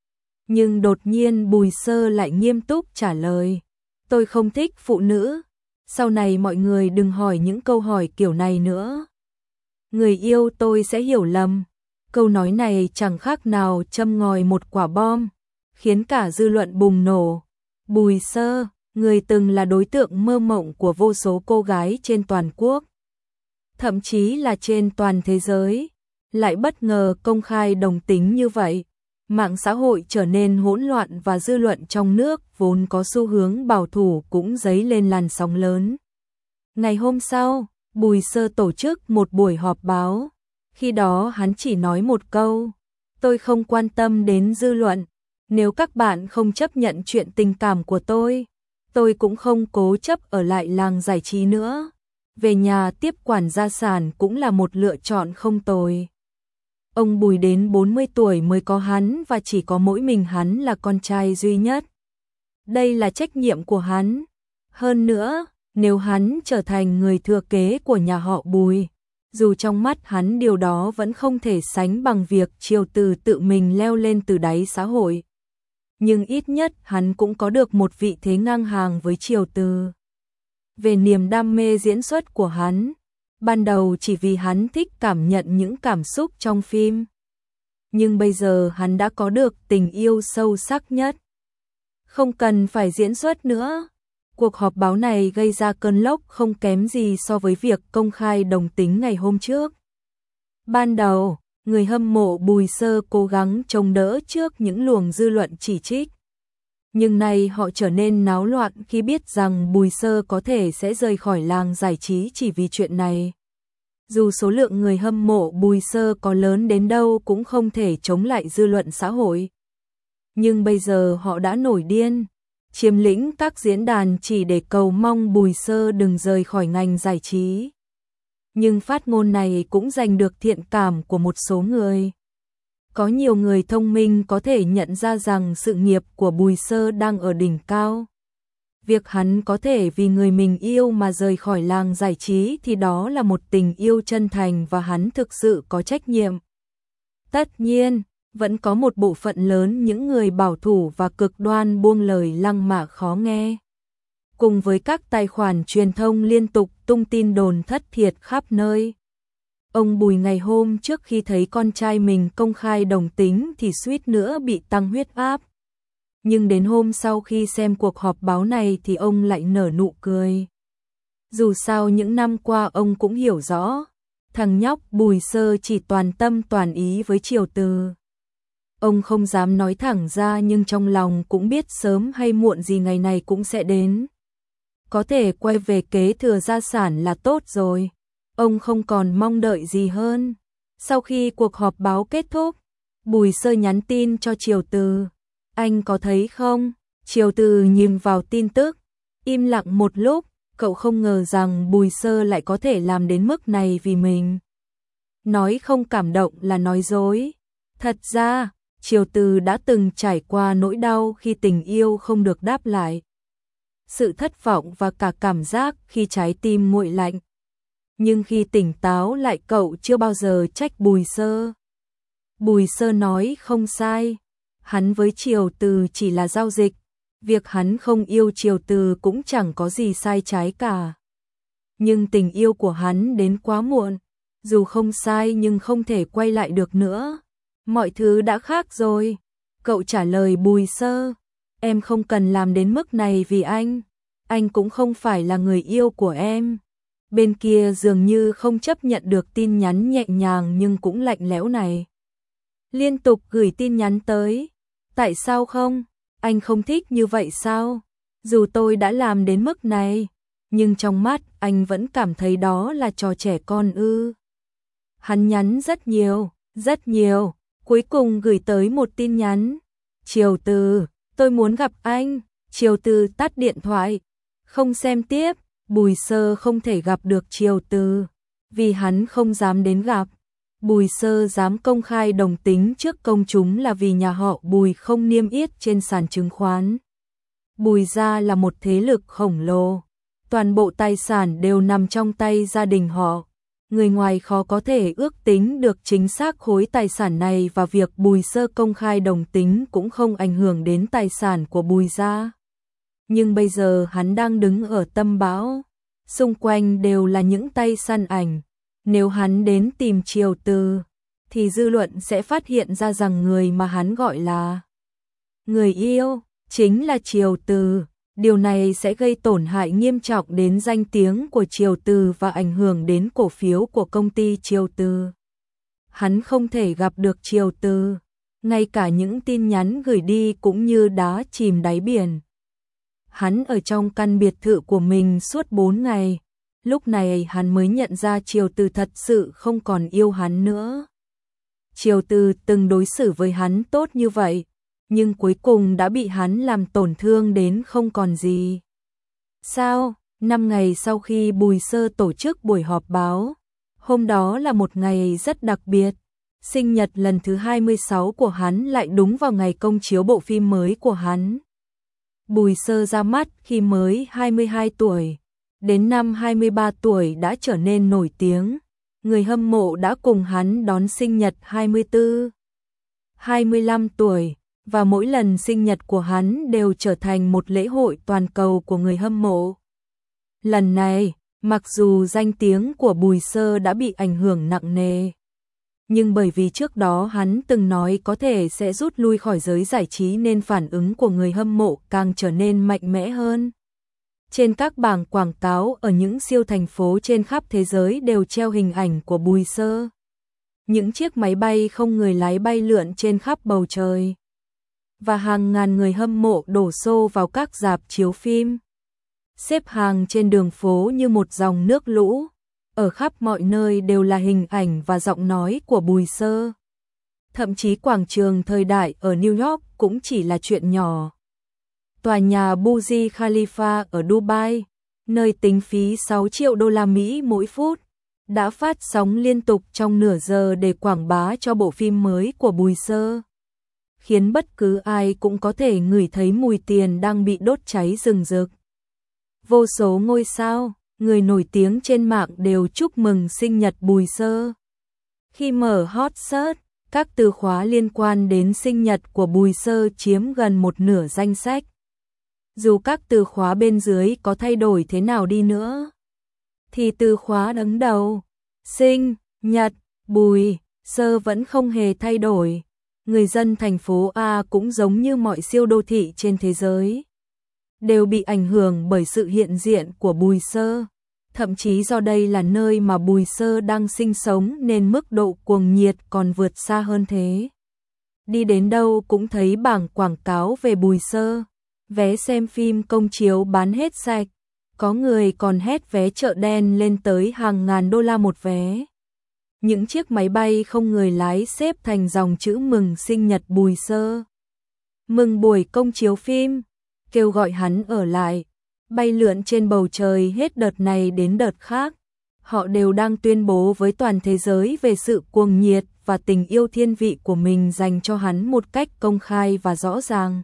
Nhưng đột nhiên Bùi Sơ lại nghiêm túc trả lời: "Tôi không thích phụ nữ. Sau này mọi người đừng hỏi những câu hỏi kiểu này nữa. Người yêu tôi sẽ hiểu lầm." Câu nói này chẳng khác nào châm ngòi một quả bom, khiến cả dư luận bùng nổ. Bùi Sơ, người từng là đối tượng mơ mộng của vô số cô gái trên toàn quốc, thậm chí là trên toàn thế giới, lại bất ngờ công khai đồng tính như vậy. Mạng xã hội trở nên hỗn loạn và dư luận trong nước vốn có xu hướng bảo thủ cũng dấy lên làn sóng lớn. Ngày hôm sau, Bùi Sơ tổ chức một buổi họp báo. Khi đó hắn chỉ nói một câu: "Tôi không quan tâm đến dư luận. Nếu các bạn không chấp nhận chuyện tình cảm của tôi, tôi cũng không cố chấp ở lại làng giải trí nữa. Về nhà tiếp quản gia sản cũng là một lựa chọn không tồi." Ông Bùi đến bốn mươi tuổi mới có hắn và chỉ có mỗi mình hắn là con trai duy nhất. Đây là trách nhiệm của hắn. Hơn nữa, nếu hắn trở thành người thừa kế của nhà họ Bùi, dù trong mắt hắn điều đó vẫn không thể sánh bằng việc Triều Từ tự mình leo lên từ đáy xã hội, nhưng ít nhất hắn cũng có được một vị thế ngang hàng với Triều Từ. Về niềm đam mê diễn xuất của hắn, ban đầu chỉ vì hắn thích cảm nhận những cảm xúc trong phim, nhưng bây giờ hắn đã có được tình yêu sâu sắc nhất, không cần phải diễn xuất nữa. Cuộc họp báo này gây ra cơn lốc không kém gì so với việc công khai đồng tính ngày hôm trước. Ban đầu, người hâm mộ Bùi Sơ cố gắng chống đỡ trước những luồng dư luận chỉ trích. Nhưng nay họ trở nên náo loạn khi biết rằng Bùi Sơ có thể sẽ rời khỏi làng giải trí chỉ vì chuyện này. Dù số lượng người hâm mộ Bùi Sơ có lớn đến đâu cũng không thể chống lại dư luận xã hội. Nhưng bây giờ họ đã nổi điên, chiếm lĩnh các diễn đàn chỉ để cầu mong Bùi Sơ đừng rời khỏi ngành giải trí. Nhưng phát ngôn này cũng giành được thiện cảm của một số người. Có nhiều người thông minh có thể nhận ra rằng sự nghiệp của Bùi Sơ đang ở đỉnh cao. Việc hắn có thể vì người mình yêu mà rời khỏi làng giải trí thì đó là một tình yêu chân thành và hắn thực sự có trách nhiệm. Tất nhiên, vẫn có một bộ phận lớn những người bảo thủ và cực đoan buông lời lăng mạ khó nghe. Cùng với các tài khoản truyền thông liên tục tung tin đồn thất thiệt khắp nơi. Ông Bùi ngày hôm trước khi thấy con trai mình công khai đồng tính thì suýt nữa bị tăng huyết áp. Nhưng đến hôm sau khi xem cuộc họp báo này thì ông lại nở nụ cười. Dù sao những năm qua ông cũng hiểu rõ, thằng nhóc Bùi Sơ chỉ toàn tâm toàn ý với Triều Từ. Ông không dám nói thẳng ra nhưng trong lòng cũng biết sớm hay muộn gì ngày này cũng sẽ đến. Có thể quay về kế thừa gia sản là tốt rồi. Ông không còn mong đợi gì hơn. Sau khi cuộc họp báo kết thúc, Bùi Sơ nhắn tin cho Triều Từ. Anh có thấy không? Triều Từ nhìn vào tin tức, im lặng một lúc, cậu không ngờ rằng Bùi Sơ lại có thể làm đến mức này vì mình. Nói không cảm động là nói dối. Thật ra, Triều Từ đã từng trải qua nỗi đau khi tình yêu không được đáp lại. Sự thất vọng và cả cảm giác khi trái tim nguội lạnh. Nhưng khi tỉnh táo lại cậu chưa bao giờ trách Bùi Sơ. Bùi Sơ nói không sai. Hắn với Triều Từ chỉ là giao dịch. Việc hắn không yêu Triều Từ cũng chẳng có gì sai trái cả. Nhưng tình yêu của hắn đến quá muộn. Dù không sai nhưng không thể quay lại được nữa. Mọi thứ đã khác rồi. Cậu trả lời Bùi Sơ. Em không cần làm đến mức này vì anh. Anh cũng không phải là người yêu của em. Bên kia dường như không chấp nhận được tin nhắn nhẹ nhàng nhưng cũng lạnh lẽo này. Liên tục gửi tin nhắn tới. Tại sao không? Anh không thích như vậy sao? Dù tôi đã làm đến mức này, nhưng trong mắt anh vẫn cảm thấy đó là trò trẻ con ư. Hắn nhắn rất nhiều, rất nhiều. Cuối cùng gửi tới một tin nhắn. Triều Từ, tôi muốn gặp anh. Triều Từ tắt điện thoại. Không xem tiếp. Bùi Sơ không thể gặp được Triều Từ. Vì hắn không dám đến gặp. Bùi Sơ dám công khai đồng tính trước công chúng là vì nhà họ Bùi không niêm yết trên sàn chứng khoán. Bùi gia là một thế lực khổng lồ. Toàn bộ tài sản đều nằm trong tay gia đình họ. Người ngoài khó có thể ước tính được chính xác khối tài sản này và việc Bùi Sơ công khai đồng tính cũng không ảnh hưởng đến tài sản của Bùi gia. Nhưng bây giờ hắn đang đứng ở tâm bão. Xung quanh đều là những tay săn ảnh. Nếu hắn đến tìm Triều Từ, thì dư luận sẽ phát hiện ra rằng người mà hắn gọi là người yêu chính là Triều Từ. Điều này sẽ gây tổn hại nghiêm trọng đến danh tiếng của Triều Từ và ảnh hưởng đến cổ phiếu của công ty Triều Từ. Hắn không thể gặp được Triều Từ, ngay cả những tin nhắn gửi đi cũng như đá chìm đáy biển. Hắn ở trong căn biệt thự của mình suốt bốn ngày. Lúc này hắn mới nhận ra Triều Từ thật sự không còn yêu hắn nữa. Triều Từ từng đối xử với hắn tốt như vậy, nhưng cuối cùng đã bị hắn làm tổn thương đến không còn gì. Sao? Năm ngày sau khi Bùi Sơ tổ chức buổi họp báo, hôm đó là một ngày rất đặc biệt. Sinh nhật lần thứ hai mươi sáu của hắn lại đúng vào ngày công chiếu bộ phim mới của hắn. Bùi Sơ ra mắt khi mới hai mươi hai tuổi. Đến năm hai mươi ba tuổi đã trở nên nổi tiếng. Người hâm mộ đã cùng hắn đón sinh nhật hai mươi tư, hai mươi lăm tuổi. Và mỗi lần sinh nhật của hắn đều trở thành một lễ hội toàn cầu của người hâm mộ. Lần này, mặc dù danh tiếng của Bùi Sơ đã bị ảnh hưởng nặng nề, nhưng bởi vì trước đó hắn từng nói có thể sẽ rút lui khỏi giới giải trí nên phản ứng của người hâm mộ càng trở nên mạnh mẽ hơn. Trên các bảng quảng cáo ở những siêu thành phố trên khắp thế giới đều treo hình ảnh của Bùi Sơ. Những chiếc máy bay không người lái bay lượn trên khắp bầu trời. Và hàng ngàn người hâm mộ đổ xô vào các rạp chiếu phim. Xếp hàng trên đường phố như một dòng nước lũ. Ở khắp mọi nơi đều là hình ảnh và giọng nói của Bùi Sơ. Thậm chí quảng trường thời đại ở New York cũng chỉ là chuyện nhỏ. Tòa nhà Burj Khalifa ở Dubai, nơi tính phí sáu triệu đô la Mỹ mỗi phút, đã phát sóng liên tục trong nửa giờ để quảng bá cho bộ phim mới của Bùi Sơ, khiến bất cứ ai cũng có thể ngửi thấy mùi tiền đang bị đốt cháy rừng rực. Vô số ngôi sao, người nổi tiếng trên mạng đều chúc mừng sinh nhật Bùi Sơ. Khi mở hot search, các từ khóa liên quan đến sinh nhật của Bùi Sơ chiếm gần một nửa danh sách. Dù các từ khóa bên dưới có thay đổi thế nào đi nữa, thì từ khóa đứng đầu, sinh nhật Bùi Sơ vẫn không hề thay đổi. Người dân thành phố A cũng giống như mọi siêu đô thị trên thế giới, đều bị ảnh hưởng bởi sự hiện diện của Bùi Sơ. Thậm chí do đây là nơi mà Bùi Sơ đang sinh sống nên mức độ cuồng nhiệt còn vượt xa hơn thế. Đi đến đâu cũng thấy bảng quảng cáo về Bùi Sơ. Vé xem phim công chiếu bán hết sạch, có người còn hét vé chợ đen lên tới hàng ngàn đô la một vé. Những chiếc máy bay không người lái xếp thành dòng chữ mừng sinh nhật Bùi Sơ, mừng buổi công chiếu phim, kêu gọi hắn ở lại, bay lượn trên bầu trời hết đợt này đến đợt khác. Họ đều đang tuyên bố với toàn thế giới về sự cuồng nhiệt và tình yêu thiên vị của mình dành cho hắn một cách công khai và rõ ràng.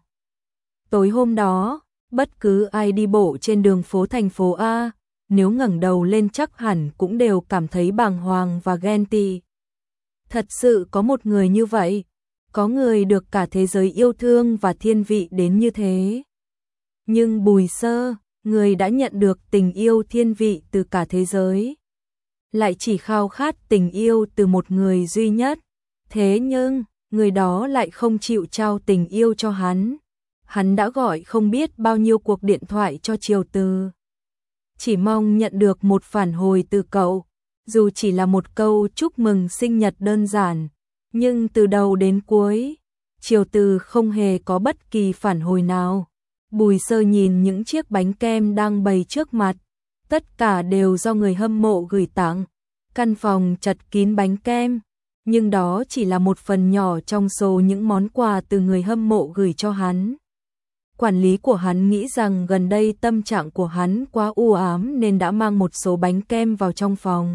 Tối hôm đó, bất cứ ai đi bộ trên đường phố thành phố A, nếu ngẩng đầu lên chắc hẳn cũng đều cảm thấy bàng hoàng và ghen tị. Thật sự có một người như vậy, có người được cả thế giới yêu thương và thiên vị đến như thế. Nhưng Bùi Sơ, người đã nhận được tình yêu thiên vị từ cả thế giới, lại chỉ khao khát tình yêu từ một người duy nhất. Thế nhưng, người đó lại không chịu trao tình yêu cho hắn. Hắn đã gọi không biết bao nhiêu cuộc điện thoại cho Triều Từ, chỉ mong nhận được một phản hồi từ cậu, dù chỉ là một câu chúc mừng sinh nhật đơn giản. Nhưng từ đầu đến cuối, Triều Từ không hề có bất kỳ phản hồi nào. Bùi Sơ nhìn những chiếc bánh kem đang bày trước mặt, tất cả đều do người hâm mộ gửi tặng. Căn phòng chật kín bánh kem, nhưng đó chỉ là một phần nhỏ trong số những món quà từ người hâm mộ gửi cho hắn. Quản lý của hắn nghĩ rằng gần đây tâm trạng của hắn quá u ám nên đã mang một số bánh kem vào trong phòng.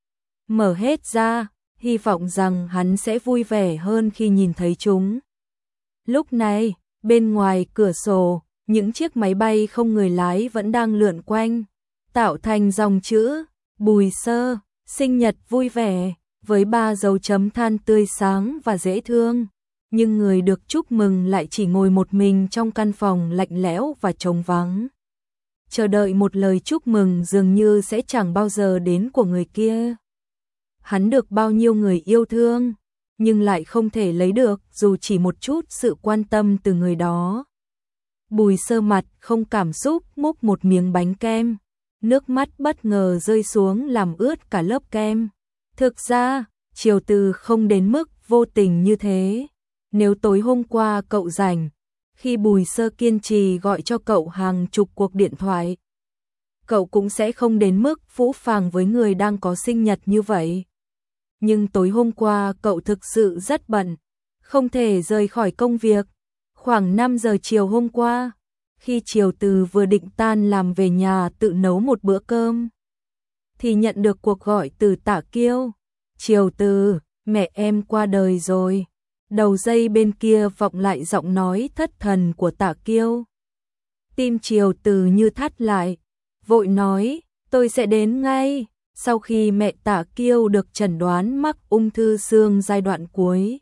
Mở hết ra, hy vọng rằng hắn sẽ vui vẻ hơn khi nhìn thấy chúng. Lúc này, bên ngoài cửa sổ, những chiếc máy bay không người lái vẫn đang lượn quanh, tạo thành dòng chữ Bùi Sơ, sinh nhật vui vẻ, với ba dấu chấm than tươi sáng và dễ thương. Nhưng người được chúc mừng lại chỉ ngồi một mình trong căn phòng lạnh lẽo và trống vắng, chờ đợi một lời chúc mừng dường như sẽ chẳng bao giờ đến của người kia. Hắn được bao nhiêu người yêu thương, nhưng lại không thể lấy được dù chỉ một chút sự quan tâm từ người đó. Bùi Sơ mặt không cảm xúc múc một miếng bánh kem, nước mắt bất ngờ rơi xuống làm ướt cả lớp kem. Thực ra, Triều Từ không đến mức vô tình như thế. Nếu tối hôm qua cậu rảnh, khi Bùi Sơ kiên trì gọi cho cậu hàng chục cuộc điện thoại, cậu cũng sẽ không đến mức phũ phàng với người đang có sinh nhật như vậy. Nhưng tối hôm qua cậu thực sự rất bận, không thể rời khỏi công việc. Khoảng năm giờ chiều hôm qua, khi Triều Từ vừa định tan làm về nhà tự nấu một bữa cơm, thì nhận được cuộc gọi từ Tạ Kiêu. Triều Từ, mẹ em qua đời rồi. Đầu dây bên kia vọng lại giọng nói thất thần của Tạ Kiêu. Tim Triều Từ như thắt lại, vội nói, tôi sẽ đến ngay. Sau khi mẹ Tạ Kiêu được chẩn đoán mắc ung thư xương giai đoạn cuối,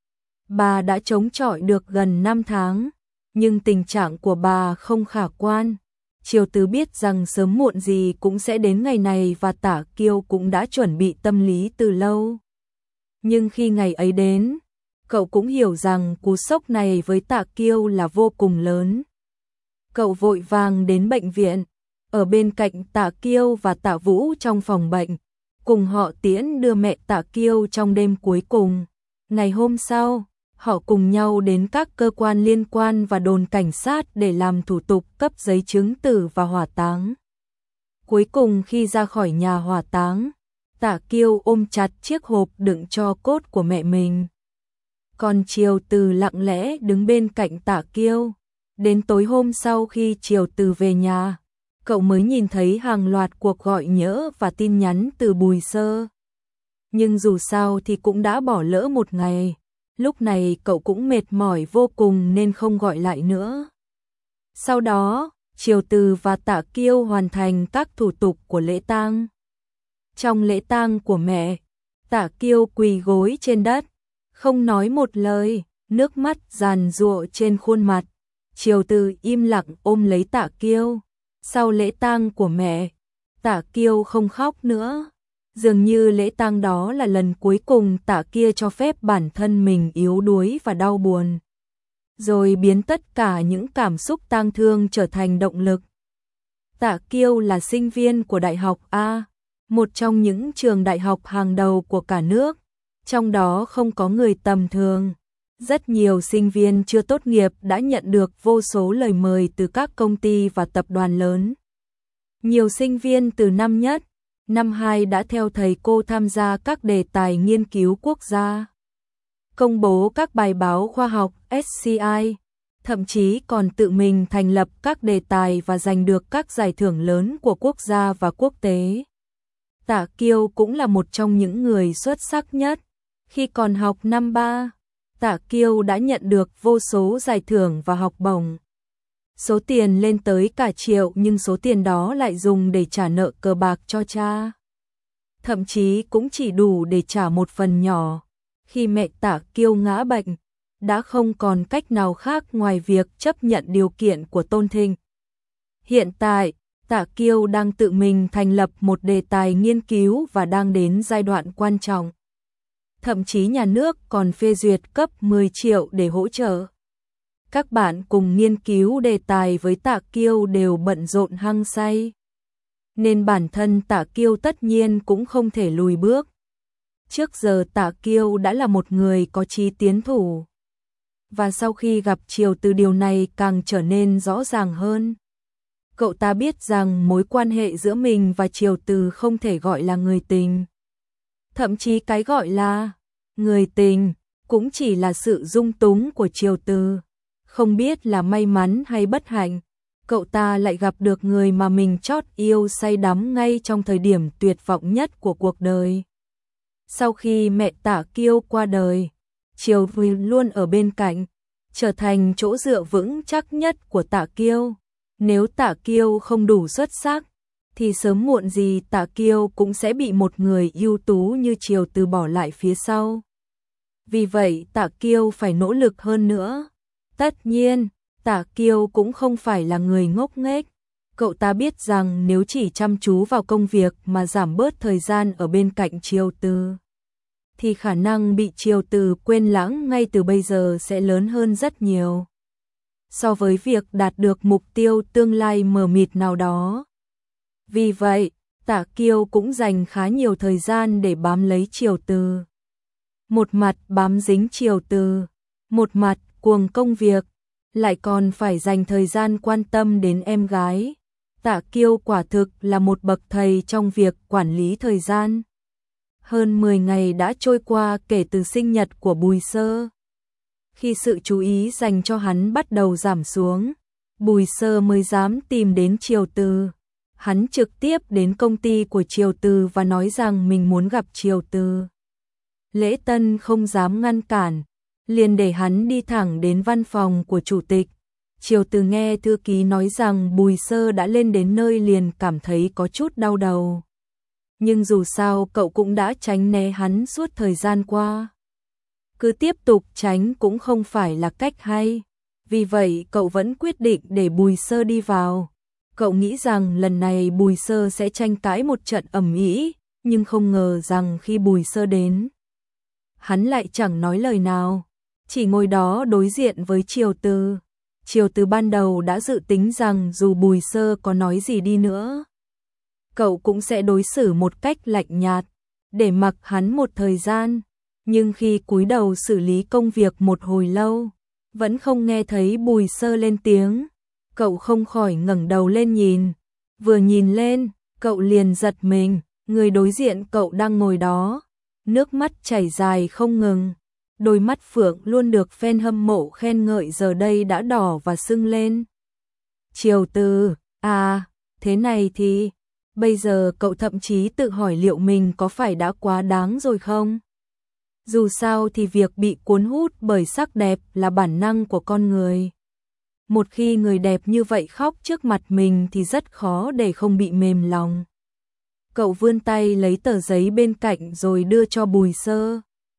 bà đã chống chọi được gần năm tháng, nhưng tình trạng của bà không khả quan. Triều Từ biết rằng sớm muộn gì cũng sẽ đến ngày này và Tạ Kiêu cũng đã chuẩn bị tâm lý từ lâu. Nhưng khi ngày ấy đến, cậu cũng hiểu rằng cú sốc này với Tạ Kiêu là vô cùng lớn. Cậu vội vàng đến bệnh viện, ở bên cạnh Tạ Kiêu và Tạ Vũ trong phòng bệnh, cùng họ tiễn đưa mẹ Tạ Kiêu trong đêm cuối cùng. Ngày hôm sau, họ cùng nhau đến các cơ quan liên quan và đồn cảnh sát để làm thủ tục cấp giấy chứng tử và hỏa táng. Cuối cùng khi ra khỏi nhà hỏa táng, Tạ Kiêu ôm chặt chiếc hộp đựng tro cốt của mẹ mình. còn Triều Từ lặng lẽ đứng bên cạnh Tạ Kiêu. Đến tối hôm sau khi Triều Từ về nhà, cậu mới nhìn thấy hàng loạt cuộc gọi nhỡ và tin nhắn từ Bùi Sơ. Nhưng dù sao thì cũng đã bỏ lỡ một ngày, lúc này cậu cũng mệt mỏi vô cùng nên không gọi lại nữa. Sau đó, Triều Từ và Tạ Kiêu hoàn thành các thủ tục của lễ tang. Trong lễ tang của mẹ, Tạ Kiêu quỳ gối trên đất, không nói một lời, nước mắt giàn giụa trên khuôn mặt. Triều Từ im lặng ôm lấy Tạ Kiêu. Sau lễ tang của mẹ, Tạ Kiêu không khóc nữa. Dường như lễ tang đó là lần cuối cùng Tạ Kia cho phép bản thân mình yếu đuối và đau buồn, rồi biến tất cả những cảm xúc tang thương trở thành động lực. Tạ Kiêu là sinh viên của Đại học A, một trong những trường đại học hàng đầu của cả nước, trong đó không có người tầm thường. Rất nhiều sinh viên chưa tốt nghiệp đã nhận được vô số lời mời từ các công ty và tập đoàn lớn. Nhiều sinh viên từ năm nhất, năm hai đã theo thầy cô tham gia các đề tài nghiên cứu quốc gia, công bố các bài báo khoa học S C I, thậm chí còn tự mình thành lập các đề tài và giành được các giải thưởng lớn của quốc gia và quốc tế. Tạ Kiêu cũng là một trong những người xuất sắc nhất. Khi còn học năm ba, Tạ Kiêu đã nhận được vô số giải thưởng và học bổng. Số tiền lên tới cả triệu, nhưng số tiền đó lại dùng để trả nợ cờ bạc cho cha. Thậm chí cũng chỉ đủ để trả một phần nhỏ. Khi mẹ Tạ Kiêu ngã bệnh, đã không còn cách nào khác ngoài việc chấp nhận điều kiện của Tôn Thịnh. Hiện tại, Tạ Kiêu đang tự mình thành lập một đề tài nghiên cứu và đang đến giai đoạn quan trọng. Thậm chí nhà nước còn phê duyệt cấp mười triệu để hỗ trợ. Các bạn cùng nghiên cứu đề tài với Tạ Kiêu đều bận rộn hăng say, nên bản thân Tạ Kiêu tất nhiên cũng không thể lùi bước. Trước giờ Tạ Kiêu đã là một người có chí tiến thủ, và sau khi gặp Triều Từ điều này càng trở nên rõ ràng hơn. Cậu ta biết rằng mối quan hệ giữa mình và Triều Từ không thể gọi là người tình. Thậm chí cái gọi là người tình cũng chỉ là sự dung túng của Triều Từ. Không biết là may mắn hay bất hạnh, cậu ta lại gặp được người mà mình chót yêu say đắm ngay trong thời điểm tuyệt vọng nhất của cuộc đời. Sau khi mẹ Tạ Kiêu qua đời, Triều Từ luôn ở bên cạnh, trở thành chỗ dựa vững chắc nhất của Tạ Kiêu. Nếu Tạ Kiêu không đủ xuất sắc, thì sớm muộn gì Tạ Kiêu cũng sẽ bị một người ưu tú như Triều Từ bỏ lại phía sau. Vì vậy Tạ Kiêu phải nỗ lực hơn nữa. Tất nhiên, Tạ Kiêu cũng không phải là người ngốc nghếch. Cậu ta biết rằng nếu chỉ chăm chú vào công việc mà giảm bớt thời gian ở bên cạnh Triều Từ, thì khả năng bị Triều Từ quên lãng ngay từ bây giờ sẽ lớn hơn rất nhiều, so với việc đạt được mục tiêu tương lai mờ mịt nào đó. Vì vậy, Tạ Kiêu cũng dành khá nhiều thời gian để bám lấy Triều Từ. Một mặt bám dính Triều Từ, một mặt cuồng công việc, lại còn phải dành thời gian quan tâm đến em gái. Tạ Kiêu quả thực là một bậc thầy trong việc quản lý thời gian. Hơn mười ngày đã trôi qua kể từ sinh nhật của Bùi Sơ. Khi sự chú ý dành cho hắn bắt đầu giảm xuống, Bùi Sơ mới dám tìm đến Triều Từ. Hắn trực tiếp đến công ty của Triều Từ và nói rằng mình muốn gặp Triều Từ. Lễ Tân không dám ngăn cản, liền để hắn đi thẳng đến văn phòng của chủ tịch. Triều Từ nghe thư ký nói rằng Bùi Sơ đã lên đến nơi liền cảm thấy có chút đau đầu. Nhưng dù sao cậu cũng đã tránh né hắn suốt thời gian qua. Cứ tiếp tục tránh cũng không phải là cách hay. Vì vậy cậu vẫn quyết định để Bùi Sơ đi vào. Cậu nghĩ rằng lần này Bùi Sơ sẽ tranh cãi một trận ầm ĩ, nhưng không ngờ rằng khi Bùi Sơ đến, hắn lại chẳng nói lời nào, chỉ ngồi đó đối diện với Triều Từ. Triều Từ ban đầu đã dự tính rằng dù Bùi Sơ có nói gì đi nữa, cậu cũng sẽ đối xử một cách lạnh nhạt, để mặc hắn một thời gian. Nhưng khi cúi đầu xử lý công việc một hồi lâu, vẫn không nghe thấy Bùi Sơ lên tiếng, cậu không khỏi ngẩng đầu lên nhìn. Vừa nhìn lên, cậu liền giật mình, người đối diện cậu đang ngồi đó, nước mắt chảy dài không ngừng. Đôi mắt Phượng luôn được fan hâm mộ khen ngợi giờ đây đã đỏ và sưng lên. Triều Từ, à, thế này thì, bây giờ cậu thậm chí tự hỏi liệu mình có phải đã quá đáng rồi không? Dù sao thì việc bị cuốn hút bởi sắc đẹp là bản năng của con người. Một khi người đẹp như vậy khóc trước mặt mình thì rất khó để không bị mềm lòng. Cậu vươn tay lấy tờ giấy bên cạnh rồi đưa cho Bùi Sơ.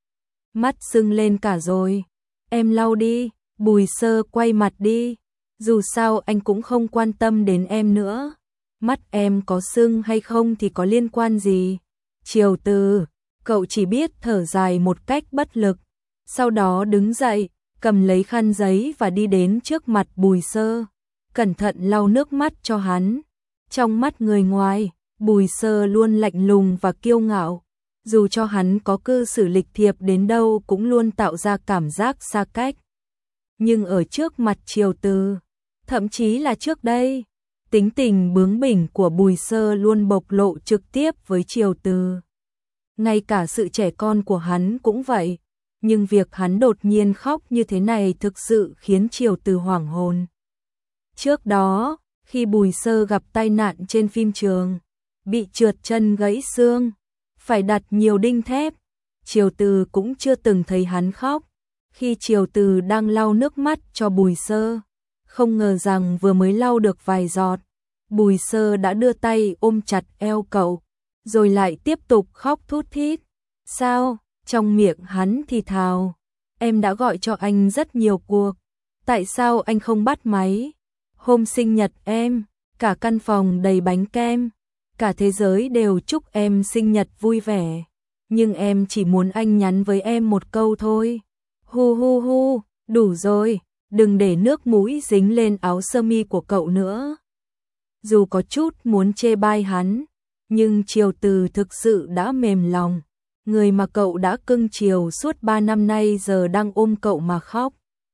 Mắt sưng lên cả rồi. Em lau đi. Bùi Sơ quay mặt đi. Dù sao anh cũng không quan tâm đến em nữa. Mắt em có sưng hay không thì có liên quan gì. Triều Từ, cậu chỉ biết thở dài một cách bất lực. Sau đó đứng dậy, cầm lấy khăn giấy và đi đến trước mặt Bùi Sơ. Cẩn thận lau nước mắt cho hắn. Trong mắt người ngoài, Bùi Sơ luôn lạnh lùng và kiêu ngạo. Dù cho hắn có cư xử lịch thiệp đến đâu cũng luôn tạo ra cảm giác xa cách. Nhưng ở trước mặt Triều Từ, thậm chí là trước đây, tính tình bướng bỉnh của Bùi Sơ luôn bộc lộ trực tiếp với Triều Từ. Ngay cả sự trẻ con của hắn cũng vậy, nhưng việc hắn đột nhiên khóc như thế này thực sự khiến Triều Từ hoảng hồn. Trước đó, khi Bùi Sơ gặp tai nạn trên phim trường, bị trượt chân gãy xương, phải đặt nhiều đinh thép, Triều Từ cũng chưa từng thấy hắn khóc. Khi Triều Từ đang lau nước mắt cho Bùi Sơ, không ngờ rằng vừa mới lau được vài giọt, Bùi Sơ đã đưa tay ôm chặt eo cậu, rồi lại tiếp tục khóc thút thít. Sao? Trong miệng hắn thì thào, em đã gọi cho anh rất nhiều cuộc, tại sao anh không bắt máy? Hôm sinh nhật em, cả căn phòng đầy bánh kem, cả thế giới đều chúc em sinh nhật vui vẻ, nhưng em chỉ muốn anh nhắn với em một câu thôi. Hu hu hu, đủ rồi, đừng để nước mũi dính lên áo sơ mi của cậu nữa. Dù có chút muốn chê bai hắn, nhưng Triều Từ thực sự đã mềm lòng. Người mà cậu đã cưng chiều suốt ba năm nay giờ đang ôm cậu mà khóc.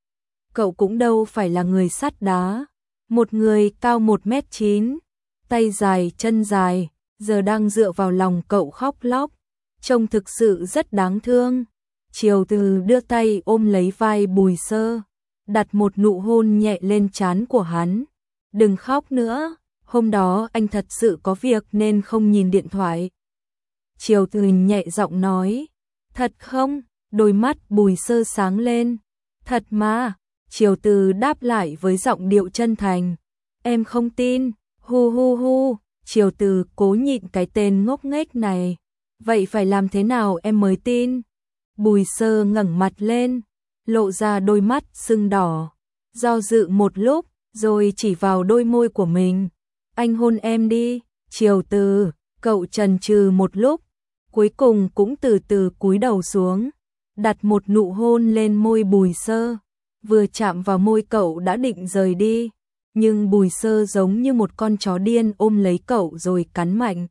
Cậu cũng đâu phải là người sắt đá, một người cao một mét chín, tay dài chân dài, giờ đang dựa vào lòng cậu khóc lóc, trông thực sự rất đáng thương. Triều Từ đưa tay ôm lấy vai Bùi Sơ, đặt một nụ hôn nhẹ lên trán của hắn. Đừng khóc nữa, hôm đó anh thật sự có việc nên không nhìn điện thoại. Triều Từ nhẹ giọng nói, thật không? Đôi mắt Bùi Sơ sáng lên. Thật mà, Triều Từ đáp lại với giọng điệu chân thành. Em không tin, hu hu hu, Triều Từ cố nhịn cái tên ngốc nghếch này. Vậy phải làm thế nào em mới tin? Bùi Sơ ngẩng mặt lên, lộ ra đôi mắt sưng đỏ, do dự một lúc, rồi chỉ vào đôi môi của mình. Anh hôn em đi. Triều Từ, cậu chần chừ một lúc, cuối cùng cũng từ từ cúi đầu xuống, đặt một nụ hôn lên môi Bùi Sơ. Vừa chạm vào môi cậu đã định rời đi, nhưng Bùi Sơ giống như một con chó điên ôm lấy cậu rồi cắn mạnh.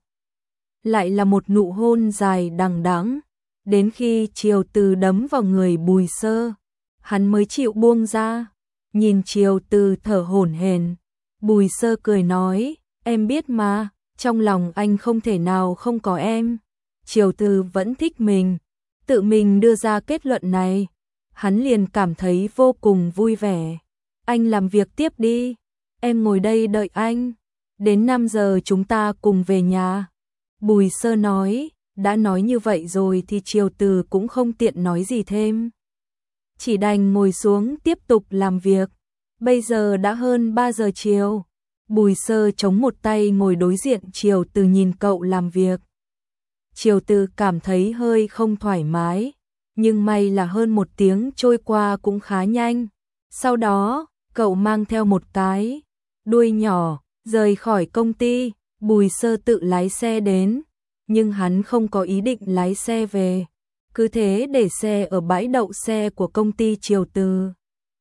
Lại là một nụ hôn dài đằng đẵng, đến khi Triều Từ đấm vào người Bùi Sơ, hắn mới chịu buông ra. Nhìn Triều Từ thở hổn hển, Bùi Sơ cười nói, em biết mà, trong lòng anh không thể nào không có em. Triều Từ vẫn thích mình, tự mình đưa ra kết luận này, hắn liền cảm thấy vô cùng vui vẻ. Anh làm việc tiếp đi, em ngồi đây đợi anh, đến năm giờ chúng ta cùng về nhà. Bùi Sơ nói, đã nói như vậy rồi thì Triều Từ cũng không tiện nói gì thêm, chỉ đành ngồi xuống tiếp tục làm việc. Bây giờ đã hơn ba giờ chiều, Bùi Sơ chống một tay ngồi đối diện Triều Từ nhìn cậu làm việc. Triều Từ cảm thấy hơi không thoải mái, nhưng may là hơn một tiếng trôi qua cũng khá nhanh. Sau đó, cậu mang theo một cái đuôi nhỏ, rời khỏi công ty. Bùi Sơ tự lái xe đến, nhưng hắn không có ý định lái xe về, cứ thế để xe ở bãi đậu xe của công ty Triều Từ,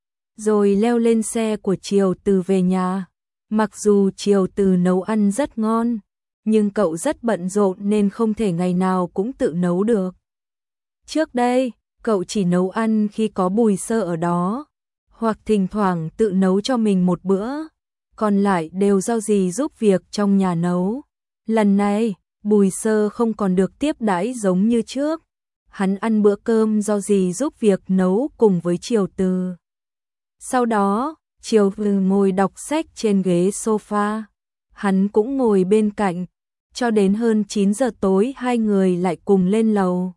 rồi leo lên xe của Triều Từ về nhà. Mặc dù Triều Từ nấu ăn rất ngon, nhưng cậu rất bận rộn nên không thể ngày nào cũng tự nấu được. Trước đây, cậu chỉ nấu ăn khi có Bùi Sơ ở đó, hoặc thỉnh thoảng tự nấu cho mình một bữa, còn lại đều do dì giúp việc trong nhà nấu. Lần này, Bùi Sơ không còn được tiếp đãi giống như trước, hắn ăn bữa cơm do dì giúp việc nấu cùng với Triều Từ. Sau đó, Triều Từ ngồi đọc sách trên ghế sofa, hắn cũng ngồi bên cạnh, cho đến hơn chín giờ tối hai người lại cùng lên lầu.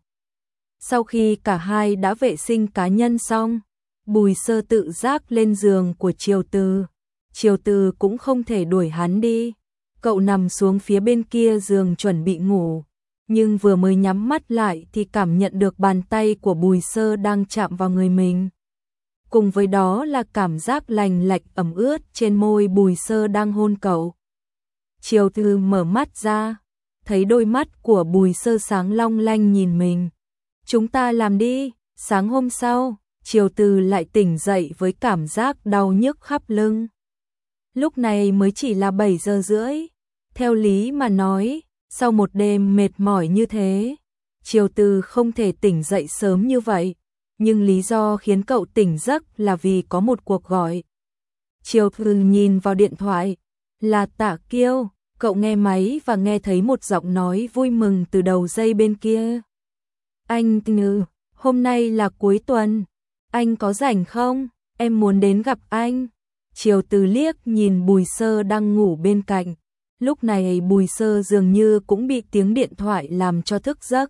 Sau khi cả hai đã vệ sinh cá nhân xong, Bùi Sơ tự giác lên giường của Triều Từ. Triều Từ cũng không thể đuổi hắn đi. Cậu nằm xuống phía bên kia giường chuẩn bị ngủ, nhưng vừa mới nhắm mắt lại thì cảm nhận được bàn tay của Bùi Sơ đang chạm vào người mình. Cùng với đó là cảm giác lành lạnh ẩm ướt trên môi Bùi Sơ đang hôn cậu. Triều Từ mở mắt ra, thấy đôi mắt của Bùi Sơ sáng long lanh nhìn mình. Chúng ta làm đi. Sáng hôm sau, Triều Từ lại tỉnh dậy với cảm giác đau nhức khắp lưng. Lúc này mới chỉ là bảy giờ rưỡi. Theo lý mà nói, sau một đêm mệt mỏi như thế, Triều Từ không thể tỉnh dậy sớm như vậy. Nhưng lý do khiến cậu tỉnh giấc là vì có một cuộc gọi. Triều Từ nhìn vào điện thoại, là Tạ Kiêu. Cậu nghe máy và nghe thấy một giọng nói vui mừng từ đầu dây bên kia. Anh Ngư, hôm nay là cuối tuần, anh có rảnh không? Em muốn đến gặp anh. Triều Từ liếc nhìn Bùi Sơ đang ngủ bên cạnh. Lúc này Bùi Sơ dường như cũng bị tiếng điện thoại làm cho thức giấc.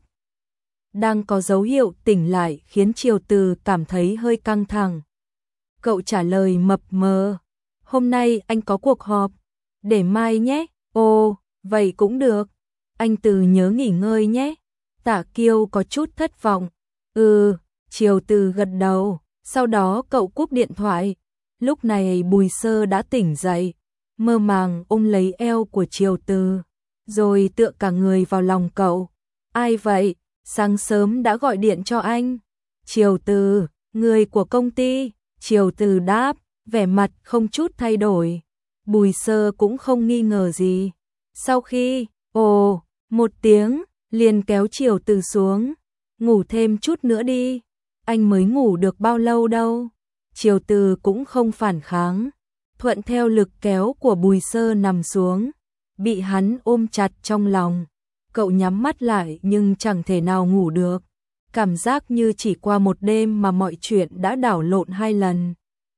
Đang có dấu hiệu tỉnh lại khiến Triều Từ cảm thấy hơi căng thẳng. Cậu trả lời mập mờ. Hôm nay anh có cuộc họp. Để mai nhé. Ồ, vậy cũng được. Anh Từ nhớ nghỉ ngơi nhé. Tạ Kiêu có chút thất vọng. Ừ, Triều Từ gật đầu. Sau đó cậu cúp điện thoại. Lúc này Bùi Sơ đã tỉnh dậy, mơ màng ôm lấy eo của Triều Từ, rồi tựa cả người vào lòng cậu. Ai vậy? Sáng sớm đã gọi điện cho anh. Triều Từ, người của công ty. Triều Từ đáp, vẻ mặt không chút thay đổi. Bùi Sơ cũng không nghi ngờ gì. Sau khi, ồ, một tiếng, liền kéo Triều Từ xuống. Ngủ thêm chút nữa đi. Anh mới ngủ được bao lâu đâu. Triều Từ cũng không phản kháng, thuận theo lực kéo của Bùi Sơ nằm xuống, bị hắn ôm chặt trong lòng. Cậu nhắm mắt lại nhưng chẳng thể nào ngủ được, cảm giác như chỉ qua một đêm mà mọi chuyện đã đảo lộn hai lần.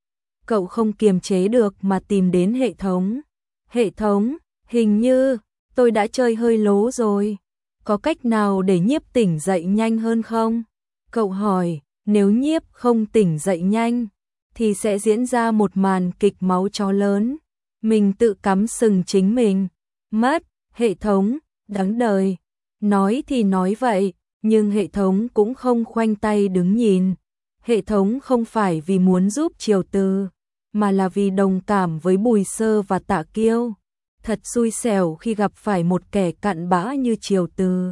Cậu không kiềm chế được mà tìm đến hệ thống. Hệ thống, hình như tôi đã chơi hơi lố rồi, có cách nào để Nhiếp tỉnh dậy nhanh hơn không? Cậu hỏi. Nếu Nhiếp không tỉnh dậy nhanh thì sẽ diễn ra một màn kịch máu chó lớn, mình tự cắm sừng chính mình, mất. Hệ thống, đáng đời. Nói thì nói vậy, nhưng hệ thống cũng không khoanh tay đứng nhìn. Hệ thống không phải vì muốn giúp Triều Từ, mà là vì đồng cảm với Bùi Sơ và Tạ Kiêu. Thật xui xẻo khi gặp phải một kẻ cặn bã như Triều Từ.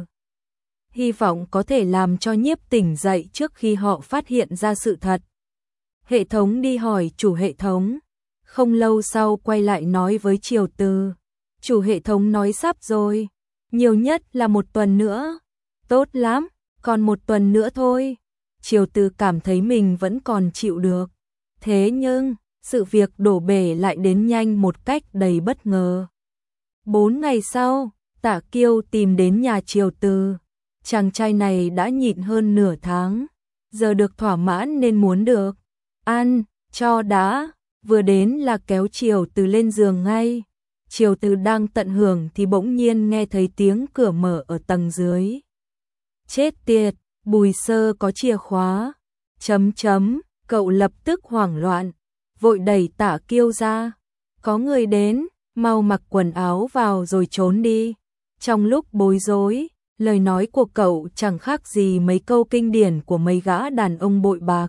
Hy vọng có thể làm cho Nhiếp tỉnh dậy trước khi họ phát hiện ra sự thật. Hệ thống đi hỏi chủ hệ thống. Không lâu sau quay lại nói với Triều Từ. Chủ hệ thống nói sắp rồi. Nhiều nhất là một tuần nữa. Tốt lắm, còn một tuần nữa thôi. Triều Từ cảm thấy mình vẫn còn chịu được. Thế nhưng, sự việc đổ bể lại đến nhanh một cách đầy bất ngờ. Bốn ngày sau, Tạ Kiêu tìm đến nhà Triều Từ. Chàng trai này đã nhịn hơn nửa tháng, giờ được thỏa mãn nên muốn được ăn cho đã, vừa đến là kéo Triều Từ lên giường ngay. Triều Từ đang tận hưởng thì bỗng nhiên nghe thấy tiếng cửa mở ở tầng dưới. Chết tiệt, Bùi Sơ có chìa khóa. Chấm chấm, cậu lập tức hoảng loạn, vội đẩy Tạ Kiêu ra. Có người đến, mau mặc quần áo vào rồi trốn đi. Trong lúc bối rối, lời nói của cậu chẳng khác gì mấy câu kinh điển của mấy gã đàn ông bội bạc.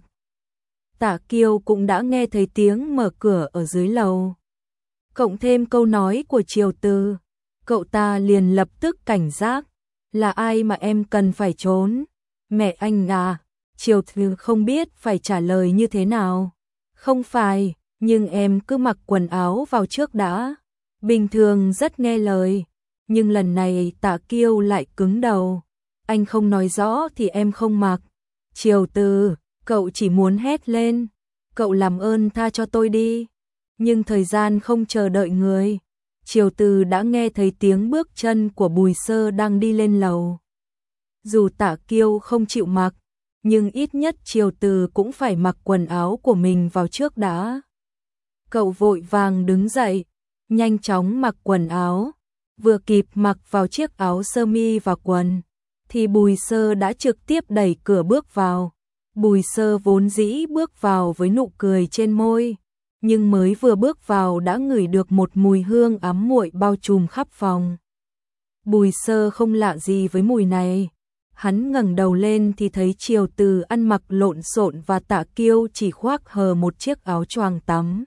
Tạ Kiêu cũng đã nghe thấy tiếng mở cửa ở dưới lầu. Cộng thêm câu nói của Triều Từ, cậu ta liền lập tức cảnh giác. Là ai mà em cần phải trốn? Mẹ anh à? Triều Từ không biết phải trả lời như thế nào. Không phải, nhưng em cứ mặc quần áo vào trước đã. Bình thường rất nghe lời. Nhưng lần này Tạ Kiêu lại cứng đầu. Anh không nói rõ thì em không mặc. Triều Từ, cậu chỉ muốn hét lên. Cậu làm ơn tha cho tôi đi. Nhưng thời gian không chờ đợi người. Triều Từ đã nghe thấy tiếng bước chân của Bùi Sơ đang đi lên lầu. Dù Tạ Kiêu không chịu mặc, nhưng ít nhất Triều Từ cũng phải mặc quần áo của mình vào trước đã. Cậu vội vàng đứng dậy, nhanh chóng mặc quần áo, vừa kịp mặc vào chiếc áo sơ mi và quần, thì Bùi Sơ đã trực tiếp đẩy cửa bước vào. Bùi Sơ vốn dĩ bước vào với nụ cười trên môi, nhưng mới vừa bước vào đã ngửi được một mùi hương ám muội bao trùm khắp phòng. Bùi Sơ không lạ gì với mùi này. Hắn ngẩng đầu lên thì thấy Triều Từ ăn mặc lộn xộn và Tạ Kiêu chỉ khoác hờ một chiếc áo choàng tắm,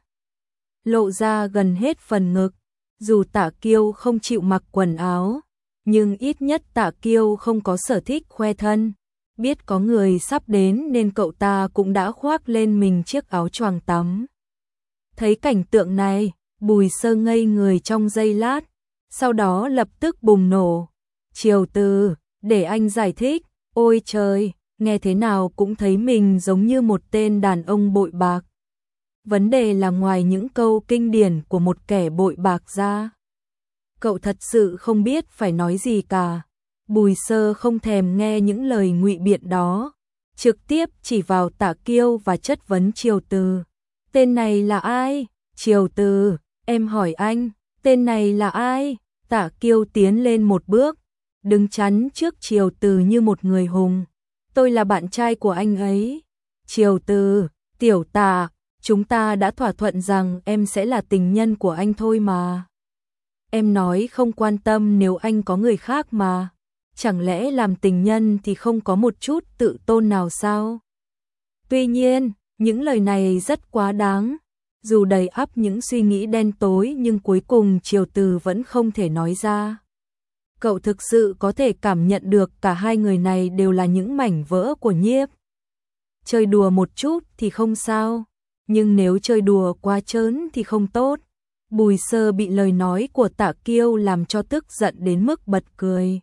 lộ ra gần hết phần ngực. Dù Tạ Kiêu không chịu mặc quần áo, nhưng ít nhất Tạ Kiêu không có sở thích khoe thân. Biết có người sắp đến nên cậu ta cũng đã khoác lên mình chiếc áo choàng tắm. Thấy cảnh tượng này, Bùi Sơ ngây người trong giây lát, sau đó lập tức bùng nổ. Triều Từ, để anh giải thích. Ôi trời, nghe thế nào cũng thấy mình giống như một tên đàn ông bội bạc. Vấn đề là ngoài những câu kinh điển của một kẻ bội bạc ra, cậu thật sự không biết phải nói gì cả. Bùi Sơ không thèm nghe những lời ngụy biện đó, trực tiếp chỉ vào Tạ Kiêu và chất vấn Triều Từ. Tên này là ai? Triều Từ, em hỏi anh, tên này là ai? Tạ Kiêu tiến lên một bước, đứng chắn trước Triều Từ như một người hùng. Tôi là bạn trai của anh ấy. Triều Từ, tiểu Tạ, chúng ta đã thỏa thuận rằng em sẽ là tình nhân của anh thôi mà. Em nói không quan tâm nếu anh có người khác mà. Chẳng lẽ làm tình nhân thì không có một chút tự tôn nào sao? Tuy nhiên, những lời này rất quá đáng. Dù đầy ắp những suy nghĩ đen tối nhưng cuối cùng Triều Từ vẫn không thể nói ra. Cậu thực sự có thể cảm nhận được cả hai người này đều là những mảnh vỡ của Nhiếp. Chơi đùa một chút thì không sao, nhưng nếu chơi đùa quá trớn thì không tốt. Bùi Sơ bị lời nói của Tạ Kiêu làm cho tức giận đến mức bật cười.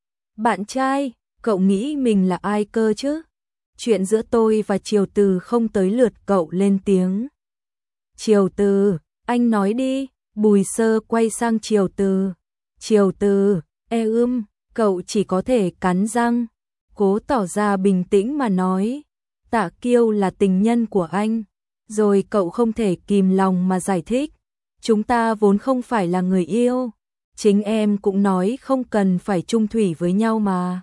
Bạn trai, cậu nghĩ mình là ai cơ chứ? Chuyện giữa tôi và Triều Từ không tới lượt cậu lên tiếng. Triều Từ, anh nói đi. Bùi Sơ quay sang Triều Từ. Triều Từ, e ưm, cậu chỉ có thể cắn răng, cố tỏ ra bình tĩnh mà nói. Tạ Kiêu là tình nhân của anh, rồi cậu không thể kìm lòng mà giải thích. Chúng ta vốn không phải là người yêu, chính em cũng nói không cần phải chung thủy với nhau mà.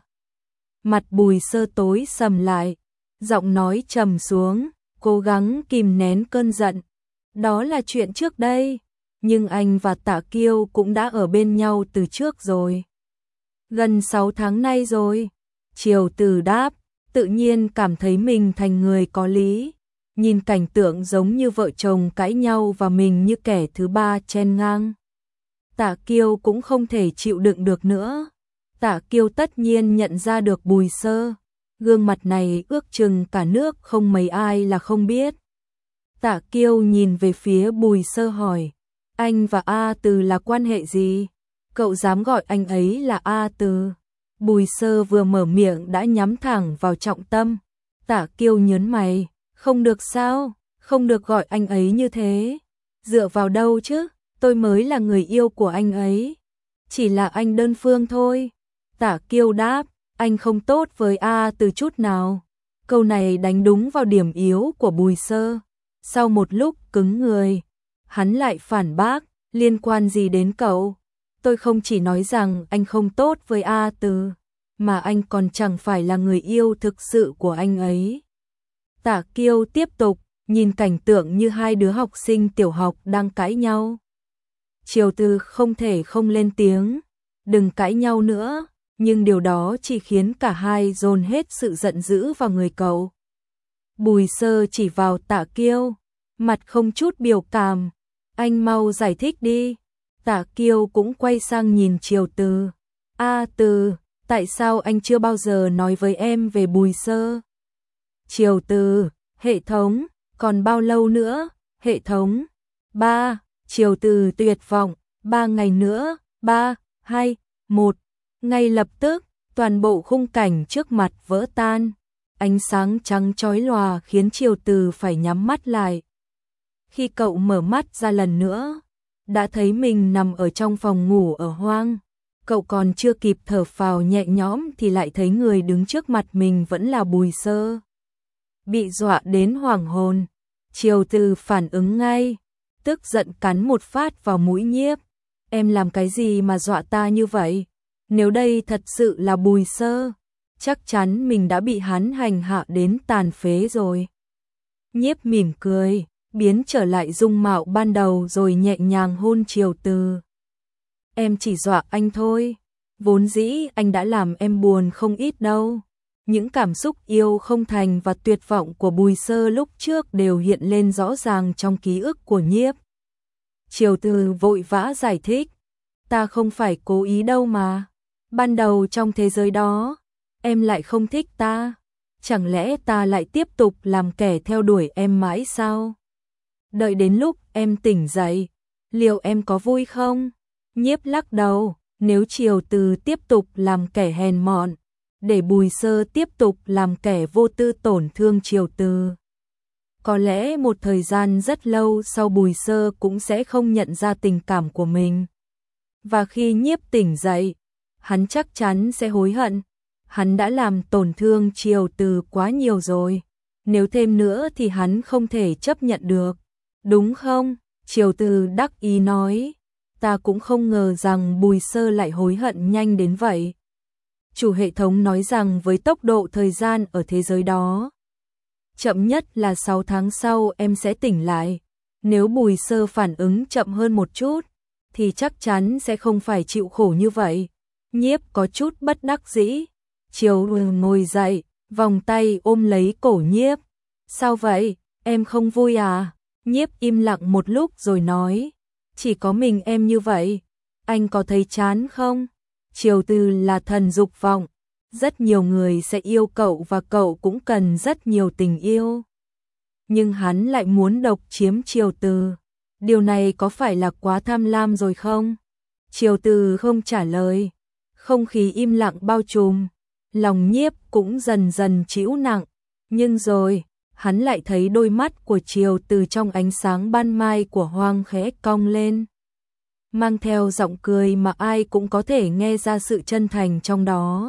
Mặt Bùi Sơ tối sầm lại, giọng nói trầm xuống, cố gắng kìm nén cơn giận. Đó là chuyện trước đây, nhưng anh và Tạ Kiêu cũng đã ở bên nhau từ trước rồi. Gần sáu tháng nay rồi. Triều Từ đáp, tự nhiên cảm thấy mình thành người có lý. Nhìn cảnh tượng giống như vợ chồng cãi nhau và mình như kẻ thứ ba chen ngang. Tạ Kiêu cũng không thể chịu đựng được nữa. Tạ Kiêu tất nhiên nhận ra được Bùi Sơ. Gương mặt này ước chừng cả nước không mấy ai là không biết. Tạ Kiêu nhìn về phía Bùi Sơ hỏi, anh và A Từ là quan hệ gì? Cậu dám gọi anh ấy là A Từ? Bùi Sơ vừa mở miệng đã nhắm thẳng vào trọng tâm. Tạ Kiêu nhớn mày, không được sao, không được gọi anh ấy như thế. Dựa vào đâu chứ, tôi mới là người yêu của anh ấy. Chỉ là anh đơn phương thôi. Tạ Kiêu đáp, anh không tốt với A Từ chút nào. Câu này đánh đúng vào điểm yếu của Bùi Sơ. Sau một lúc cứng người, hắn lại phản bác, liên quan gì đến cậu? Tôi không chỉ nói rằng anh không tốt với A Từ, mà anh còn chẳng phải là người yêu thực sự của anh ấy. Tạ Kiêu tiếp tục, nhìn cảnh tượng như hai đứa học sinh tiểu học đang cãi nhau. Triều Từ không thể không lên tiếng, đừng cãi nhau nữa, nhưng điều đó chỉ khiến cả hai dồn hết sự giận dữ vào người cậu. Bùi Sơ chỉ vào Tạ Kiêu, mặt không chút biểu cảm, anh mau giải thích đi. Tạ Kiêu cũng quay sang nhìn Triều Từ. A Từ, tại sao anh chưa bao giờ nói với em về Bùi Sơ? Triều Từ, hệ thống, còn bao lâu nữa? Hệ thống, ba, Triều Từ tuyệt vọng, ba ngày nữa, ba, hai, một. Ngay lập tức, toàn bộ khung cảnh trước mặt vỡ tan. Ánh sáng trắng chói lòa khiến Triều Từ phải nhắm mắt lại. Khi cậu mở mắt ra lần nữa, đã thấy mình nằm ở trong phòng ngủ ở hoang. Cậu còn chưa kịp thở phào nhẹ nhõm thì lại thấy người đứng trước mặt mình vẫn là Bùi Sơ. Bị dọa đến hoảng hồn, Triều Từ phản ứng ngay, tức giận cắn một phát vào mũi Nhiếp. Em làm cái gì mà dọa ta như vậy? Nếu đây thật sự là Bùi Sơ, chắc chắn mình đã bị hắn hành hạ đến tàn phế rồi. Nhiếp mỉm cười, biến trở lại dung mạo ban đầu rồi nhẹ nhàng hôn Triều Từ. Em chỉ dọa anh thôi, vốn dĩ anh đã làm em buồn không ít đâu. Những cảm xúc yêu không thành và tuyệt vọng của Bùi Sơ lúc trước đều hiện lên rõ ràng trong ký ức của Nhiếp. Triều Từ vội vã giải thích, ta không phải cố ý đâu mà. Ban đầu trong thế giới đó, em lại không thích ta. Chẳng lẽ ta lại tiếp tục làm kẻ theo đuổi em mãi sao? Đợi đến lúc em tỉnh dậy, liệu em có vui không? Nhiếp lắc đầu, nếu Triều Từ tiếp tục làm kẻ hèn mọn, để Bùi Sơ tiếp tục làm kẻ vô tư tổn thương Triều Từ, có lẽ một thời gian rất lâu sau Bùi Sơ cũng sẽ không nhận ra tình cảm của mình. Và khi Nhiếp tỉnh dậy, hắn chắc chắn sẽ hối hận. Hắn đã làm tổn thương Triều Từ quá nhiều rồi. Nếu thêm nữa thì hắn không thể chấp nhận được. Đúng không? Triều Từ đắc ý nói. Ta cũng không ngờ rằng Bùi Sơ lại hối hận nhanh đến vậy. Chủ hệ thống nói rằng với tốc độ thời gian ở thế giới đó, chậm nhất là sáu tháng sau em sẽ tỉnh lại. Nếu Bùi Sơ phản ứng chậm hơn một chút, thì chắc chắn sẽ không phải chịu khổ như vậy. Nhiếp có chút bất đắc dĩ. Triều Từ ngồi dậy, vòng tay ôm lấy cổ Nhiếp. Sao vậy, em không vui à? Nhiếp im lặng một lúc rồi nói, chỉ có mình em như vậy, anh có thấy chán không? Triều Từ là thần dục vọng, rất nhiều người sẽ yêu cậu và cậu cũng cần rất nhiều tình yêu. Nhưng hắn lại muốn độc chiếm Triều Từ. Điều này có phải là quá tham lam rồi không? Triều Từ không trả lời. Không khí im lặng bao trùm. Lòng Nhiếp cũng dần dần trĩu nặng. Nhưng rồi, hắn lại thấy đôi mắt của Triều Từ trong ánh sáng ban mai của Hoang khẽ cong lên, mang theo giọng cười mà ai cũng có thể nghe ra sự chân thành trong đó.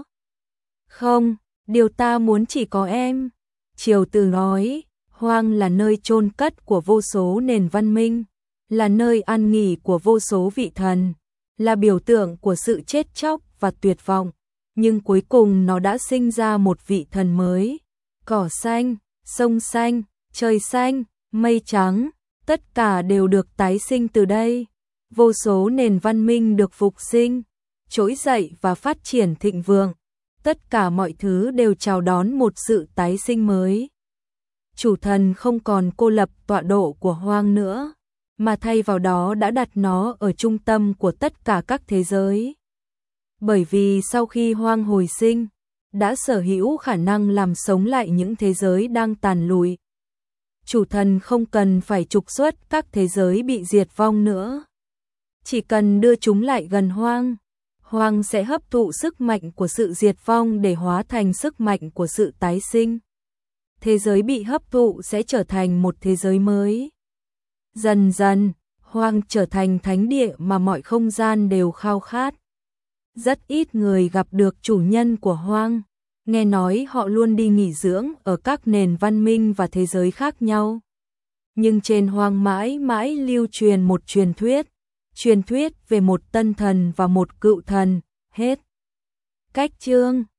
Không, điều ta muốn chỉ có em. Triều Từ nói, Hoang là nơi chôn cất của vô số nền văn minh, là nơi an nghỉ của vô số vị thần, là biểu tượng của sự chết chóc và tuyệt vọng. Nhưng cuối cùng nó đã sinh ra một vị thần mới. Cỏ xanh, sông xanh, trời xanh, mây trắng, tất cả đều được tái sinh từ đây. Vô số nền văn minh được phục sinh, trỗi dậy và phát triển thịnh vượng. Tất cả mọi thứ đều chào đón một sự tái sinh mới. Chủ thần không còn cô lập tọa độ của Hoang nữa, mà thay vào đó đã đặt nó ở trung tâm của tất cả các thế giới. Bởi vì sau khi Hoang hồi sinh, đã sở hữu khả năng làm sống lại những thế giới đang tàn lụi. Chủ thần không cần phải trục xuất các thế giới bị diệt vong nữa. Chỉ cần đưa chúng lại gần Hoang, Hoang sẽ hấp thụ sức mạnh của sự diệt vong để hóa thành sức mạnh của sự tái sinh. Thế giới bị hấp thụ sẽ trở thành một thế giới mới. Dần dần, Hoang trở thành thánh địa mà mọi không gian đều khao khát. Rất ít người gặp được chủ nhân của Hoang. Nghe nói họ luôn đi nghỉ dưỡng ở các nền văn minh và thế giới khác nhau. Nhưng trên Hoang mãi mãi lưu truyền một truyền thuyết. Truyền thuyết về một tân thần và một cựu thần. Hết. Cách chương.